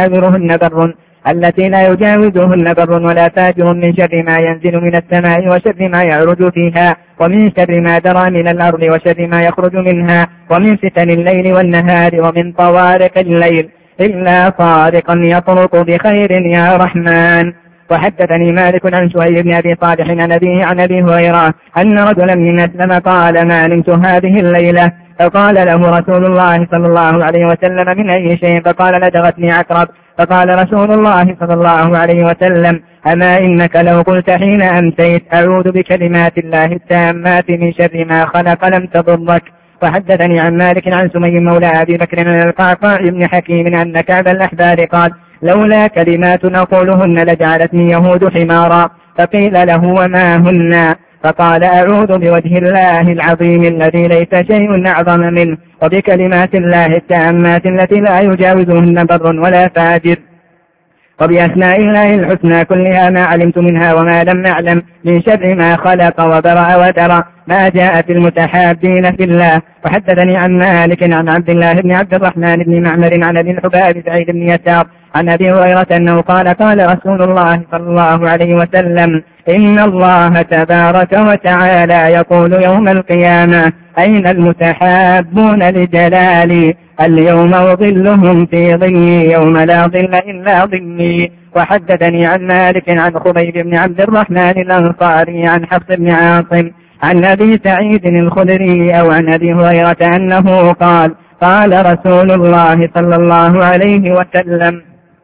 لا يجاوزهن بر ولا فاجر، من شر ما ينزل من السماء وشر ما يعرج فيها، ومن شر ما درى من الأرض وشر ما يخرج منها، ومن فتن الليل والنهار، ومن طوارق الليل إلا طارقا يطرق بخير يا رحمن. وحدثني مالك عن شهير بن أبي صالح عن أبيه عن أبي هريرة أن رجلا من أسلم قال ما نمت هذه الليلة، فقال له رسول الله صلى الله عليه وسلم من أي شيء؟ فقال لدغتني عقرب. فقال رسول الله صلى الله عليه وسلم أما إنك لو قلت حين أمسيت أعوذ بكلمات الله التامات من شر ما خلق لم تضرك. وحدثني عن مالك عن سمي مولى أبي بكر من القعقاع بن حكيم أن كعب الأحبار قال لولا كلمات نقولهن لجعلتني يهود حمارا. فقيل له وما هن؟ فقال أعوذ بوجه الله العظيم الذي ليس شيء أعظم منه وبكلمات الله التامات التي لا يجاوزهن بر ولا فاجر وبأسماء الله الحسنى كلها ما علمت منها وما لم أعلم من شر ما خلق وبرأ ودرى ما جاء في المتحابين في الله. وحدثني عن مالك عن عبد الله بن عبد الرحمن بن معمر عن أبي الحباب سعيد بن يسار عن أبي هريرة أنه قال رسول الله صلى الله عليه وسلم إن الله تبارك وتعالى يقول يوم القيامة أين المتحابون لجلالي؟ اليوم أظلهم في ظلي يوم لا ظل إلا ظلي. وحدثني عن مالك عن خبيب بن عبد الرحمن الأنصاري عن حفص بن عاصم عن أبي سعيد الخدري أو عن أبي هريرة أنه قال رسول الله صلى الله عليه وسلم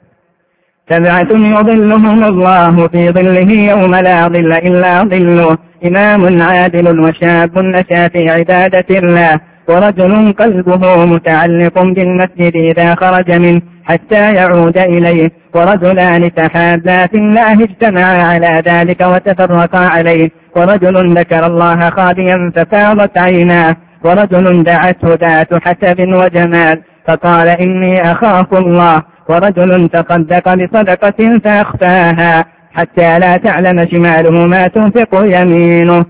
7 يظلهم الله في ظله يوم لا ظل إلا ظله، إمام عادل وشاب نشأ في عبادة الله، ورجل قلبه متعلق بالمسجد إذا خرج منه حتى يعود إليه، ورجلان تحابا في الله اجتمعا على ذلك وتفرقا عليه، ورجل ذكر الله خاليا ففاضت عيناه، ورجل دعته ذات حسب وجمال فقال إني أخاف الله، ورجل تصدق بصدقة فأخفاها حتى لا تعلم شماله ما تنفق يمينه.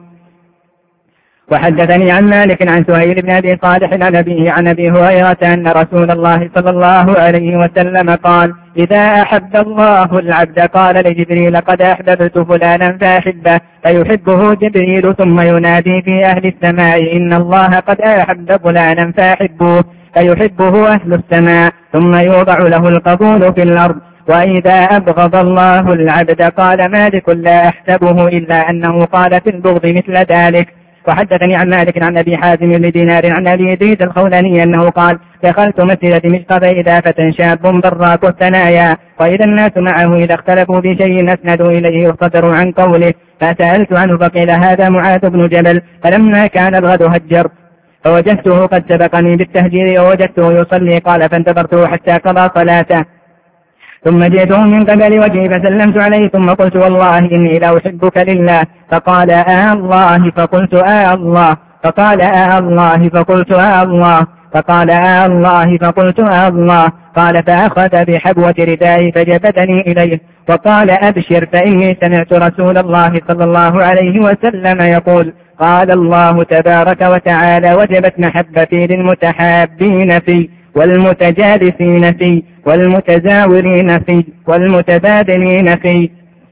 وحدثني عن مالك عن سهيل بن أبي صالح عن أبي هريرة أن رسول الله صلى الله عليه وسلم قال إذا أحب الله العبد قال لجبريل قد أحببت فلانا فأحبه، فيحبه جبريل ثم ينادي في أهل السماء إن الله قد أحب فلانا فأحبوه، فيحبه أهل السماء ثم يوضع له القبول في الأرض. وإذا أبغض الله العبد قال مالك لا أحسبه إلا أنه قال في البغض مثل ذلك. وحدثني عن مالك عن أبي حازم بن دينار عن أبي يزيد الخولاني أنه قال دخلت مسجد دمشق فإذا فتى شاب براق الثنايا، وإذا الناس معه إذا اختلفوا بشيء أسندوا إليه واصطدروا عن قوله، فسألت عنه فقيل هذا معاذ بن جبل. فلما كان الغد هجر فوجدته قد سبقني بالتهجير ووجدته يصلي قال فانتظرته حتى قضى صلاته ثم جئته من قبل وجهي فسلمت عليه ثم قلت والله إني لا أحبك لله، فقال الله فقلت الله، فقال الله فقلت الله، فقال الله فقلت الله، قال فأخذ بحبوة ردائي فجبدني إليه وقال أبشر فإني سمعت رسول الله صلى الله عليه وسلم يقول قال الله تبارك وتعالى وجبت محبتي للمتحابين فيه والمتجالسين فيه والمتزاورين فيه والمتبادلين فيه.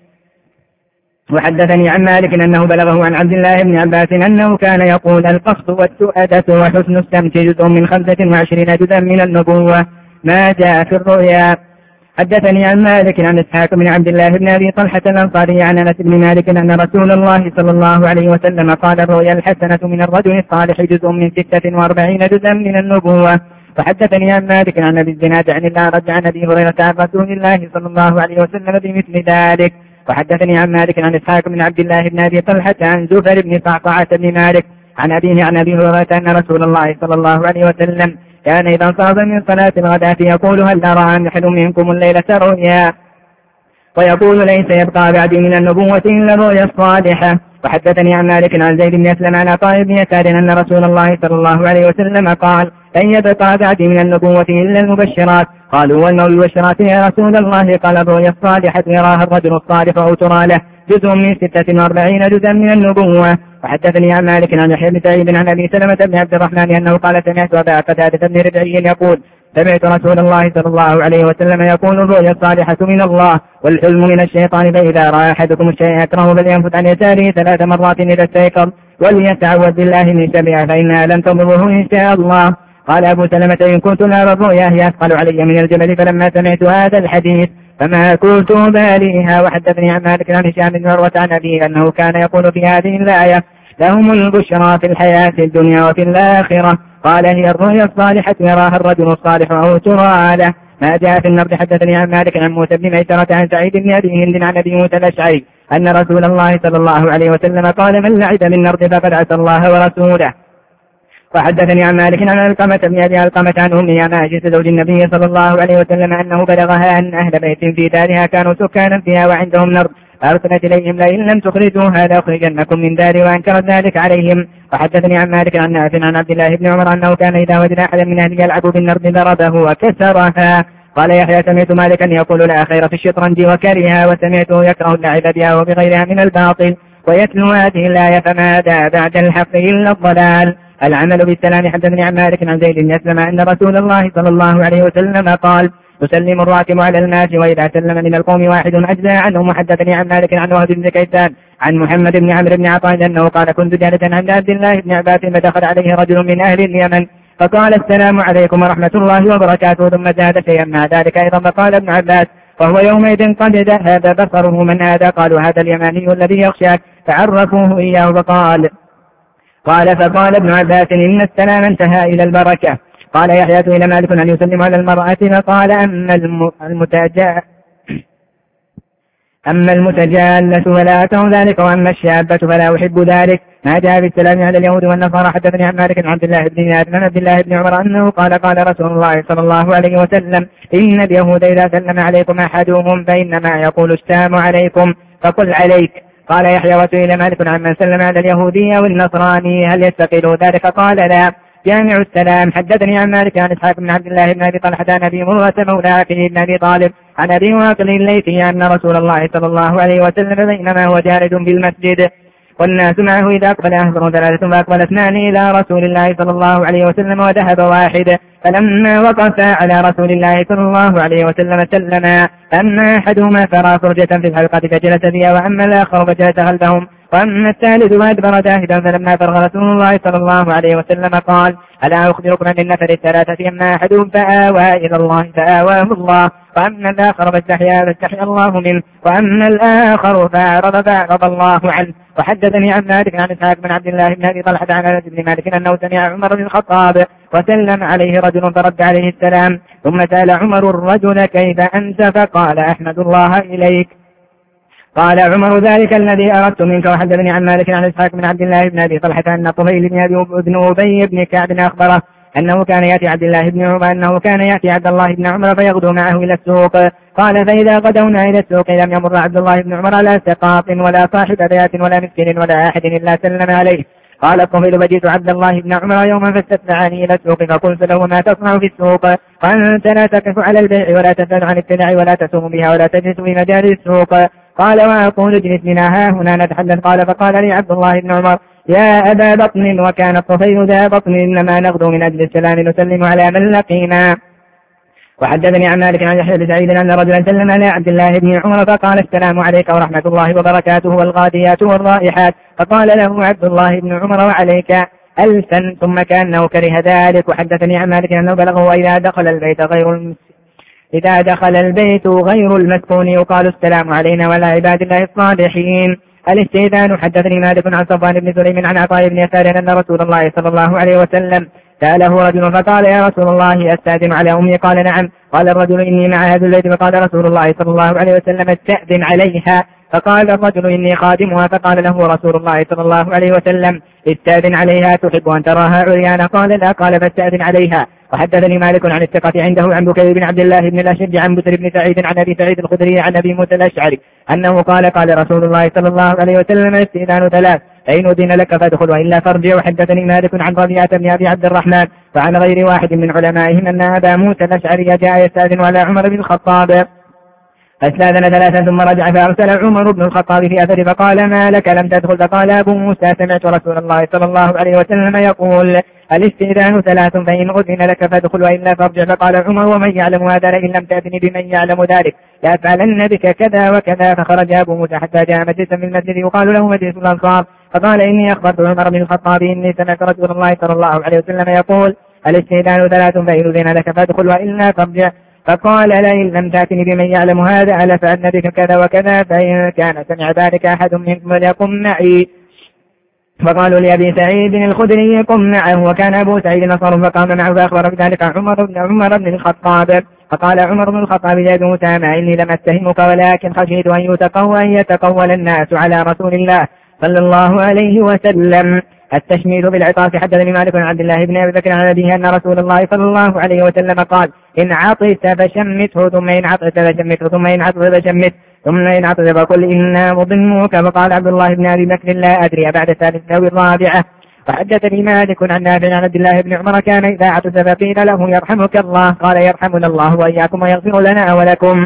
وحدثني عن مالك أنه بلغه عن عبد الله بن عباس أنه كان يقول القصد والتؤدة وحسن السمت جزء من 25 جزءا من النبوة ما جاء في الرؤيا. حدثني عن مالك عن إسحاق بن عبد الله بن أبي طلحة الأنصاري عن أنس بن مالك أن رسول الله صلى الله عليه وسلم قال الرؤيا الحسنة من الرجل الصالح جزء من 46 جزءا من النبوة. وحدثني عن مالك عن أبي الزناد عن الأعرج عن أبي هريرة عن رسول الله صلى الله عليه وسلم بمثل ذلك. وحدثني عن مالك عن إسحاق بن عبد الله بن أبي طلحة عن زفر بن صعصعة بن مالك عن أبيه عن أبي هريرة أن رسول الله صلى الله عليه وسلم كان إذا انصرف من صلاة الغداة يقول هل أرى أحد منكم الليلة رؤيا، ويقول ليس يبقى بعد من النبوة إلا الرؤيا الصالحة. وحدثني عن مالك عن زيد بن أسلم عن عطاء بن يسار أن رسول الله صلى الله عليه وسلم قال لن يبقى بعد من النبوة إلا المبشرات. قالوا وما المبشرات يا رسول الله؟ قال الرؤيا الصالحة يراها الرجل الصالح أو ترى له جزء من 46 جزءا من النبوة. وحدثني عن مالك عن يحيى بن سعيد عن أبي سلمة بن عبد الرحمن أنه قال سمعت أبا قتادة بن ربعي يقول سمعت رسول الله صلى الله عليه وسلم يقول الرؤيا الصالحة من الله والحلم من الشيطان، فإذا رأى أحدكم الشيء يكره فلينفث عن يساره 3 مرات إذا استيقظ وليتعوذ بالله من شرها فإنها لن تضره إن شاء الله. قال أبو سلمة إن كنت لا الرؤيا هي أثقل علي من الجبل فلما سمعت هذا الحديث فما كنت باليها. وحدثني عن مالك عن هشام بن عروة عن أبيه أنه كان يقول في هذه الآية لهم البشرى في الحياة الدنيا وفي الآخرة. قال هي الرؤيا الصالحة يراها الرجل الصالح أو ترى له. ما جاء في النرد. حدثني عن مالك عن موسى بن ميسرة عن سعيد بن أبي هند عن أبي موسى الأشعري أن رسول الله صلى الله عليه وسلم قال من لعب بالنرد فقد عصى الله ورسوله. وحدثني عن مالك عن علقمة بن أبي علقمة عن أمها عائشة زوج النبي صلى الله عليه وسلم أنه بلغها أن أهل بيت في دارها كانوا سكانا فيها وعندهم نرد فأرسلت إليهم لئن لم تخرجوها لأخرجنكم من داري وأنكرت ذلك عليهم. وحدثني عن مالك عن نافع عن عبد الله بن عمر أنه كان إذا وجد أحدا من أهله يلعب بالنرد ضربه وكسرها. قال يحيى سمعت مالكا يقول لا خير في الشطرنج وكرها وسمعته يكره اللعب بها وبغيرها من الباطل ويتلو هذه الآية فماذا بعد الحق إلا الضلال. العمل بالسلام. حدثني عن مالك عن زيد بن أسلم أن رسول الله صلى الله عليه وسلم قال يسلم الراكب على الماشي وإذا سلم من القوم واحد أجزى عنه. وحدثني عن مالك عن وهب بن كيسان عن محمد بن عمرو بن عطاء أنه قال كنت جالسا عند عبد الله بن عباس فدخل عليه رجل من أهل اليمن فقال السلام عليكم ورحمة الله وبركاته ثم زاد شيئا مع ذلك أيضا فقال ابن عباس وهو يومئذ قد ذهب بصره من هذا؟ قالوا هذا اليماني الذي يخشاك فعرفوه إياه فقال ابن عباس إن السلام انتهى إلى البركة. قال يحيى إلى مالك أن يسلم على المرأة فقال أما المتجالة فلا أكره ذلك وأما الشابة فلا أحب ذلك. ما جاء بالسلام على اليهود والنصارى. حدثني عن مالك عن عبد الله بن زياد عن عبد الله بن عمر أنه قال رسول الله صلى الله عليه وسلم إن اليهود إذا سلم عليكم أحدهم فإنما يقول السلام عليكم فقل عليك. قال يحيى وسئل مالك عن من سلم على اليهودي والنصراني هل يستقل ذلك؟ قال لا. جامع السلام. حدثني عن مالك عن إسحاق بن عبد الله بن أبي طلحة عن أبي مرة مولى عقيل بن أبي طالب عن أبي واقل الليثي أن رسول الله صلى الله عليه وسلم بينما هو جالس بالمسجد والناس معه إذا أقبل أهبر 3 فأقبل 2 إلى رسول الله صلى الله عليه وسلم وذهب واحد فلما وقف على رسول الله صلى الله عليه وسلم سلما. أما أحدهما فرى فرجة في الحلقة فجلس بها وأما الآخر فجلس خلفهم وأما الثالث وأدبر جاهدا. فلما فرغ رسول الله صلى الله عليه وسلم قال ألا أخبركم عن النفر 3 أما أحدهم فآوى إلى الله فآواه الله وأما الآخر فاستحيا الله منه وأما الآخر فأعرض الله عنه. وحدثني عن مالك عن إسحاق بن عبد الله بن أبي طلحة عن أنس بن مالك أنه سمع عمر بن الخطاب وسلم عليه رجل فرد عليه السلام ثم سأل عمر الرجل كيف أنت فقال أحمد الله إليك. قال عمر ذلك الذي أردت منك. وحدثني عن مالك عن إسحاق بن عبد الله بن أبي طلحة أن طفيل بن أبي بن كعب أخبره أنه كان يأتي عبد الله بن عمر أنه كان يأتي عبد الله بن عمر فيغدو معه إلى السوق. قال فإذا غدونا إلى السوق لم يمر عبد الله بن عمر لا سقاط ولا صاحب بيات ولا مسكين ولا أحد إلا سلم عليه. قال الطفيل فجئت عبد الله بن عمر يوما فاستدعاني إلى السوق فقلت له ما تصنع في السوق؟ قال أنت لا تقف على البيع ولا تسأل عن السلع ولا تسوم بها ولا تجلس في مجال السوق. قال وأقول اجلس بنا ها هنا نتحدث. قال فقال لي عبد الله بن عمر يا أبا بطن وكان الطفيل ذا بطن إنما نغدو من أجل السلام نسلم على من لقينا. وحدثني عن مالك عن يحيى بن سعيد أن رجلا سلم على عبد الله بن عمر فقال السلام عليك ورحمة الله وبركاته والغاديات والرائحات. فقال له عبد الله بن عمر وعليك ألفا ثم كأنه كره ذلك. وحدثني عن مالك أنه بلغه إذا دخل البيت غير المسكون يقال السلام علينا وعلى عباد الله الصالحين. الاستئذان. حدثني مالك عن صفوان بن سليم عن عطاء بن يسار أن رسول الله صلى الله عليه وسلم سأله رجل فقال يا رسول الله أستأذن على أمي؟ قال نعم. قال الرجل إني مع هذا البيت. فقال رسول الله صلى الله عليه وسلم استأذن عليها. فقال الرجل إني خادمها. فقال له رسول الله صلى الله عليه وسلم استأذن عليها تحب أن تراها عريانا؟ قال لا. قال فاستأذن عليها. وحدثني مالك عن الثقة عنده عن بكير بن عبد الله بن الأشج عن بسر بن سعيد عن أبي سعيد الخدري عن أبي موسى الأشعري أنه قال رسول الله صلى الله عليه وسلم الاستئذان ثلاث فإن أذن لك فادخل وإلا فارجع. وحدثني مالك عن ربيعة بن أبي عبد الرحمن وعن غير واحد من علمائهم أن أبا موسى الأشعري جاء يستأذن على عمر بن الخطاب فاستأذن ثلاثا ثم رجع فأرسل عمر بن الخطاب في أثر فقال ما لك لم تدخل؟ فقال أبو موسى سمعت رسول الله صلى الله عليه وسلم يقول الاستئذان ثلاث فإن أذن لك فادخل وإلا فارجع. فقال عمر ومن يعلم هذا إن لم تأذن بمن يعلم ذلك لأفعلن بك كذا وكذا. فخرج أبو موسى حتى جاء مجلسا من المسجد يقال له مجلس الأنصار فقال إني أخبرت عمر بن الخطاب إني سمعت رسول الله صلى الله عليه وسلم يقول الاستئذان ثلاث فإن أذن لك فادخل وإلا فارجع. فقال لئن لم تأتني بمن يعلم هذا لأفعلن بك كذا وكذا فإن كان سمع ذلك أحد منكم فليقم معي. فقالوا لأبي سعيد الخدري قم معه وكان أبو سعيد نصر فقام معه فأخبر بذلك عمر بن الخطاب فقال عمر بن الخطاب لأبي موسى ما إني لم أتهمك ولكن خشيت أن يتقول الناس على رسول الله صلى الله عليه وسلم. التشميل بالعطاس. حدثني مالك عن عبد الله بن أبي بكر عن أبيه أن رسول الله صلى الله عليه وسلم قال إن عطس فشمته ثم إن عطس فشمته ثم إن عطس فشمته ثم إن عطس فقل إنا مضموك. فقال عبد الله بن أبي بكر لا أدري بعد الثالثة أو الرابعة. وحدثني مالك عن نافع عن عبد الله بن عمر كان إذا عطس فقيل له يرحمك الله قال يرحمنا الله وإياكم ويغفر لنا ولكم.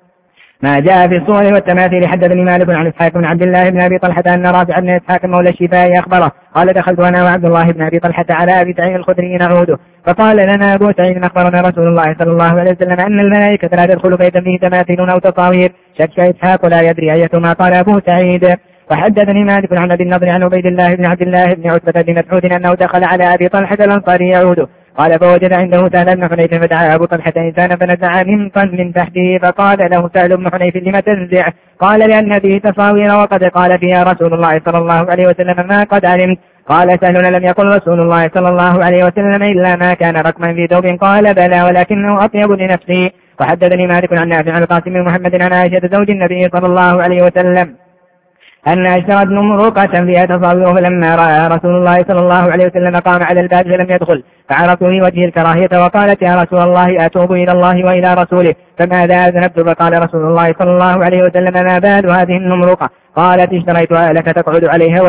ما جاء في الصور والتماثيل. حدثني مالك عن إسحاق بن عبد الله بن أبي طلحة أن رافع بن إسحاق مولى الشفاء أخبره قال دخلت أنا وعبد الله بن أبي طلحة على أبي سعيد الخدري نعوده فقال لنا أبو سعيد أخبرنا رسول الله صلى الله عليه وسلم أن الملائكة لا تدخل بيتا فيه تماثيل أو تصاوير. شك إسحاق لا يدري أيتما قال أبو سعيد. وحدثني مالك عن أبي النضر عن عبيد الله بن عبد الله بن عتبة بن مسعود أنه دخل على أبي طلحة الأنصاري يعوده قال فوجد عنده سهل بن حنيف فدعا أبو طلحة إنسانا فنزع من تحته فقال له سهل بن حنيف لم تنزع؟ قال لأن فيه تصاوير وقد قال فيها رسول الله صلى الله عليه وسلم ما قد علمت. قال سهل لم يقل رسول الله صلى الله عليه وسلم إلا ما كان رقما في ثوب قال بلى ولكنه أطيب لنفسي. وحدثني مالك عن نافع عن القاسم بن محمد عن عائشة زوج النبي صلى الله عليه وسلم أن اشترت نمرقة فيها تصاوير فلما رأى رسول الله صلى الله عليه وسلم قام على الباب فلم يدخل فعرفت في وجه الكراهية وقالت يا رسول الله أتوب إلى الله وإلى رسوله فماذا أذنبت؟ فقال رسول الله صلى الله عليه وسلم ما بال هذه النمرقة؟ قالت اشتريتها لك تقعد عليها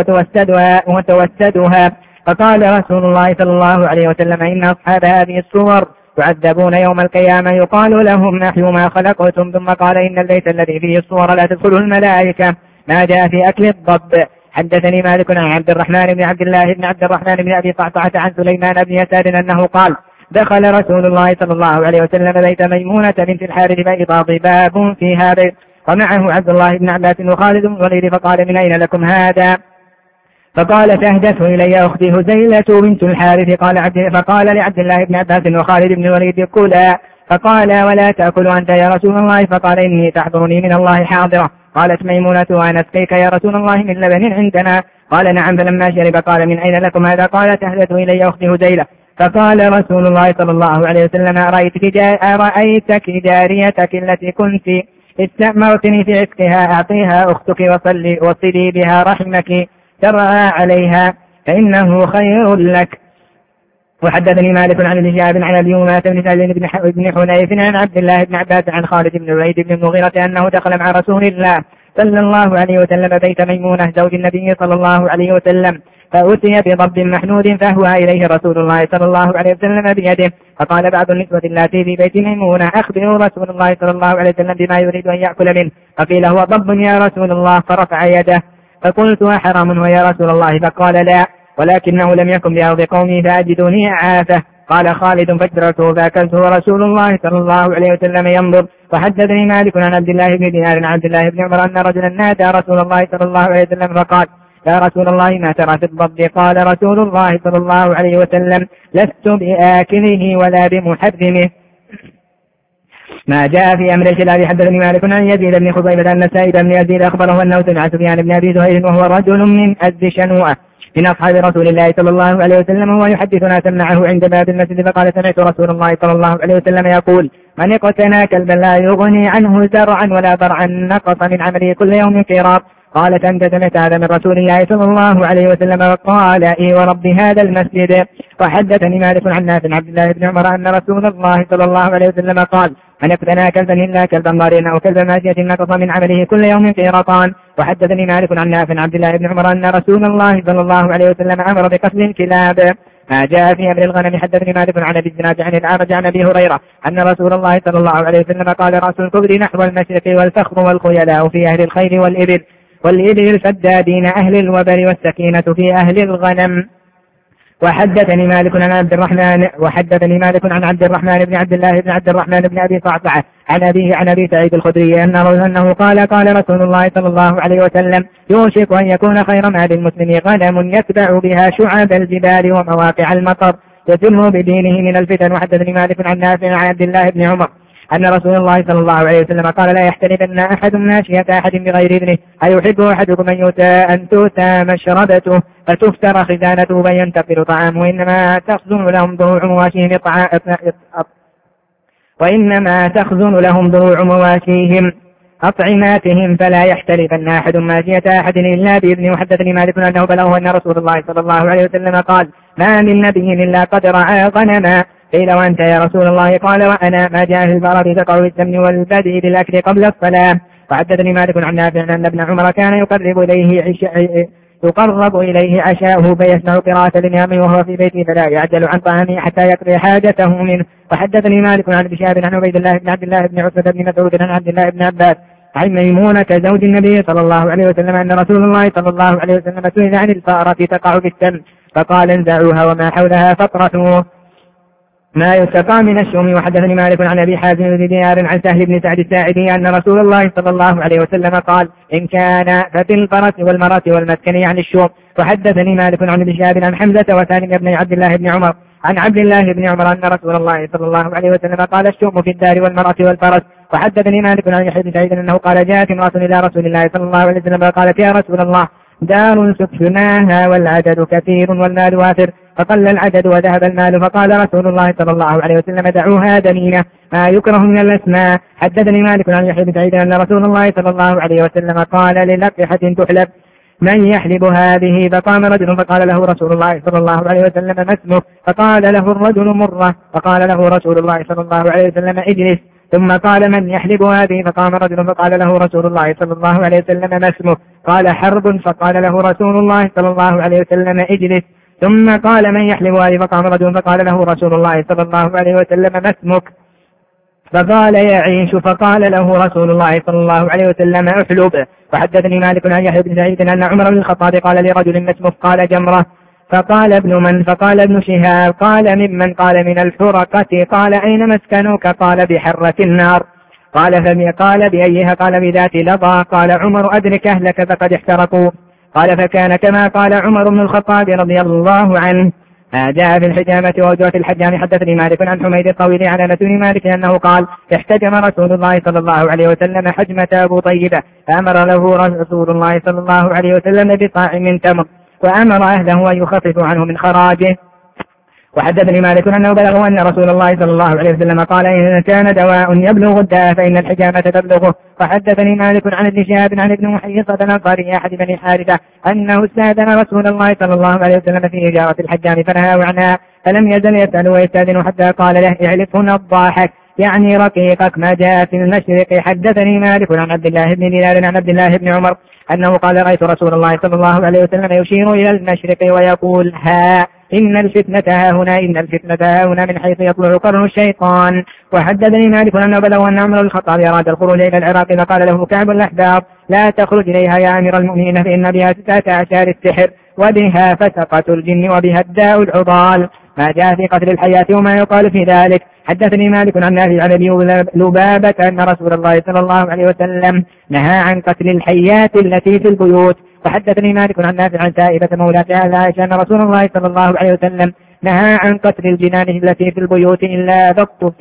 وتوسدها. فقال رسول الله صلى الله عليه وسلم إن أصحاب هذه الصور يعذبون يوم القيامة يقال لهم نحيوا ما خلقتم. ثم قال إن البيت الذي فيه الصور لا تدخله الملائكة. ما جاء في أكل الضب. حدثني مالك عن عبد الرحمن بن عبد الله بن عبد الرحمن بن أبي طعطعة عن سليمان بن يسار أنه قال دخل رسول الله صلى الله عليه وسلم بيت ميمونة بنت الحارث فإذا ضباب فيها بيت ومعه عبد الله بن عباس وخالد بن الوليد فقال من أين لكم هذا؟ فقال تهدته إلي أختي هزيلة بنت الحارث. فقال لعبد الله بن عباس وخالد بن الوليد كلا. فقال ولا تأكل أنت يا رسول الله؟ فقال إني تحضرني من الله حاضرة. قالت ميمونة وأنا أسقيك يا رسول الله من لبن عندنا؟ قال نعم. فلما شرب قال من أين لكم هذا؟ قال تهدته إلي أختي هزيلة. فقال رسول الله صلى الله عليه وسلم أرأيتك جاريتك التي كنت استأمرتني في عتقها أعطيها أختك وصلي بها رحمك ترعى عليها فإنه خير لك. وحدثني مالك عن ابن شهاب عن ابي امامه بن سعد بن حنيف عن عبد الله بن عباس عن خالد بن الوليد بن المغيرة انه دخل مع رسول الله صلى الله عليه وسلم بيت ميمونة زوج النبي صلى الله عليه وسلم فأتي بضب محنود فهوى إليه رسول الله صلى الله عليه وسلم بيده. فقال بعض النسوة اللاتي في بيت ميمونة أخبروا رسول الله صلى الله عليه وسلم بما يريد أن يأكل منه. فقيل هو ضب يا رسول الله. فرفع يده فقلت أحرام هو يا رسول الله؟ فقال لا ولكنه لم يكن بأرض قومي فأجدني أعافه. قال خالد فاجرته فأكلته ورسول الله صلى الله عليه وسلم ينظر. وحدثني مالك عن عبد الله بن دينار عن عبد الله بن عمر أن رجلا نادى رسول الله صلى الله عليه وسلم فقال يا رسول الله ما ترى في الضب؟ قال رسول الله صلى الله عليه وسلم لست بآكله ولا بمحرمه. ما جاء في أمر الشلال. حدثني مالك عن يزيد بن خزيمة أن سعيد بن يزيد أخبره أنه سمع سفيان بن أبي زهير وهو رجل من أزد شنوءة من أصحاب رسول الله صلى الله عليه وسلم وهو يحدث ناسا معه عند باب المسجد فقال سمعت رسول الله صلى الله عليه وسلم يقول من اقتنى كلبا لا يغني عنه زرعا ولا ضرعا نقص من عمله كل يوم قيراط. قالت أنت سمعت هذا من رسول الله صلى الله عليه وسلم؟ قال إي ورب هذا المسجد. وحدثني مالك عن نافع عبد الله بن عمر أن رسول الله صلى الله عليه وسلم قال من اقتنى كلبا إلا كلبا ضاريا أو كلبا ماشية نقص من عمله كل يوم قيراطان. وحدثني مالك عن نافع عبد الله بن عمر أن رسول الله صلى الله عليه وسلم أمر بقتل الكلاب. ما جاء في أمر الغنم. حدثني مالك عن أبي الزناد عن الأعرج عن أبي هريرة أن رسول الله صلى الله عليه وسلم قال رأس الكبر نحو المشرق والفخر والخيلاء في أهل الخيل والإبل الفدادين أهل الوبر والسكينة في أهل الغنم. وحدثني مالك عن عبد الرحمن بن عبد الله بن عبد الرحمن بن أبي صعصعة عن أبي سعيد الخدري أنه قال رسول الله صلى الله عليه وسلم يوشك أن يكون خير مال المسلم غنم يتبع بها شعب الجبال ومواقع المطر يتم بدينه من الفتن. وحدثني مالك عن نافع عن عبد الله بن عمر أن رسول الله صلى الله عليه وسلم قال لا يحتلبن أحد ماشية أحد بغير إذنه أيحب أحدكم أن تؤتى مشربته فتفتر خزانته فينتقل طعامه وإنما تخزن لهم ضروع مواشيهم أطعماتهم فلا يحتلبن أحد ماشية أحد إلا بإذنه. وحدثني مالك أنه بلغه أن رسول الله صلى الله عليه وسلم قال ما من نبي إلا قد رعى غنما. قيل وأنت يا رسول الله؟ قال وأنا ما جاء في البقرة تقع بالسمن والبدء بالأكل قبل الصلاة. وحدثني مالك عن نافع أن ابن عمر كان يقرب إليه عشاءه فيسمع قراءة الإمام وهو في بيته فلا يعجل عن طعامه حتى يقضي حاجته منه. وحدثني مالك عن ابن شهاب عن عبيد الله بن عبد الله بن عتبة بن مسعود عن عبد الله بن عباس عن ميمونة زوج النبي صلى الله عليه وسلم أن رسول الله صلى الله عليه وسلم سئل عن الفأرة تقع بالسمن فقال انزعوها وما حولها فاطرحوه ما يستقى من الشوم. وحدثني مالك عن أبي حازم بن ديار عن سهل بن سعد الساعدي أن رسول الله صلى الله عليه وسلم قال إن كان ففي الفرس والمرأة والمسكن يعني الشوم. وحدثني مالك عن ابن شهاب عن حمزة وسالم بن عبد الله بن عمر عن عبد الله بن عمر أن رسول الله صلى الله عليه وسلم قال الشوم في الدار والمرأة والفرس. وحدثني مالك عن يحيى بن سعيد أنه قال جاءت امرأة إلى رسول الله صلى الله عليه وسلم قالت يا رسول الله دار سكناها والعدد كثير والمال وافر فقل العدد وذهب المال. فقال رسول الله صلى الله عليه وسلم دعوها دنينة ما يكره من الأسماء. حدثني مالك عن يحيى بن سعيد أن رسول الله صلى الله عليه وسلم قال للقحة تحلب من يحلب هذه؟ فقام رجل فقال له رسول الله صلى الله عليه وسلم ما اسمك؟ فقال له الرجل مرة. فقال له رسول الله صلى الله عليه وسلم اجلس. ثم قال من يحلب هذه؟ فقام رجل فقال له رسول الله صلى الله عليه وسلم ما اسمه؟ قال حرب. فقال له رسول الله صلى الله عليه وسلم اجلس. ثم قال من يحلب هذه؟ فقام رجل فقال له رسول الله صلى الله عليه وسلم ما اسمك؟ فقال يعيش. فقال له رسول الله صلى الله عليه وسلم احلب. وحدثني مالك عن يحيى بن سعيد أن عمر بن الخطاب قال لرجل ما اسمه؟ قال جمرة. فقال ابن من؟ فقال ابن شهاب. قال ممن؟ قال من الحرقة. قال أين مسكنك؟ قال بحرة النار. قال بأيها؟ قال بذات لظى. قال عمر أدرك أهلك فقد احترقوا. قال فكان كما قال عمر بن الخطاب رضي الله عنه. جاء في الحجامة ووجوه الحجام. حدثني مالك عن حميد الطويل عن أنس بن مالك أنه قال احتجم رسول الله صلى الله عليه وسلم حجمة أبو طيبة فأمر له رسول الله صلى الله عليه وسلم بصاع من تمر وأمر أهله أن يخففوا عنه من خراجه. وحدثني مالك أنه بلغه أن رسول الله صلى الله عليه وسلم قال إن كان دواء يبلغ الداء فإن الحجامة تبلغه. وحدثني مالك عن ابن شهاب عن ابن محيصة الأنصاري أحد بني حارثة أنه استأذن رسول الله صلى الله عليه وسلم في إجارة الحجام فنهاه عنها فلم يزل يسأل ويستأذن حتى قال له اعلفه الضاحك يعني رقيقك ما جاء في المشرق. حدثني مالك عن عبد الله بن دينار عن عبد الله بن عمر أنه قال رأيت رسول الله صلى الله عليه وسلم يشير إلى المشرق ويقول ها إن الفتنة ها هنا إن الفتنة ها هنا من حيث يطلع قرن الشيطان. وحدثني مالك أنه بلغ أن عمر بن الخطاب أراد الخروج إلى العراق فقال له كعب الأحبار لا تخرج إليها يا أمير المؤمنين فإن بها 19 السحر وبها فسقة الجن وبها الداء العضال ما جاء في قتل الحياة وما يقال في ذلك. حدثني مالك عن نافع عن أبي لبابة أن رسول الله صلى الله عليه وسلم نهى عن قتل الحيات التي في البيوت. وحدثني مالك عن نافع عن سائبة مولى عائشة أن رسول الله صلى الله عليه وسلم نهى عن قتل الجنان التي في البيوت إلا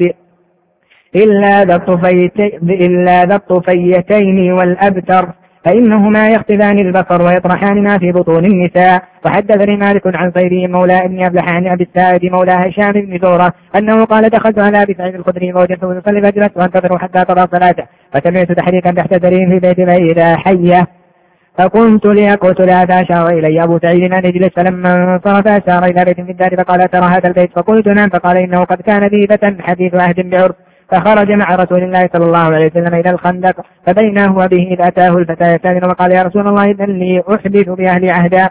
ذا الطفيتين والأبتر فإنهما يختفان البصر ويطرحان ما في بطون النساء. وحدثني مالك عن صيري مولى ابن أبلح عن أبي السائد مولى هشام بن زورة أنه قال دخلت على أبي سعيد الخدري ووجدته يصلي فجلست وانتظر حتى قضى صلاته فسمعت تحريكا تحت سرير في بيت فإذا حية فقمت لأقتلها فأشار إلي أبو سعيد أن اجلس، فلما انصرف أشار إلى بيت في الدار فقال ترى هذا البيت؟ فقلت نعم. فقال إنه قد كان ذي فتى حديث عهد بعرف، فخرج مع رسول الله صلى الله عليه وسلم إلى الخندق، فبينه وبه إذ أتاه الفتى يستأذن وقال يا رسول الله إذن لي أحدث بأهل عهدا،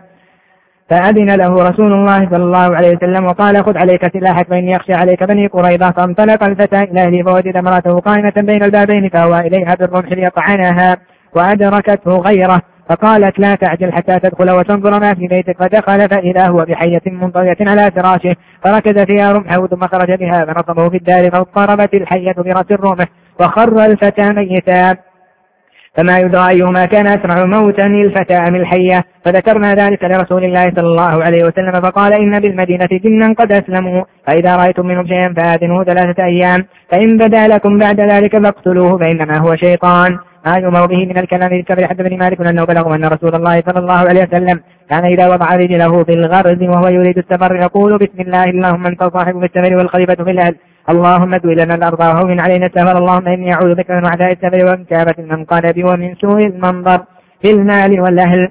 فأذن له رسول الله صلى الله عليه وسلم وقال خذ عليك سلاحك فإني أخشى عليك بني قريظة. فانطلق الفتى إلى أهله فوجد امرأته قائمة بين البابين، فهوى إليها بالرمح ليطعنها وأدركته غيره، فقالت لا تعجل حتى تدخل وتنظر ما في بيتك. فدخل فإذا هو بحية منطوية على فراشه، فركز فيها رمحه ثم خرج بها فنصبه في الدار، فاضطربت الحية برأس الرمح وخر الفتى ميتا، فما يدرى أيهما كان أسرع موتا الفتى أم الحية. فذكرنا ذلك لرسول الله صلى الله عليه وسلم فقال إن بالمدينة جنا قد أسلموا، فإذا رأيتم منهم شيئا فآذنوه 3 أيام، فإن بدا لكم بعد ذلك فاقتلوه فإنما هو شيطان. ما يؤمر به من الكلام الكبير. حدثني مالك أنه بلغ أن رسول الله صلى الله عليه وسلم كان إذا وضع رجله في الغرز وهو يريد السفر يقول بسم الله اللهم أنت صاحب بالسفر والخليفة في الأهل، اللهم ادو لنا الأرض وهون علينا السفر، اللهم إني أعوذ بك من وعداء السفر ومن كابة المنقلب ومن سوء المنظر في المال والأهل.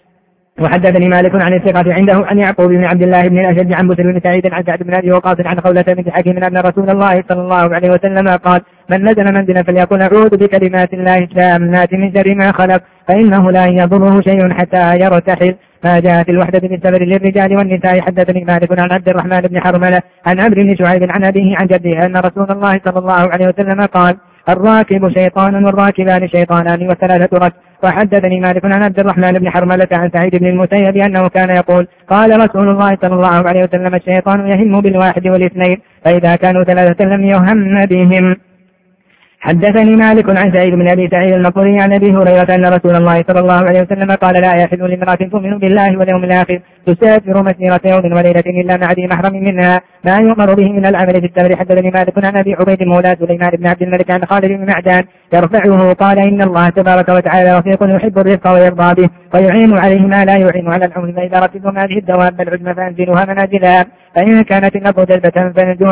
وحدثني مالك عن الثقة عنده عن يعقوب بن عبد الله بن الأشج عن بسر بن سعيد عن سعد بن أبي وقاص عن خولة بنت حكيم أن رسول الله صلى الله عليه وسلم قال من نزل منزلا فليقل أعوذ بكلمات الله التامات من شر ما خلق، فإنه لا يضره شيء حتى يرتحل. ما جاء في الوحدة بالسفر للرجال والنساء. حدثني مالك عن عبد الرحمن بن حرملة عن عمرو بن شعيب عن أبيه عن جده أن رسول الله صلى الله عليه وسلم قال الراكب شيطان والراكبان شيطانان والثلاثة ركب. وحدثني مالك عن عبد الرحمن بن حرملة عن سعيد بن المسيب أنه كان يقول قال رسول الله صلى الله عليه وسلم الشيطان يهم بالواحد والاثنين، فإذا كانوا 3 لم يهم بهم. حدثني مالك عن سعيد بن أبي سعيد المقبري عن أبي هريرة أن رسول الله صلى الله عليه وسلم قال لا يحل لامرأة تؤمن بالله واليوم الآخر تسافر مسيرة يوم وليلة إلا مع ذي محرم منها، ما يؤمر به من العمل في السفر. حدثني مالك عن أبي عبيد مولى سليمان بن عبد الملك عن خالد بن معدان يرفعه قال إن الله تبارك وتعالى رفيق يحب الرفق ويرضى به ويعين عليه ما لا يعين على الحمل، فإذا ركبتم هذه الدواب العجم فأنزلوها منازلها، فإن كانت الأرض جلبة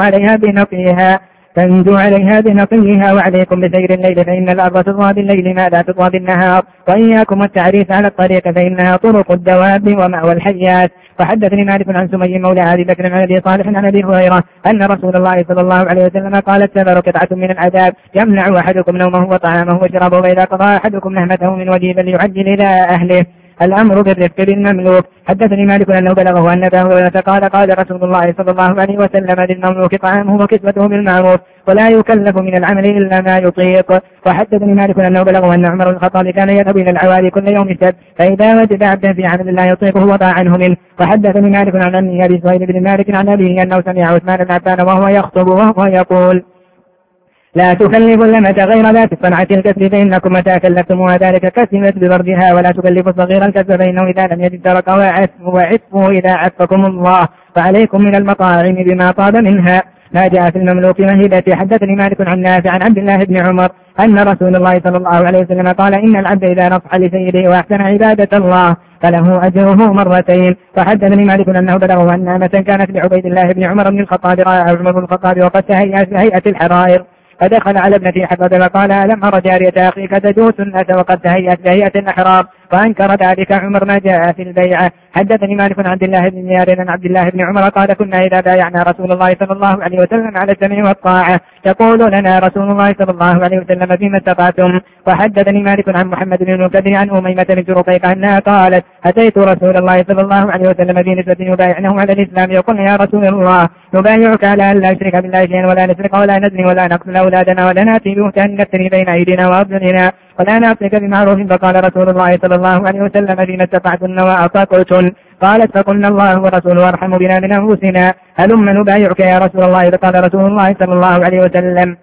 فانزوا عليها بنقيها وعليكم بسير الليل فإن الأرض تطوى بالليل ما لا تطوى بالنهار، وإياكم والتعريف على الطريق فإنها طرق الدواب ومأوى الحيات. وحدثني مالك عن سمي مولى أبي بكر عن أبي صالح عن أبي هريرة أن رسول الله صلى الله عليه وسلم قال السفر قطعة من العذاب يمنع أحدكم نومه وطعامه وشرابه، وإذا قضى أحدكم نهمته من وجهه فليعجل إلى أهله، الأمر بالرفق بالمملوك. حدثني مالك أنه بلغه أن أبا هريرة قال رسول الله صلى الله عليه وسلم للمملوك طعامه وكسوته بالمعروف ولا يكلف من العمل إلا ما يطيق. وحدثني مالك أنه بلغه أن عمر بن الخطاب كان يذهب إلى العوالي كل يوم السبت، فإذا وجد عبدا في عمل لا يطيقه وضع عنه منه. وحدثني مالك عن أمي أبي سهيل بن مالك عن أبيه أنه سمع عثمان بن عفان وهو يخطب وهو يقول لا تكلف اللمة غير ذات الصنعة الكسب، فإنكم متى كلفتموها ذلك كسبت ببردها، ولا تكلف صغير الكسب فإنه إذا لم يجد ترك وعفه إذا عفكم الله، فعليكم من المطاعم بما طاب منها. ما جاء في المملوك مهبته. حدثني مالك عن نافع عن عبد الله بن عمر أن رسول الله صلى الله عليه وسلم قال إن العبد إذا نصح لسيده وأحسن عبادة الله فله أجره 2. فحدثني مالك أنه بلغه أن نعمة كانت لعبيد الله بن عمر بن الخطاب رأى عمر بن الخطاب وقد تهيأت هيئة الحرائر، فدخل على ابنتي حفظ فقال ألم أرى جارية أخيك تجوس الناس وقد تهيأت بهيئة الأحرار، فأنكر ذلك عمر ما جاء في البيعة. حدثني مالك عن عبد الله بن دينار عن عبد الله بن عمر قال كنا إذا بايعنا رسول الله صلى الله عليه وسلم على السمع والطاعة يقول لنا رسول الله صلى الله عليه وسلم فيما استطعتم. وحدثني مالك عن محمد بن المنكدر عن أميمة بنت رقيقة أنها قالت أتيت رسول الله صلى الله عليه وسلم في نسبة يبايعنه على الإسلام يقول يا رسول الله نبايعك على أن لا نشرك بالله شيئا ولا نسرق ولا نزني ولا نقتل أولادنا ولا نأتي بهتان نفتري بين أيدينا وأرجلنا ولا نعصيك بمعروف. فقال رسول الله صلى الله عليه وسلم فيما استطعتن وأطاقتن. قالت فقلنا الله ورسوله أرحم بنا من أنفسنا هلم نبايعك يا رسول الله. فقال رسول الله صلى الله عليه وسلم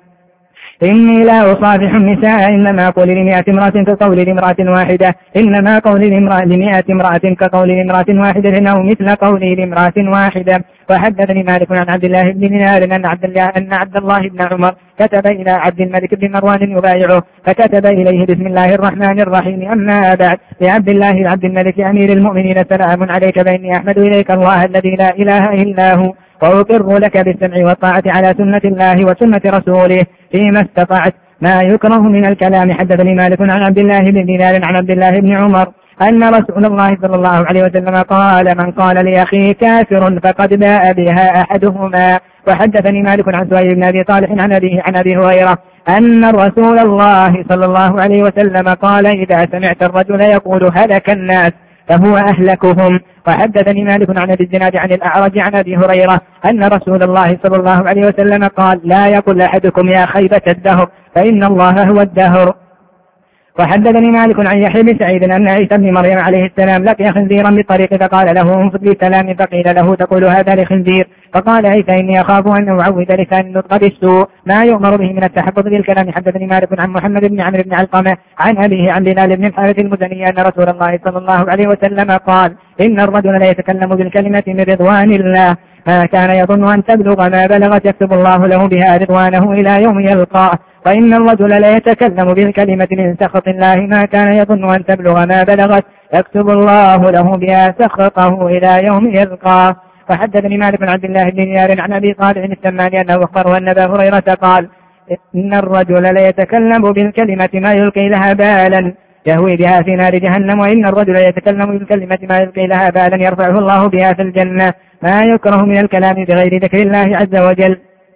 إني لا أصافح النساء إنما قول ل100 امرأة كقول لامرأة واحدة، إنما قول ل100 امرأة كقول لامرأة واحدة إنه مثل قولي لامرأة واحدة. وحدثني مالك عن عبد الله بن دينار أن عبد الله بن عمر كتب إلى عبد الملك بن مروان يبايعه، فكتب إليه بسم الله الرحمن الرحيم أما بعد لعبد الله عبد الملك أمير المؤمنين سلام عليك فإني أحمد إليك الله الذي لا إله إلا هو وأقر لك بالسمع والطاعة على سنة الله وسنة رسوله فيما استطعت ما يكره من الكلام. حدثني مالك عن عبد الله بن دينار عن عبد الله بن عمر أن رسول الله صلى الله عليه وسلم قال: من قال لأخيه كافر فقد باء بها أحدهما. وحدثني مالك عن سهيل بن أبي صالح عن أبي هريرة أن رسول الله صلى الله عليه وسلم قال: إذا سمعت الرجل يقول هلك الناس فهو أهلكهم. وحدثني مالك عن أبي الزناد عن الأعرج عن أبي هريرة أن رسول الله صلى الله عليه وسلم قال: لا يقل أحدكم يا خيبة الدهر فإن الله هو الدهر. وحدثني مالك عن يحيى بن سعيد أن عيسى بن مريم عليه السلام لقي خنزيرا بالطريق فقال له: انفذ بسلام، فقيل له: تقول هذا لخنزير؟ فقال عيسى: إني أخاف أن أعود لسان النطق بالسوء ما يؤمر به من التحفظ بالكلام. حدثني مالك عن محمد بن عمرو بن علقمة عن أبيه عن بلال بن الحارث المزني أن رسول الله صلى الله عليه وسلم قال: إن الرجل لا يتكلم بالكلمة من رضوان الله ما كان يظن أن تبلغ ما بلغت يكتب الله له بها رضوانه إلى يوم يلقاه. فإن الرجل لا يتكلم بالكلمة من سخط الله ما كان يظن أن تبلغ ما بلغت يكتب الله له بها سخطه إلى يوم يلقاه. وحدثني مالك بن عبد الله بن دينار عن أبي صالح السماني أنه أخبره أن أبا هريرة قال: إن الرجل لا يتكلم بالكلمة ما يلقي لها بالا يهوي بها في نار جهنم، وإن الرجل يتكلم بالكلمة ما يلقي لها بالا يرفعه الله بها في الجنة، ما يكره من الكلام بغير ذكر الله عز وجل.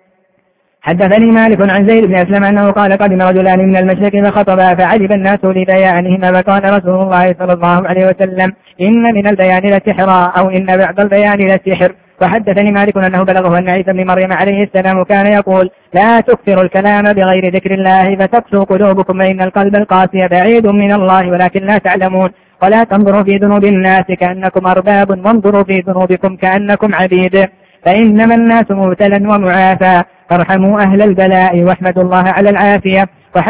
حدثني مالك عن زيد بن أسلم أنه قال: قدم رجلان من المشرق فخطبا فعجب الناس لبيانهما، فقال رسول الله صلى الله عليه وسلم: إن من البيان لسحرا، أو إن بعض البيان لسحر. وحدثني مالك أنه بلغه أن عيسى بن مريم عليه السلام كان يقول: لا تكثروا الكلام بغير ذكر الله فتقسو قلوبكم، فإن القلب القاسي بعيد من الله ولكن لا تعلمون. ولا تنظروا في ذنوب الناس كأنكم أرباب، وانظروا في ذنوبكم كأنكم عبيد، فإنما الناس مبتلا ومعافى، فارحموا أهل البلاء واحمدوا الله على العافية.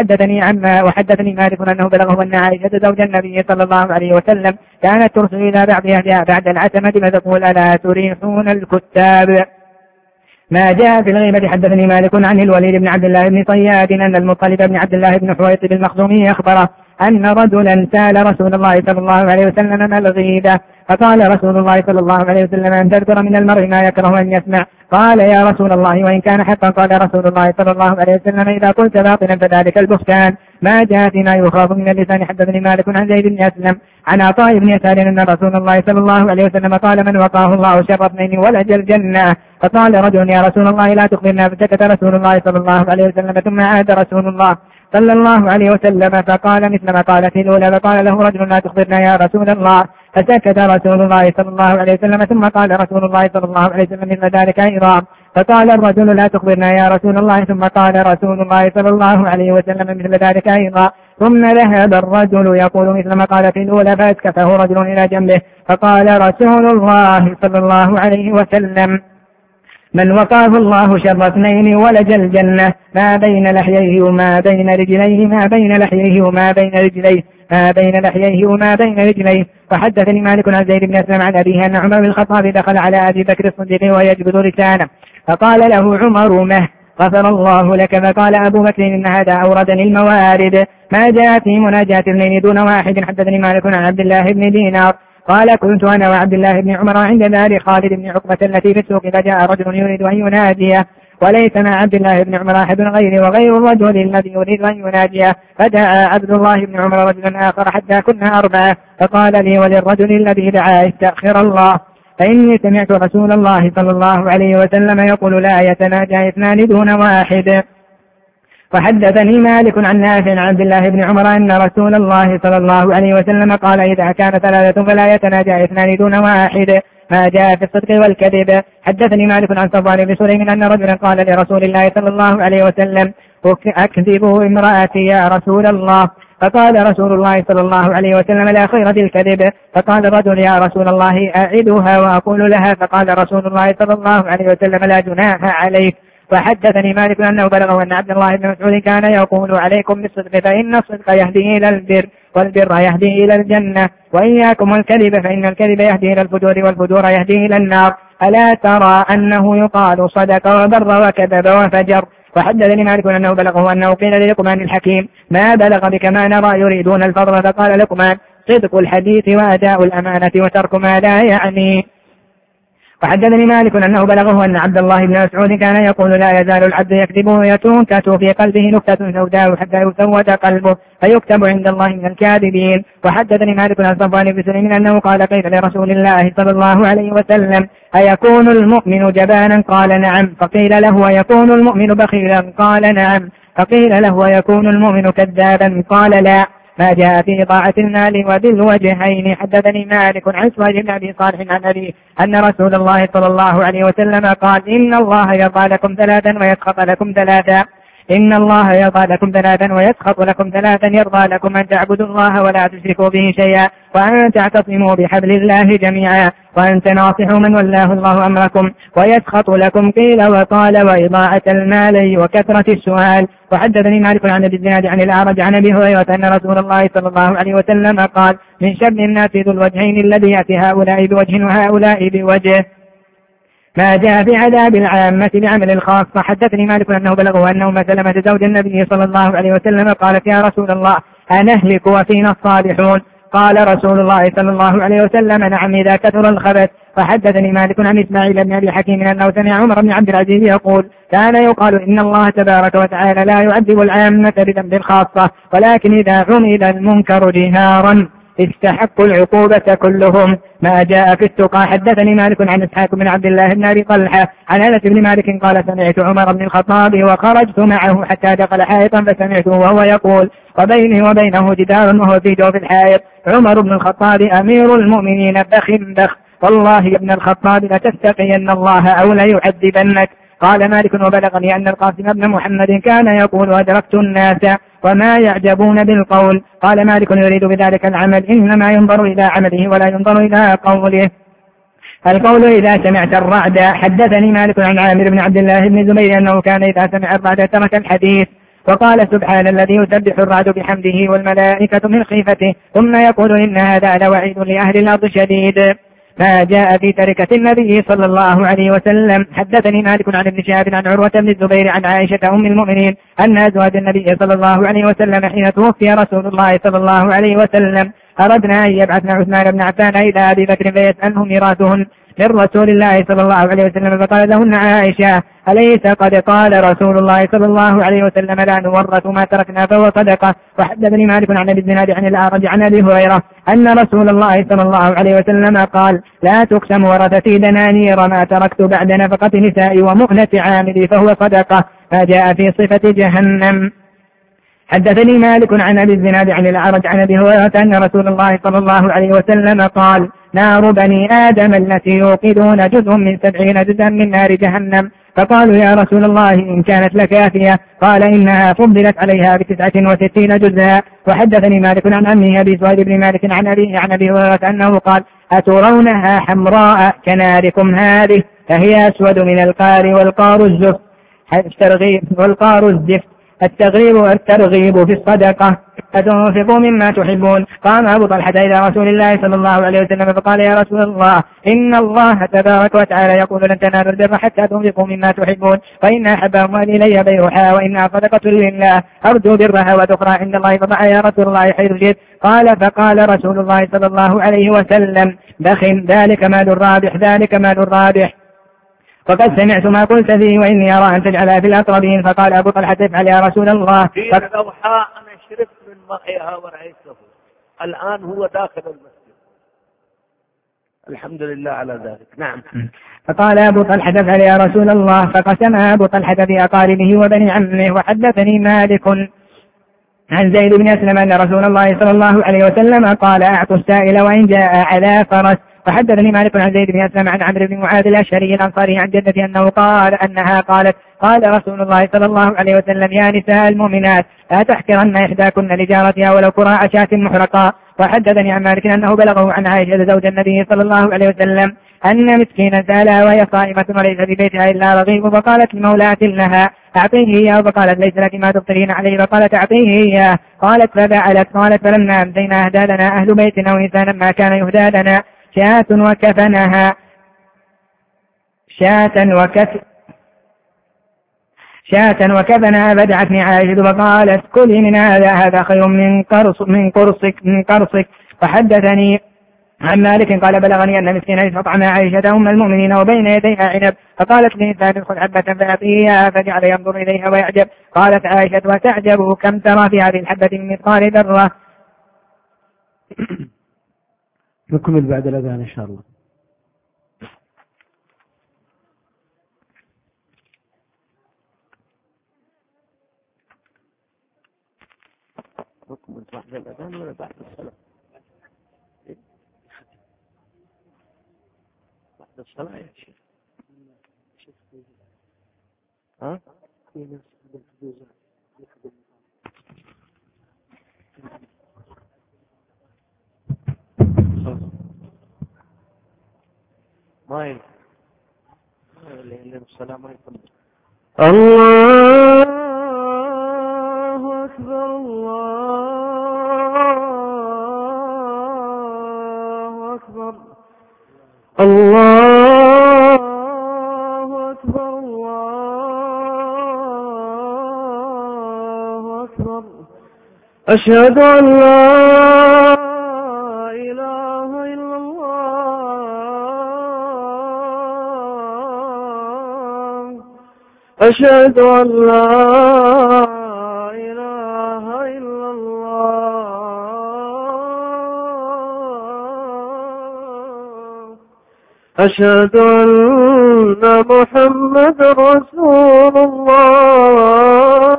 وحدثني مالك أنه بلغه أن عائشة زوج النبي صلى الله عليه وسلم كانت ترسل إلى بعض أهلها بعد العتمة فتقول: ألا تريحون الكتاب؟ ما جاء في الغيبة. حدثني مالك عن الوليد بن عبد الله بن صياد أن المطلب بن عبد الله بن حويطب المخزومي أخبره أن رجلا سأل رسول الله صلى الله عليه وسلم ما الغيبة، فقال رسول الله صلى الله عليه وسلم: أن تذكر من المرء ما يكره أن يسمع. قال: يا رسول الله وإن كان حقا؟ قال رسول الله صلى الله عليه وسلم: إذا قلت باطلا فذلك البهتان. ما جاء فيما يخاف من اللسان. حدثني مالك عن زيد بن أسلم عن عطاء بن يسار أن رسول الله صلى الله عليه وسلم قال: من وقاه الله شر اثنين ولج الجنة. فقال رجل: يا رسول الله لا تخبرنا، فسكت رسول الله صلى الله عليه وسلم، ثم عاد رسول الله صلى الله عليه وسلم فقال مثل ما قال في الأولى، فقال له رجل: لا تخبرنا يا رسول الله، فسكت رسول الله صلى الله عليه وسلم، ثم قال رسول الله صلى الله عليه وسلم مثل ذلك أيضا، فقال الرجل: لا تخبرنا يا رسول الله، ثم قال رسول الله صلى الله عليه وسلم مثل ذلك أيضا، ثم ذهب الرجل يقول مثل ما قال في الأولى، فأسكته رجل إلى جنبه، فقال رسول الله صلى الله عليه وسلم: من وقاه الله شر اثنين ولج الجنة، ما بين لحييه وما بين رجليه، ما بين لحييه وما بين رجليه، ما بين لحييه وما بين رجليه. وحدثني مالك عن زيد بن أسلم عن أبيه أن عمر بن الخطاب دخل على أبي بكر الصديق وهو يجبد لسانه، فقال له عمر: مه غفر الله لك. فقال أبو بكر: إن هذا أوردني الموارد، ما جاء في مناجاة اثنين دون واحد. حدثني مالك عن عبد الله بن دينار قال: كنت أنا وعبد الله بن عمر عند دار خالد بن عقبة التي في السوق، فجاء رجل يريد أن يناديه، وليس مع عبد الله بن عمر أحد وغير الرجل الذي يريد أن يناديه، فدعا عبد الله بن عمر رجلا آخر حتى كنا أربعة، فقال لي وللرجل الذي دعا: استأخر الله، فإني سمعت رسول الله صلى الله عليه وسلم يقول: لا يتناجى اثنان دون واحد. وحدثني مالك عن نافع عن عبد الله بن عمر أن رسول الله صلى الله عليه وسلم قال: إذا كان ثلاثة فلا يتناجى اثنان دون واحد، ما جاء في الصدق والكذب. حدثني مالك عن صفوان بن سليم أن رجلا قال لرسول الله صلى الله عليه وسلم: أكذب امرأتي يا رسول الله؟ فقال رسول الله صلى الله عليه وسلم: لا خير في الكذب. فقال الرجل: يا رسول الله أعدها وأقول لها. فقال رسول الله صلى الله عليه وسلم: لا جناح عليك. وحدثني مالك أنه بلغه أن عبد الله بن مسعود كان يقول: عليكم بالصدق فإن الصدق يهدي إلى البر، والبر يهدي إلى الجنة، وإياكم الكذب فإن الكذب يهدي إلى الفجور، والفجور يهدي إلى النار. ألا ترى أنه يقال صدق وبر وكذب وفجر؟ وحدثني مالك أنه بلغه أنه قيل للقمان الحكيم: ما بلغ بك ما نرى يريدون الفضل؟ فقال لقمان: صدق الحديث وأداء الأمانة وترك ما لا يعني. وحدثني مالك أنه بلغه أن عبد الله بن مسعود كان يقول لا يزال العبد يكذب ويتنكت في قلبه نكتة سوداء حتى يسود قلبه فيكتب عند الله من الكاذبين. وحدثني مالك عن صفوان بن سليم أنه قال قيل لرسول الله صلى الله عليه وسلم أيكون المؤمن جبانا؟ قال نعم. فقيل له أيكون المؤمن بخيلا؟ قال نعم. فقيل له أيكون المؤمن كذابا؟ قال لا. ما جاء في إضاعة المال وبالوجهين. حدثني مالك عن سويد بن أبي صالح عن أبي أن رسول الله صلى الله عليه وسلم قال إن الله يرضى لكم ثلاثا ويسخط لكم ثلاثا. إن الله يرضى لكم ثلاثا ويسخط لكم ثلاثا. يرضى لكم أن تعبدوا الله ولا تشركوا به شيئا وأن تعتصموا بحبل الله جميعا وأن تناصحوا من ولاه الله أمركم. ويسخط لكم قيل وقال وإضاعة المال وكثرة السؤال. وحدثني مالك عن أبي الزناد عن الأعرج عن أبي هريرة أن رسول الله صلى الله عليه وسلم قال من شر الناس ذو الوجهين الذي يأتي هؤلاء بوجه وهؤلاء بوجه. ما جاء في عذاب العامة بعمل الخاص. فحدثني مالك أنه بلغه أنه سلمة زوج النبي صلى الله عليه وسلم قالت يا رسول الله أنهلك وفينا الصالحون؟ قال رسول الله صلى الله عليه وسلم نعم إذا كثر الخبث. فحدثني مالك عن إسماعيل بن أبي حكيم أنه سمع عمر بن عبد العزيز يقول كان يقال إن الله تبارك وتعالى لا يعذب العامة بذنب خاصة ولكن إذا عمل المنكر جهارا استحقوا العقوبة كلهم. ما جاء في التقى. حدثني مالك عن إسحاق بن عبد الله بن أبي طلحة عن أنس بن مالك قال سمعت عمر بن الخطاب وخرجت معه حتى دخل حائطا فسمعته وهو يقول وبيني وبينه جدار وهو في جوف الحائط عمر بن الخطاب أمير المؤمنين بخ بخ والله يا ابن الخطاب لتتقين الله أو ليعذبنك. قال مالك وبلغني أن القاسم بن محمد كان يقول أدركت الناس وما يعجبون بالقول. قال مالك يريد بذلك العمل إنما ينظر إلى عمله ولا ينظر إلى قوله. القول إذا سمعت الرعد. حدثني مالك عن عامر بن عبد الله بن زبير أنه كان إذا سمع الرعد ترك الحديث وقال سبحان الذي يسبح الرعد بحمده والملائكة من خيفته ثم يقول إن هذا لوعيد لأهل الأرض شديد. ما جاء في تركة النبي صلى الله عليه وسلم. حدثني مالك عن ابن شهاب عن عروة بن الزبير عن عائشة أم المؤمنين أن أزواج النبي صلى الله عليه وسلم حين توفي رسول الله صلى الله عليه وسلم أردنا أن يبعثنا عثمان بن عفان إلى أبي بكر فيسأله ميراثهن من رسول الله صلى الله عليه وسلم فقال لهن عائشة أليس قد قال رسول الله صلى الله عليه وسلم لا نورث ما تركنا فهو صدقة. وحدثني مالك عن أبي الزناد عن الأعرج عن أبي هريرة أن رسول الله صلى الله عليه وسلم قال لا تقسم ورثتي دنانير ما تركت بعد نفقة نسائي ومؤنة عاملي فهو صدقة. ما جاء في صفة جهنم. حدثني مالك عن أبي الزناد عن الأعرج عن أبي هريرة أن رسول الله صلى الله عليه وسلم قال نار بني آدم التي يوقدون جزء من 70 جزءا من نار جهنم. فقالوا يا رسول الله إن كانت لكافية قال إنها فضلت عليها ب69 جزءا. وحدثني مالك عن عمه أبي سويد بن مالك عن أبي هريرة أنه قال أترونها حمراء كناركم هذه فهي أسود من القار والقار الزفت والقار الزفت الترغيب في الصدقة فتنفقوا مما تحبون. قام أبو طلحة إلى رسول الله صلى الله عليه وسلم فقال يا رسول الله إن الله تبارك وتعالى يقول لن تنالوا البر حتى تنفقوا مما تحبون فإن أحب أموالي إلي بيعها وإنها صدقة لله أرجو برها وذخرها عند الله فضع يا رسول الله حيث جئت. فقال رسول الله صلى الله عليه وسلم بخ ذلك مال الرابح ذلك مال الرابح فقد سمعت ما قلت فيه وإني أرى أن تجعلها في الأقربين. فقال أبو طلحة افعل يا رسول الله. في الروحاء أنا شربت من مائها ورأيته الآن هو داخل المسجد الحمد لله على ذلك. نعم. فقال أبو طلحة افعل يا رسول الله فقسمها أبو طلحة بأقاربه وبني عمه. وحدثني مالك عن زيد بن أسلم أن رسول الله صلى الله عليه وسلم قال أعطوا السائل وإن جاء على فرس. وحدثني مالك عن زيد بن أسلم عن عمرو بن معاذ الأشعري الأنصاري عن جدته أنها قالت قال رسول الله صلى الله عليه وسلم يا نساء المؤمنات لا تحقرن إحداكن لجارتها ولو كراع شاة محرقة. وحدثني عن مالك أنه بلغه عن عائشة زوج النبي صلى الله عليه وسلم أن مسكينة سألها وهي صائمة وليس في بيتها إلا رغيف فقالت لمولاة لها أعطيه إياه فقالت ليس لك ما تفطرين عليه فقالت أعطيه إياه قالت ففعلت. قالت فلما أمسينا أهدى لنا أهل بيتنا وإنسانا ما كان يهدى لنا شاة وكفنها فدعتني عائشة فقالت كلي من هذا خير من قرصك. وحدثني عن مالك قال بلغني أن مسكينا استطعم عائشة أم المؤمنين وبين يديها عنب، فقالت لإنسان خذ حبة فأعطيه إياها، فجعل ينظر إليها ويعجب. قالت عائشة وتعجب كم ترى في هذه الحبة من مثقال ذرة. نكمل بعد الأذان إن شاء الله. نكمل بعد الأذان ولا بعد الصلاة؟ بعد الصلاة يا شيخ. ها؟ في ناس بالفلوس. ما ينفع. لأن الصلاة ما ينفع. الله أكبر الله أكبر الله أكبر الله أكبر. أشهد أن لا إله إلا الله. أشهد أن لا إله إلا الله. أشهد أن محمد رسول الله.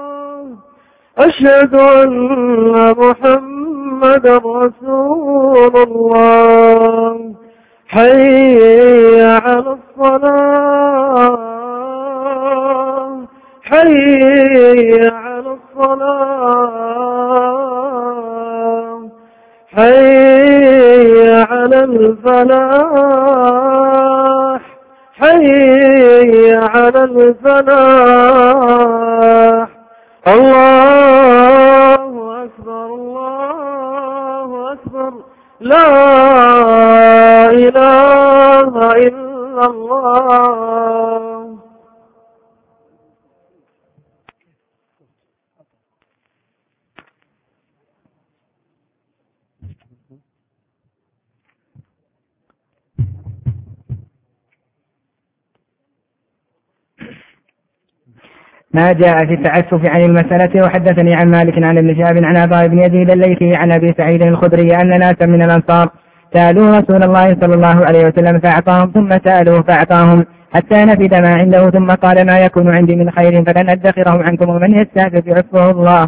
أشهد أن محمد رسول الله. حي على الصلاة حي على الصلاة حي على الفلاح حي على الفلاح. الله أكبر الله أكبر. لا إله إلا الله. ما جاء في التعسف عن المسألة. وحدثني عن مالك عن ابن شهاب عن عطاء بن يزيد الليثي عن أبي سعيد الخدري أن ناسا من الأنصار سألوا رسول الله صلى الله عليه وسلم فأعطاهم، ثم سألوه فأعطاهم حتى نفد ما عنده، ثم قال ما يكون عندي من خير فلن أدخره عنكم، ومن يستعفف يعفه الله.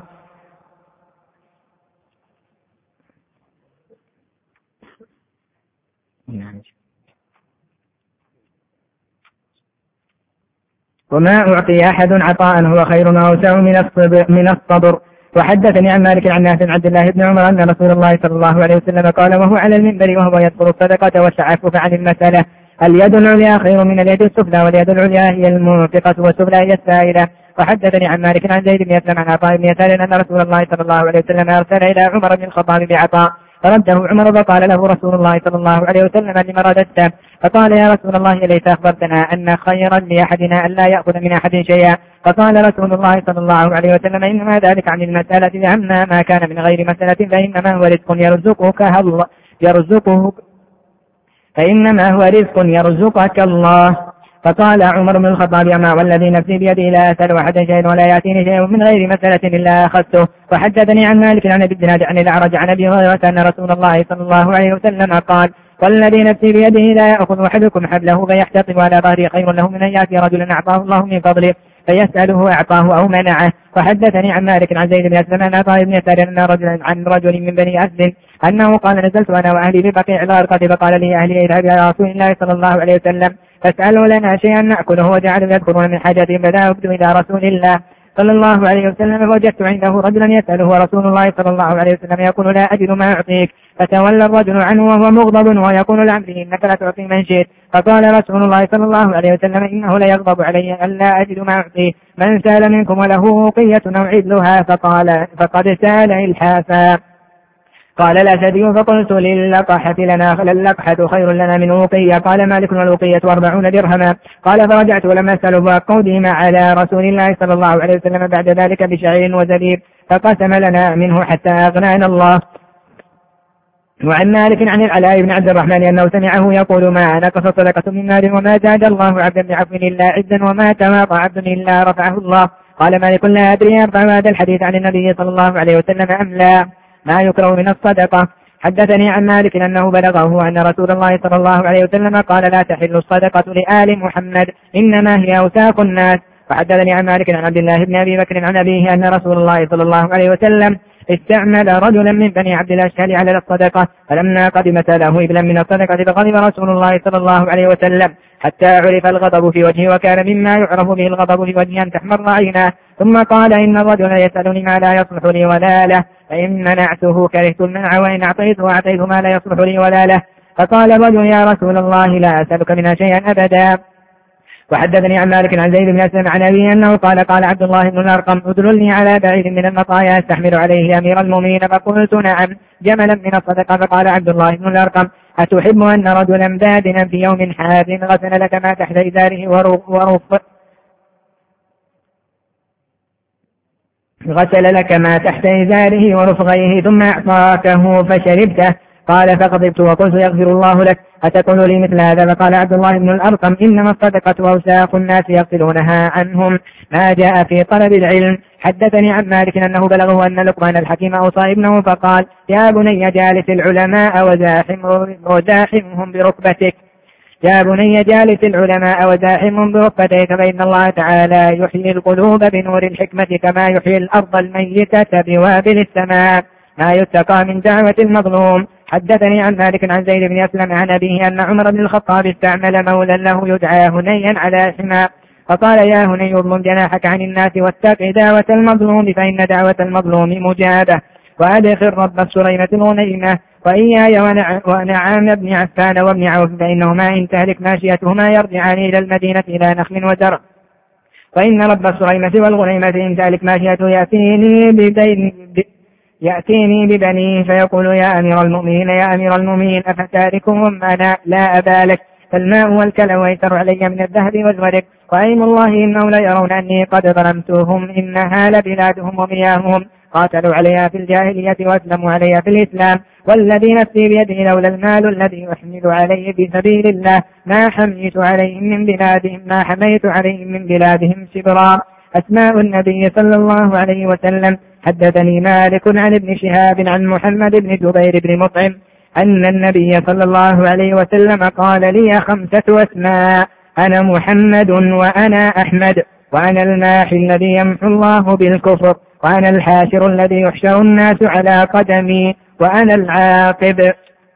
وما أعطي أحد عطاء هو خير وأوسع من الصبر. وحدثني عن مالك عن نافع عبد الله بن عمر أن رسول الله صلى الله عليه وسلم قال وهو على المنبر وهو يذكر الصدقة والتعفف عن المسألة: اليد العليا خير من اليد السفلى، واليد العليا هي المنفقة والسفلى هي السائلة. وحدثني عن مالك عن زيد بن أسلم عن عطاء بن يسار أن رسول الله صلى الله عليه وسلم أرسل إلى عمر بن الخطاب بعطاء فرده عمر فقال له رسول الله صلى الله عليه وسلم لما رددته؟ فقال يا رسول الله ليس أخبرتنا أن خيرا لأحدنا أن لا يأخذ من أحد شيئا؟ فقال رسول الله صلى الله عليه وسلم إنما ذلك عن المسألة، أما ما كان من غير مسألة فإنما هو رزق يرزقك الله. فقال عمر بن الخطاب أما والذي نفسي بيده لا أسأل أحدا شيئا ولا يأتيني شيء من غير مسألة إلا أخذته. وحدثني عن مالك عن أبي الزناد عن الأعرج عن أبي هريرة أن رسول الله صلى الله عليه وسلم قال والذي نفسي بيده لا يأخذ أحدكم حبله فيحتطب على ظهره خير له من أن يأتي رجلا أعطاه الله من فضله فيسأله أعطاه أو منعه. وحدثني عن مالك عن زيد بن أسلم عن عطاء بن يسار عن رجل من بني أسد أنه قال نزلت أنا وأهلي ببقيع الغرقد فقال لي أهلي اذهب إلى رسول الله صلى الله عليه وسلم فاسألوا لنا شيئا نأكله، وجعلوا يذكرون من حاجتهم فذهبت إلى رسول الله صلى الله عليه وسلم فوجدت عنده رجلا يسأله ورسول الله صلى الله عليه وسلم يقول لا أجد ما أعطيك، فتولى الرجل عنه وهو مغضب ويقول لعبده إنك لا تعطي من شئت. فقال رسول الله صلى الله عليه وسلم إنه لا يغضب علي أن لا أجد ما أعطيه، من سأل منكم وله وقية أو عدلها فقد سأل إلحافا. قال الأسدي فقلت للقحة لنا اللقحة خير لنا من وقية. قال مالك والوقية 40 درهما. قال فرجعت ولم أسأل فقودهم على رسول الله صلى الله عليه وسلم بعد ذلك بشعير وزبيب فقسم لنا منه حتى أغنانا الله. وعن مالك عن العلاء بن عبد الرحمن أنه سمعه يقول ما نقص صدقة من مال وما زاد الله عبدا بعفو إلا عزا وما تواضع عبد إلا رفعه الله. قال مالك لا أدري يرفع هذا الحديث عن النبي صلى الله عليه وسلم أم لا. ما يكره من الصدقة. حدثني عن مالك أنه بلغه أن رسول الله صلى الله عليه وسلم قال لا تحل الصدقة لآل محمد إنما هي أوساخ الناس. وحدثني عن مالك عن عبد الله بن أبي بكر عن أبيه أن رسول الله صلى الله عليه وسلم استعمل رجلا من بني عبد الأشهل على الصدقة فلما قدم سأله إبلا من الصدقة فغضب رسول الله صلى الله عليه وسلم حتى عرف الغضب في وجهه وكان مما يعرف به الغضب في وجهه أن تحمر عيناه ثم قال إن الرجل يسألني ما لا يصلح لي ولا له فإن منعته كرهت المنع وإن أعطيته ما لا يصلح لي ولا له. فقال الرجل يا رسول الله لا أسألك منها شيئا أبدا. وحدثني عن مالك عن زيد بن أسلم عن أبيه أنه قال عبد الله بن الأرقم ادلني على بعيد من المطايا استحمل عليه أمير المؤمنين فقلت نعم جملا من الصدقة. فقال عبد الله بن الأرقم أتحب أن رجلا بادنا في يوم حاد غسل لك ما تحت إزاره ورفغيه ثم أعطاكه فشربته؟ قال فغضبت وقلت يغفر الله لك أتقول لي مثل هذا؟ فقال عبد الله بن الأرقم إنما الصدقة أوساخ الناس يغسلونها عنهم ما جاء في طلب العلم. حدثني عن مالك أنه بلغه أن لقمان الحكيم أوصى ابنه فقال يا بني جالس العلماء وزاحمهم بركبتك فإن الله تعالى يحيي القلوب بنور الحكمة كما يحيي الأرض الميتة بوابل السماء ما يتقى من دعوة المظلوم. حدثني عن مالك عن زيد بن أسلم عن أبيه أن عمر بن الخطاب استعمل مولا له يدعى هنيا على حمار فقال يا هني اضمم جناحك عن الناس واتق دعوة المظلوم فإن دعوة المظلوم مجابة وأدخل رب السريمة الغنيمة وإياي ونعام بن عفان وابن عوف فإنهما إن تهلك ماشيتهما يرجعان إلى المدينة إلى نخل وزرع وإن رب السريمة والغنيمة إن تهلك ماشيته يأتيني ببنيه فيقول يا أمير المؤمنين أفتاركهم أنا لا أبالك فالماء والكلى ويسر علي من الذهب والورق وأيم الله إنهم ليرون أني قد ظلمتهم إنها لبلادهم ومياههم قاتلوا عليها في الجاهلية وأسلموا عليها في الإسلام والذي نفسي بيده لولا المال الذي أحمل عليه في سبيل الله ما حميت عليهم من بلادهم شبرا. أسماء النبي صلى الله عليه وسلم. حدثني مالك عن ابن شهاب عن محمد بن جبير بن مطعم أن النبي صلى الله عليه وسلم قال لي 5 أسماء أنا محمد وأنا أحمد وأنا الماحي الذي يمحو الله بالكفر وأنا الحاشر الذي يحشر الناس على قدمي وأنا العاقب.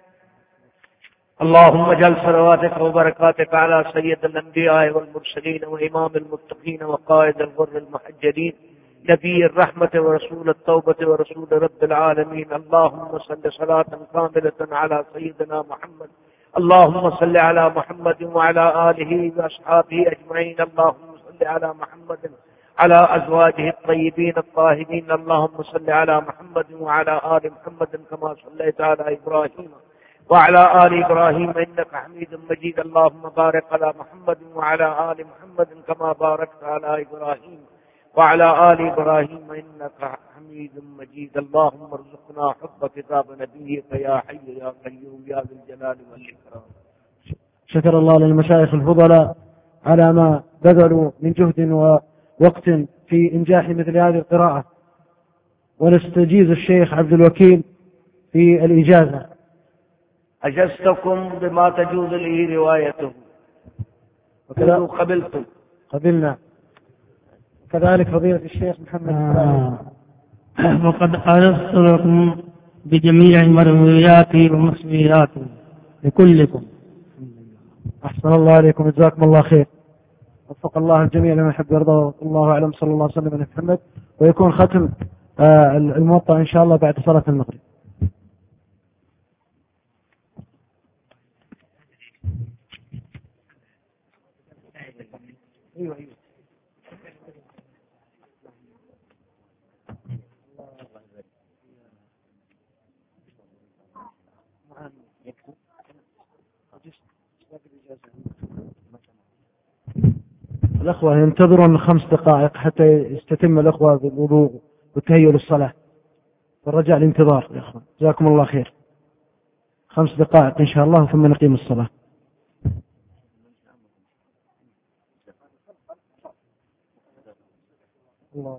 اللهم اجعل صلواتك وبركاتك على سيد الأنبياء والمرسلين وإمام المتقين وقائد الغر المحجلين نبي الرحمة ورسول التوبة ورسول رب العالمين. اللهم صل صلاة كاملة على سيدنا محمد. اللهم صل على محمد وعلى آله وأصحابه أجمعين. اللهم صل على محمد على أزواجه الطيبين الطاهرين. اللهم صل على محمد وعلى آل محمد كما صليت على إبراهيم وعلى آل إبراهيم إنك حميد مجيد. اللهم بارك على محمد وعلى آل محمد كما باركت على إبراهيم وعلى آل إبراهيم إنك حميد مجيد. اللهم ارزقنا حب كتاب نبيك يا حي يا قيوم يا ذا الجلال والإكرام. شكر الله للمشايخ الفضلاء على ما بذلوا من جهد ووقت في إنجاح مثل هذه القراءة، ونستجيز الشيخ عبد الوكيل في الإجازة. أجزتكم بما تجوز لي روايته وكذا قبلنا. كذلك فضيلة الشيخ محمد وقد أجزت لكم بجميع مروياتي ومسوياتي لكلكم. أحسن الله عليكم، جزاكم الله خير. وفق الله الجميع لما يحب ويرضى. الله أعلم. صلى الله عليه وسلم على محمد. ويكون ختم الموطأ إن شاء الله بعد صلاة المغرب. أيوة. الأخوة ينتظرون 5 دقائق حتى يستتم الأخوة بالوضوء والتهيؤ للصلاة، والرجاء الانتظار يا أخوة. جزاكم الله خير. 5 دقائق إن شاء الله ثم نقيم الصلاة. الله.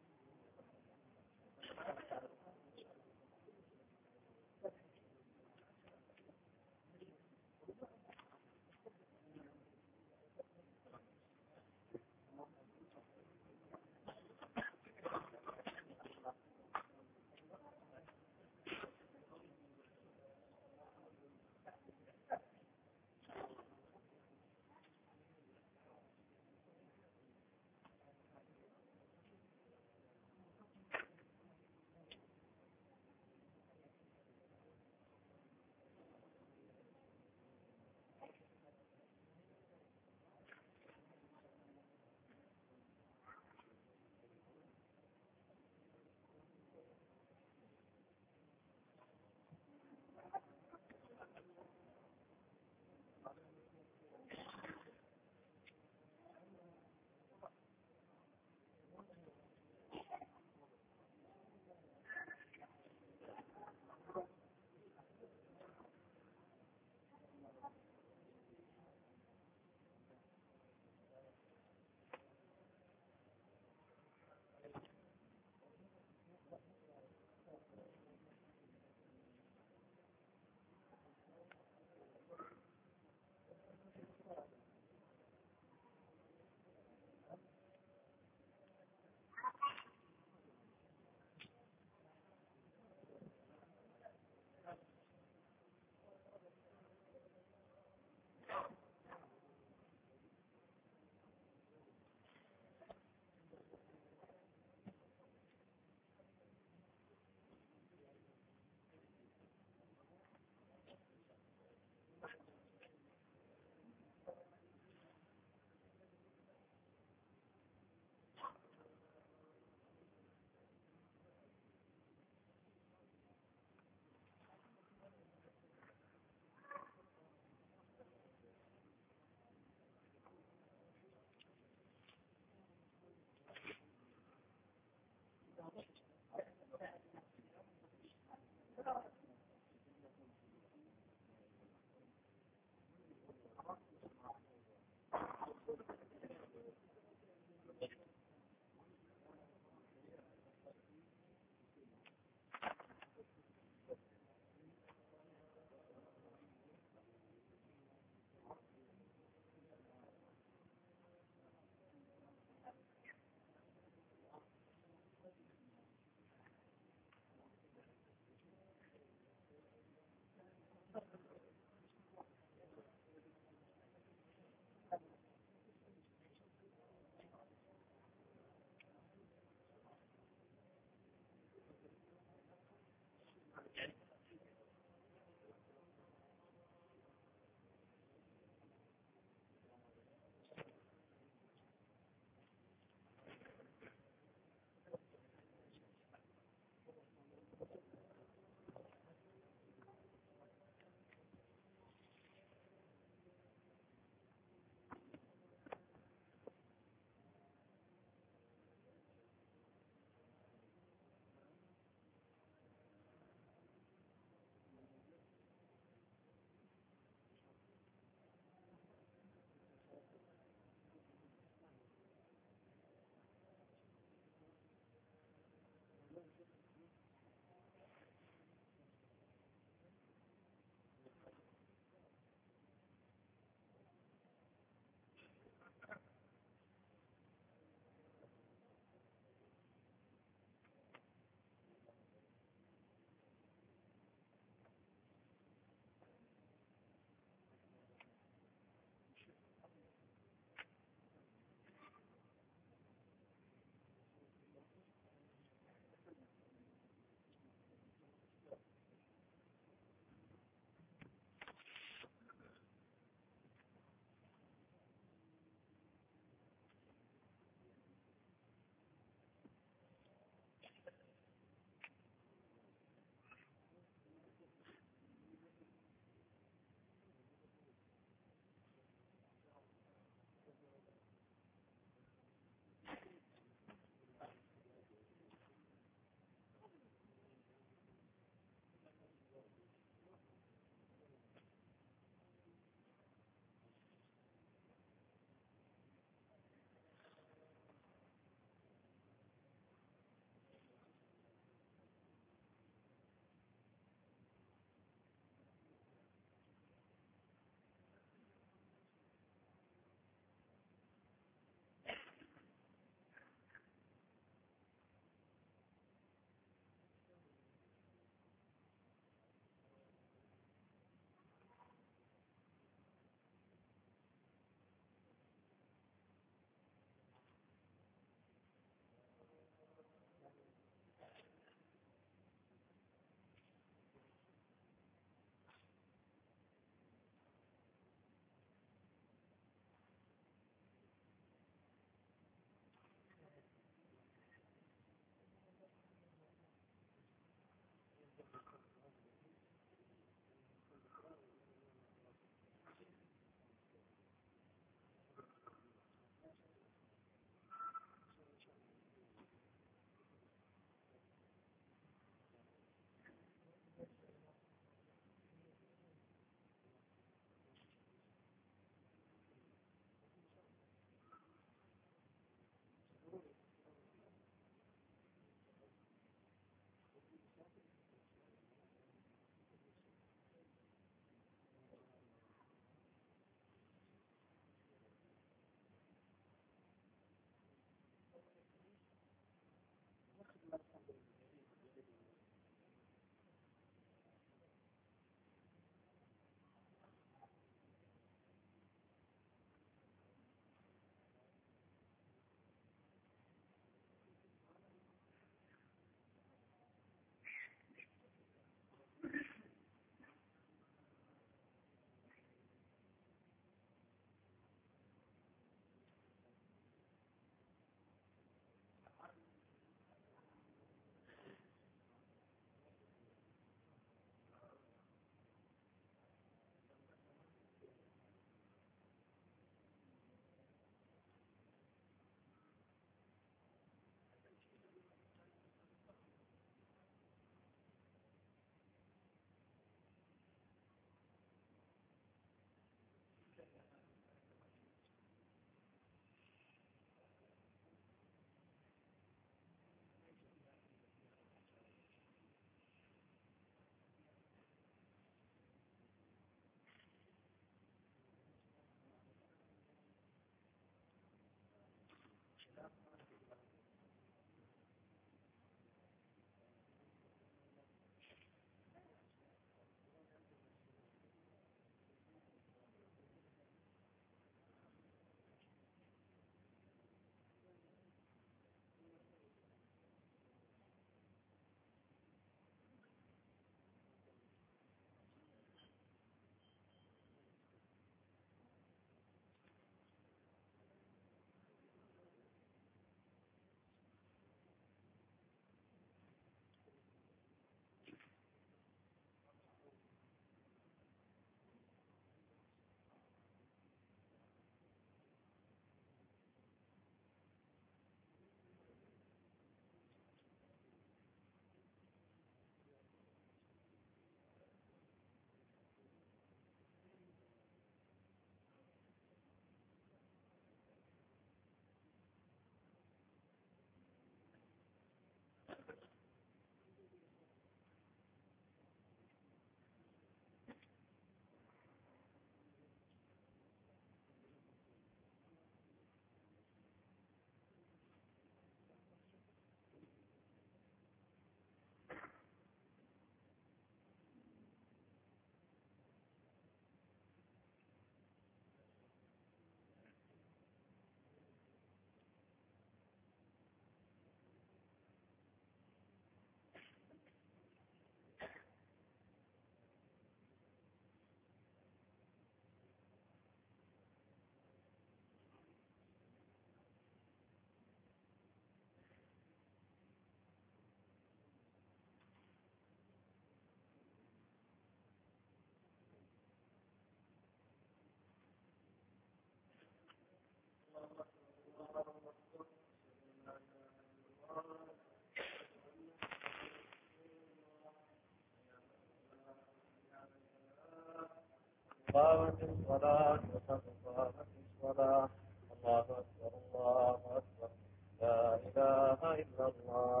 قامت الصلاة وقد قامت الصلاة. الله أكبر الله أكبر لا إله إلا الله.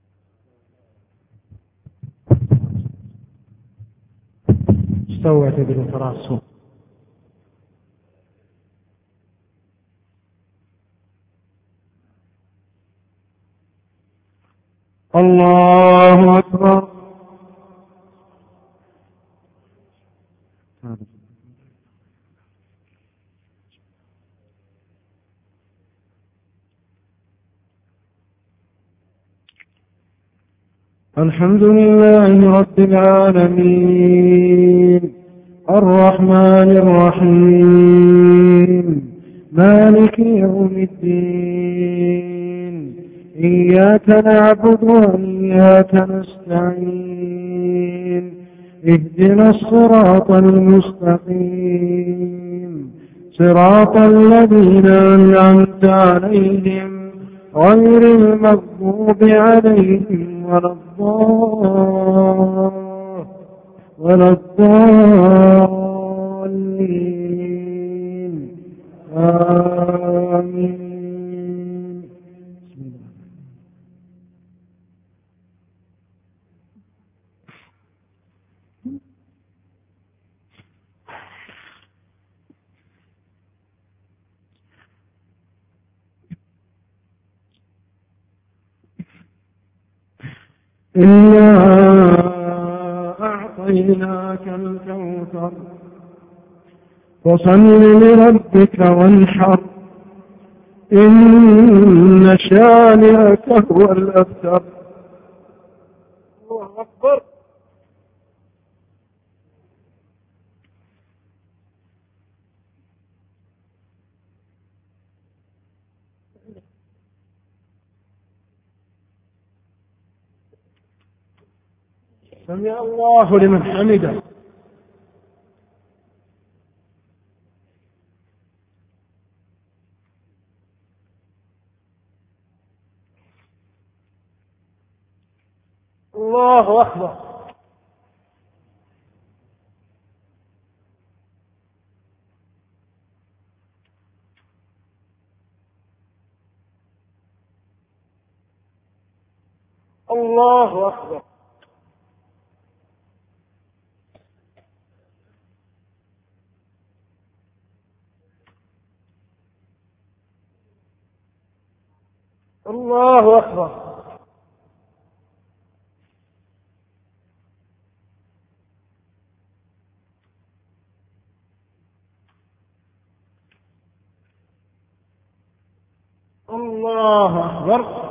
استووا اعتدلوا تراصوا. الله أكبر. الحمد لله رب العالمين الرحمن الرحيم مالك يوم الدين إياك نعبد وإياك نستعين اهدنا الصراط المستقيم صراط الذين أنعمت عليهم غير المغضوب عليهم ولا الضالين آمين. إنا أعطيناك الكوثر فصل لربك وانحر إن شانئك هو الأبتر. الله أكبر. سمع الله لمن حمده. الله أكبر. الله أكبر. الله أكبر. الله أكبر.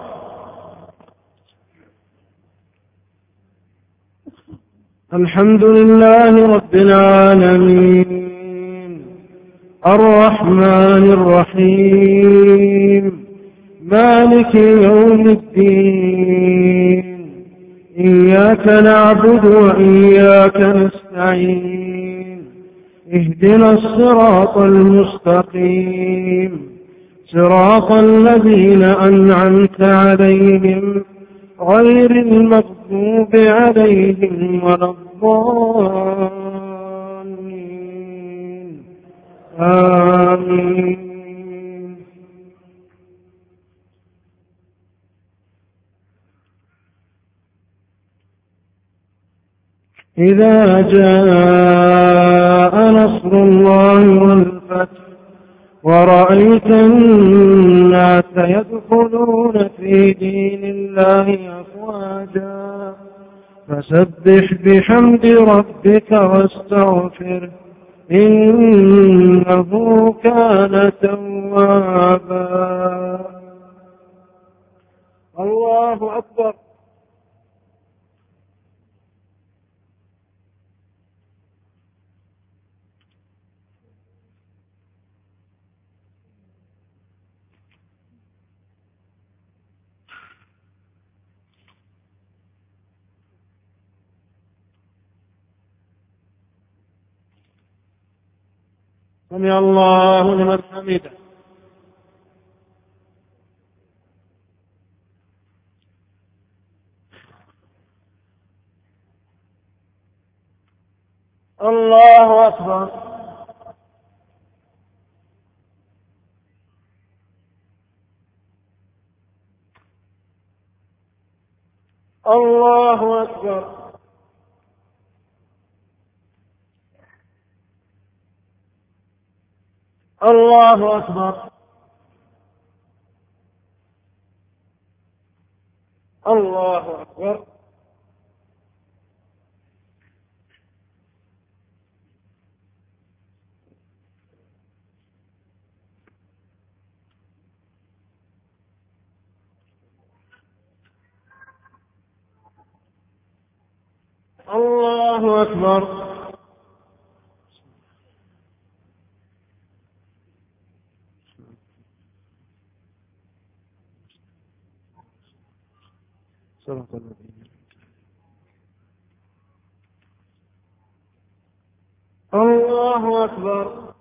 الحمد لله رب العالمين الرحمن الرحيم مالك يوم الدين إياك نعبد وإياك نستعين اهدنا الصراط المستقيم صراط الذين أنعمت عليهم غير المغضوب عليهم ولا الضالين آمين. إذا جاء نصر الله والفتح ورأيت الناس يدخلون في دين الله أفواجا فسبح بحمد ربك واستغفره إنه كان توابا. الله أكبر. سمع الله لمن حمده. الله أكبر. الله أكبر. الله أكبر. الله أكبر. الله أكبر. الله أكبر.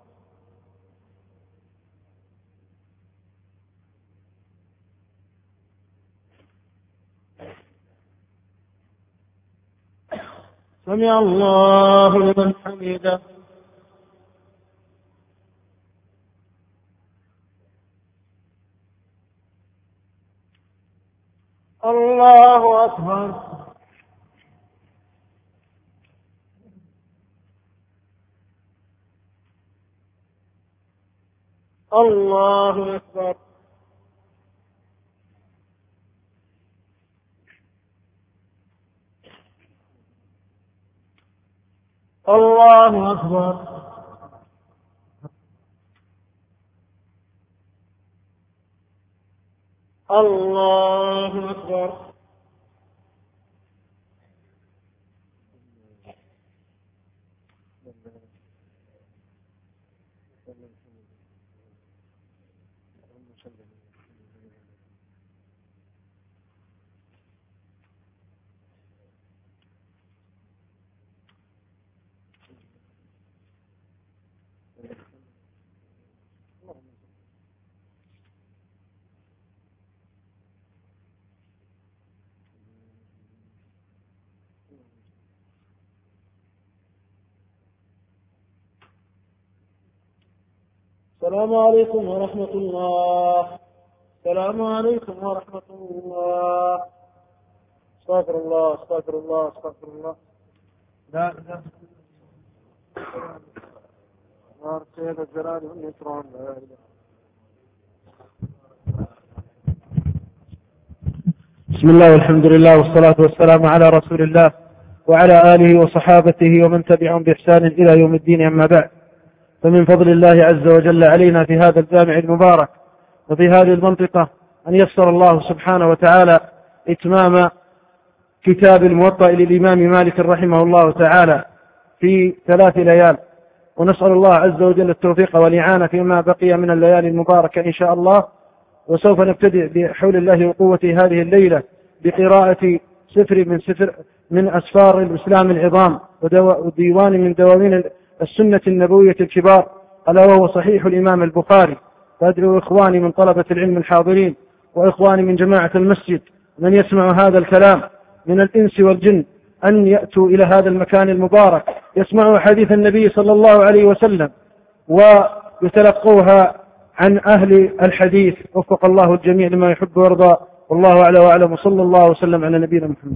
سمع الله لمن حمده. الله أكبر. الله أكبر. الله أكبر. الله أكبر. السلام عليكم ورحمة الله. السلام عليكم ورحمة الله. استغفر الله استغفر الله استغفر الله. لا لا سيد الجلال والإكرام. لا إله. بسم الله والحمد لله والصلاة والسلام على رسول الله وعلى آله وصحابته ومن تبعهم بإحسان إلى يوم الدين. أما بعد، فمن فضل الله عز وجل علينا في هذا الجامع المبارك وفي هذه المنطقة أن يسر الله سبحانه وتعالى إتمام كتاب الموطأ للإمام مالك رحمه الله تعالى في 3 ليال، ونسأل الله عز وجل التوفيق والإعانة فيما بقي من الليالي المباركة إن شاء الله. وسوف نبتدئ بحول الله وقوته هذه الليلة بقراءة سفر من أسفار الإسلام العظام وديوان من دواوين السنة النبوية الكبار، ألا وهو صحيح الإمام البخاري. فأدعو إخواني من طلبة العلم الحاضرين وإخواني من جماعة المسجد من يسمع هذا الكلام من الإنس والجن أن يأتوا إلى هذا المكان المبارك يسمعوا حديث النبي صلى الله عليه وسلم ويتلقوها عن أهل الحديث. وفق الله الجميع لما يحب ويرضى، والله أعلى وأعلم، وصلى الله وسلم على نبينا محمد.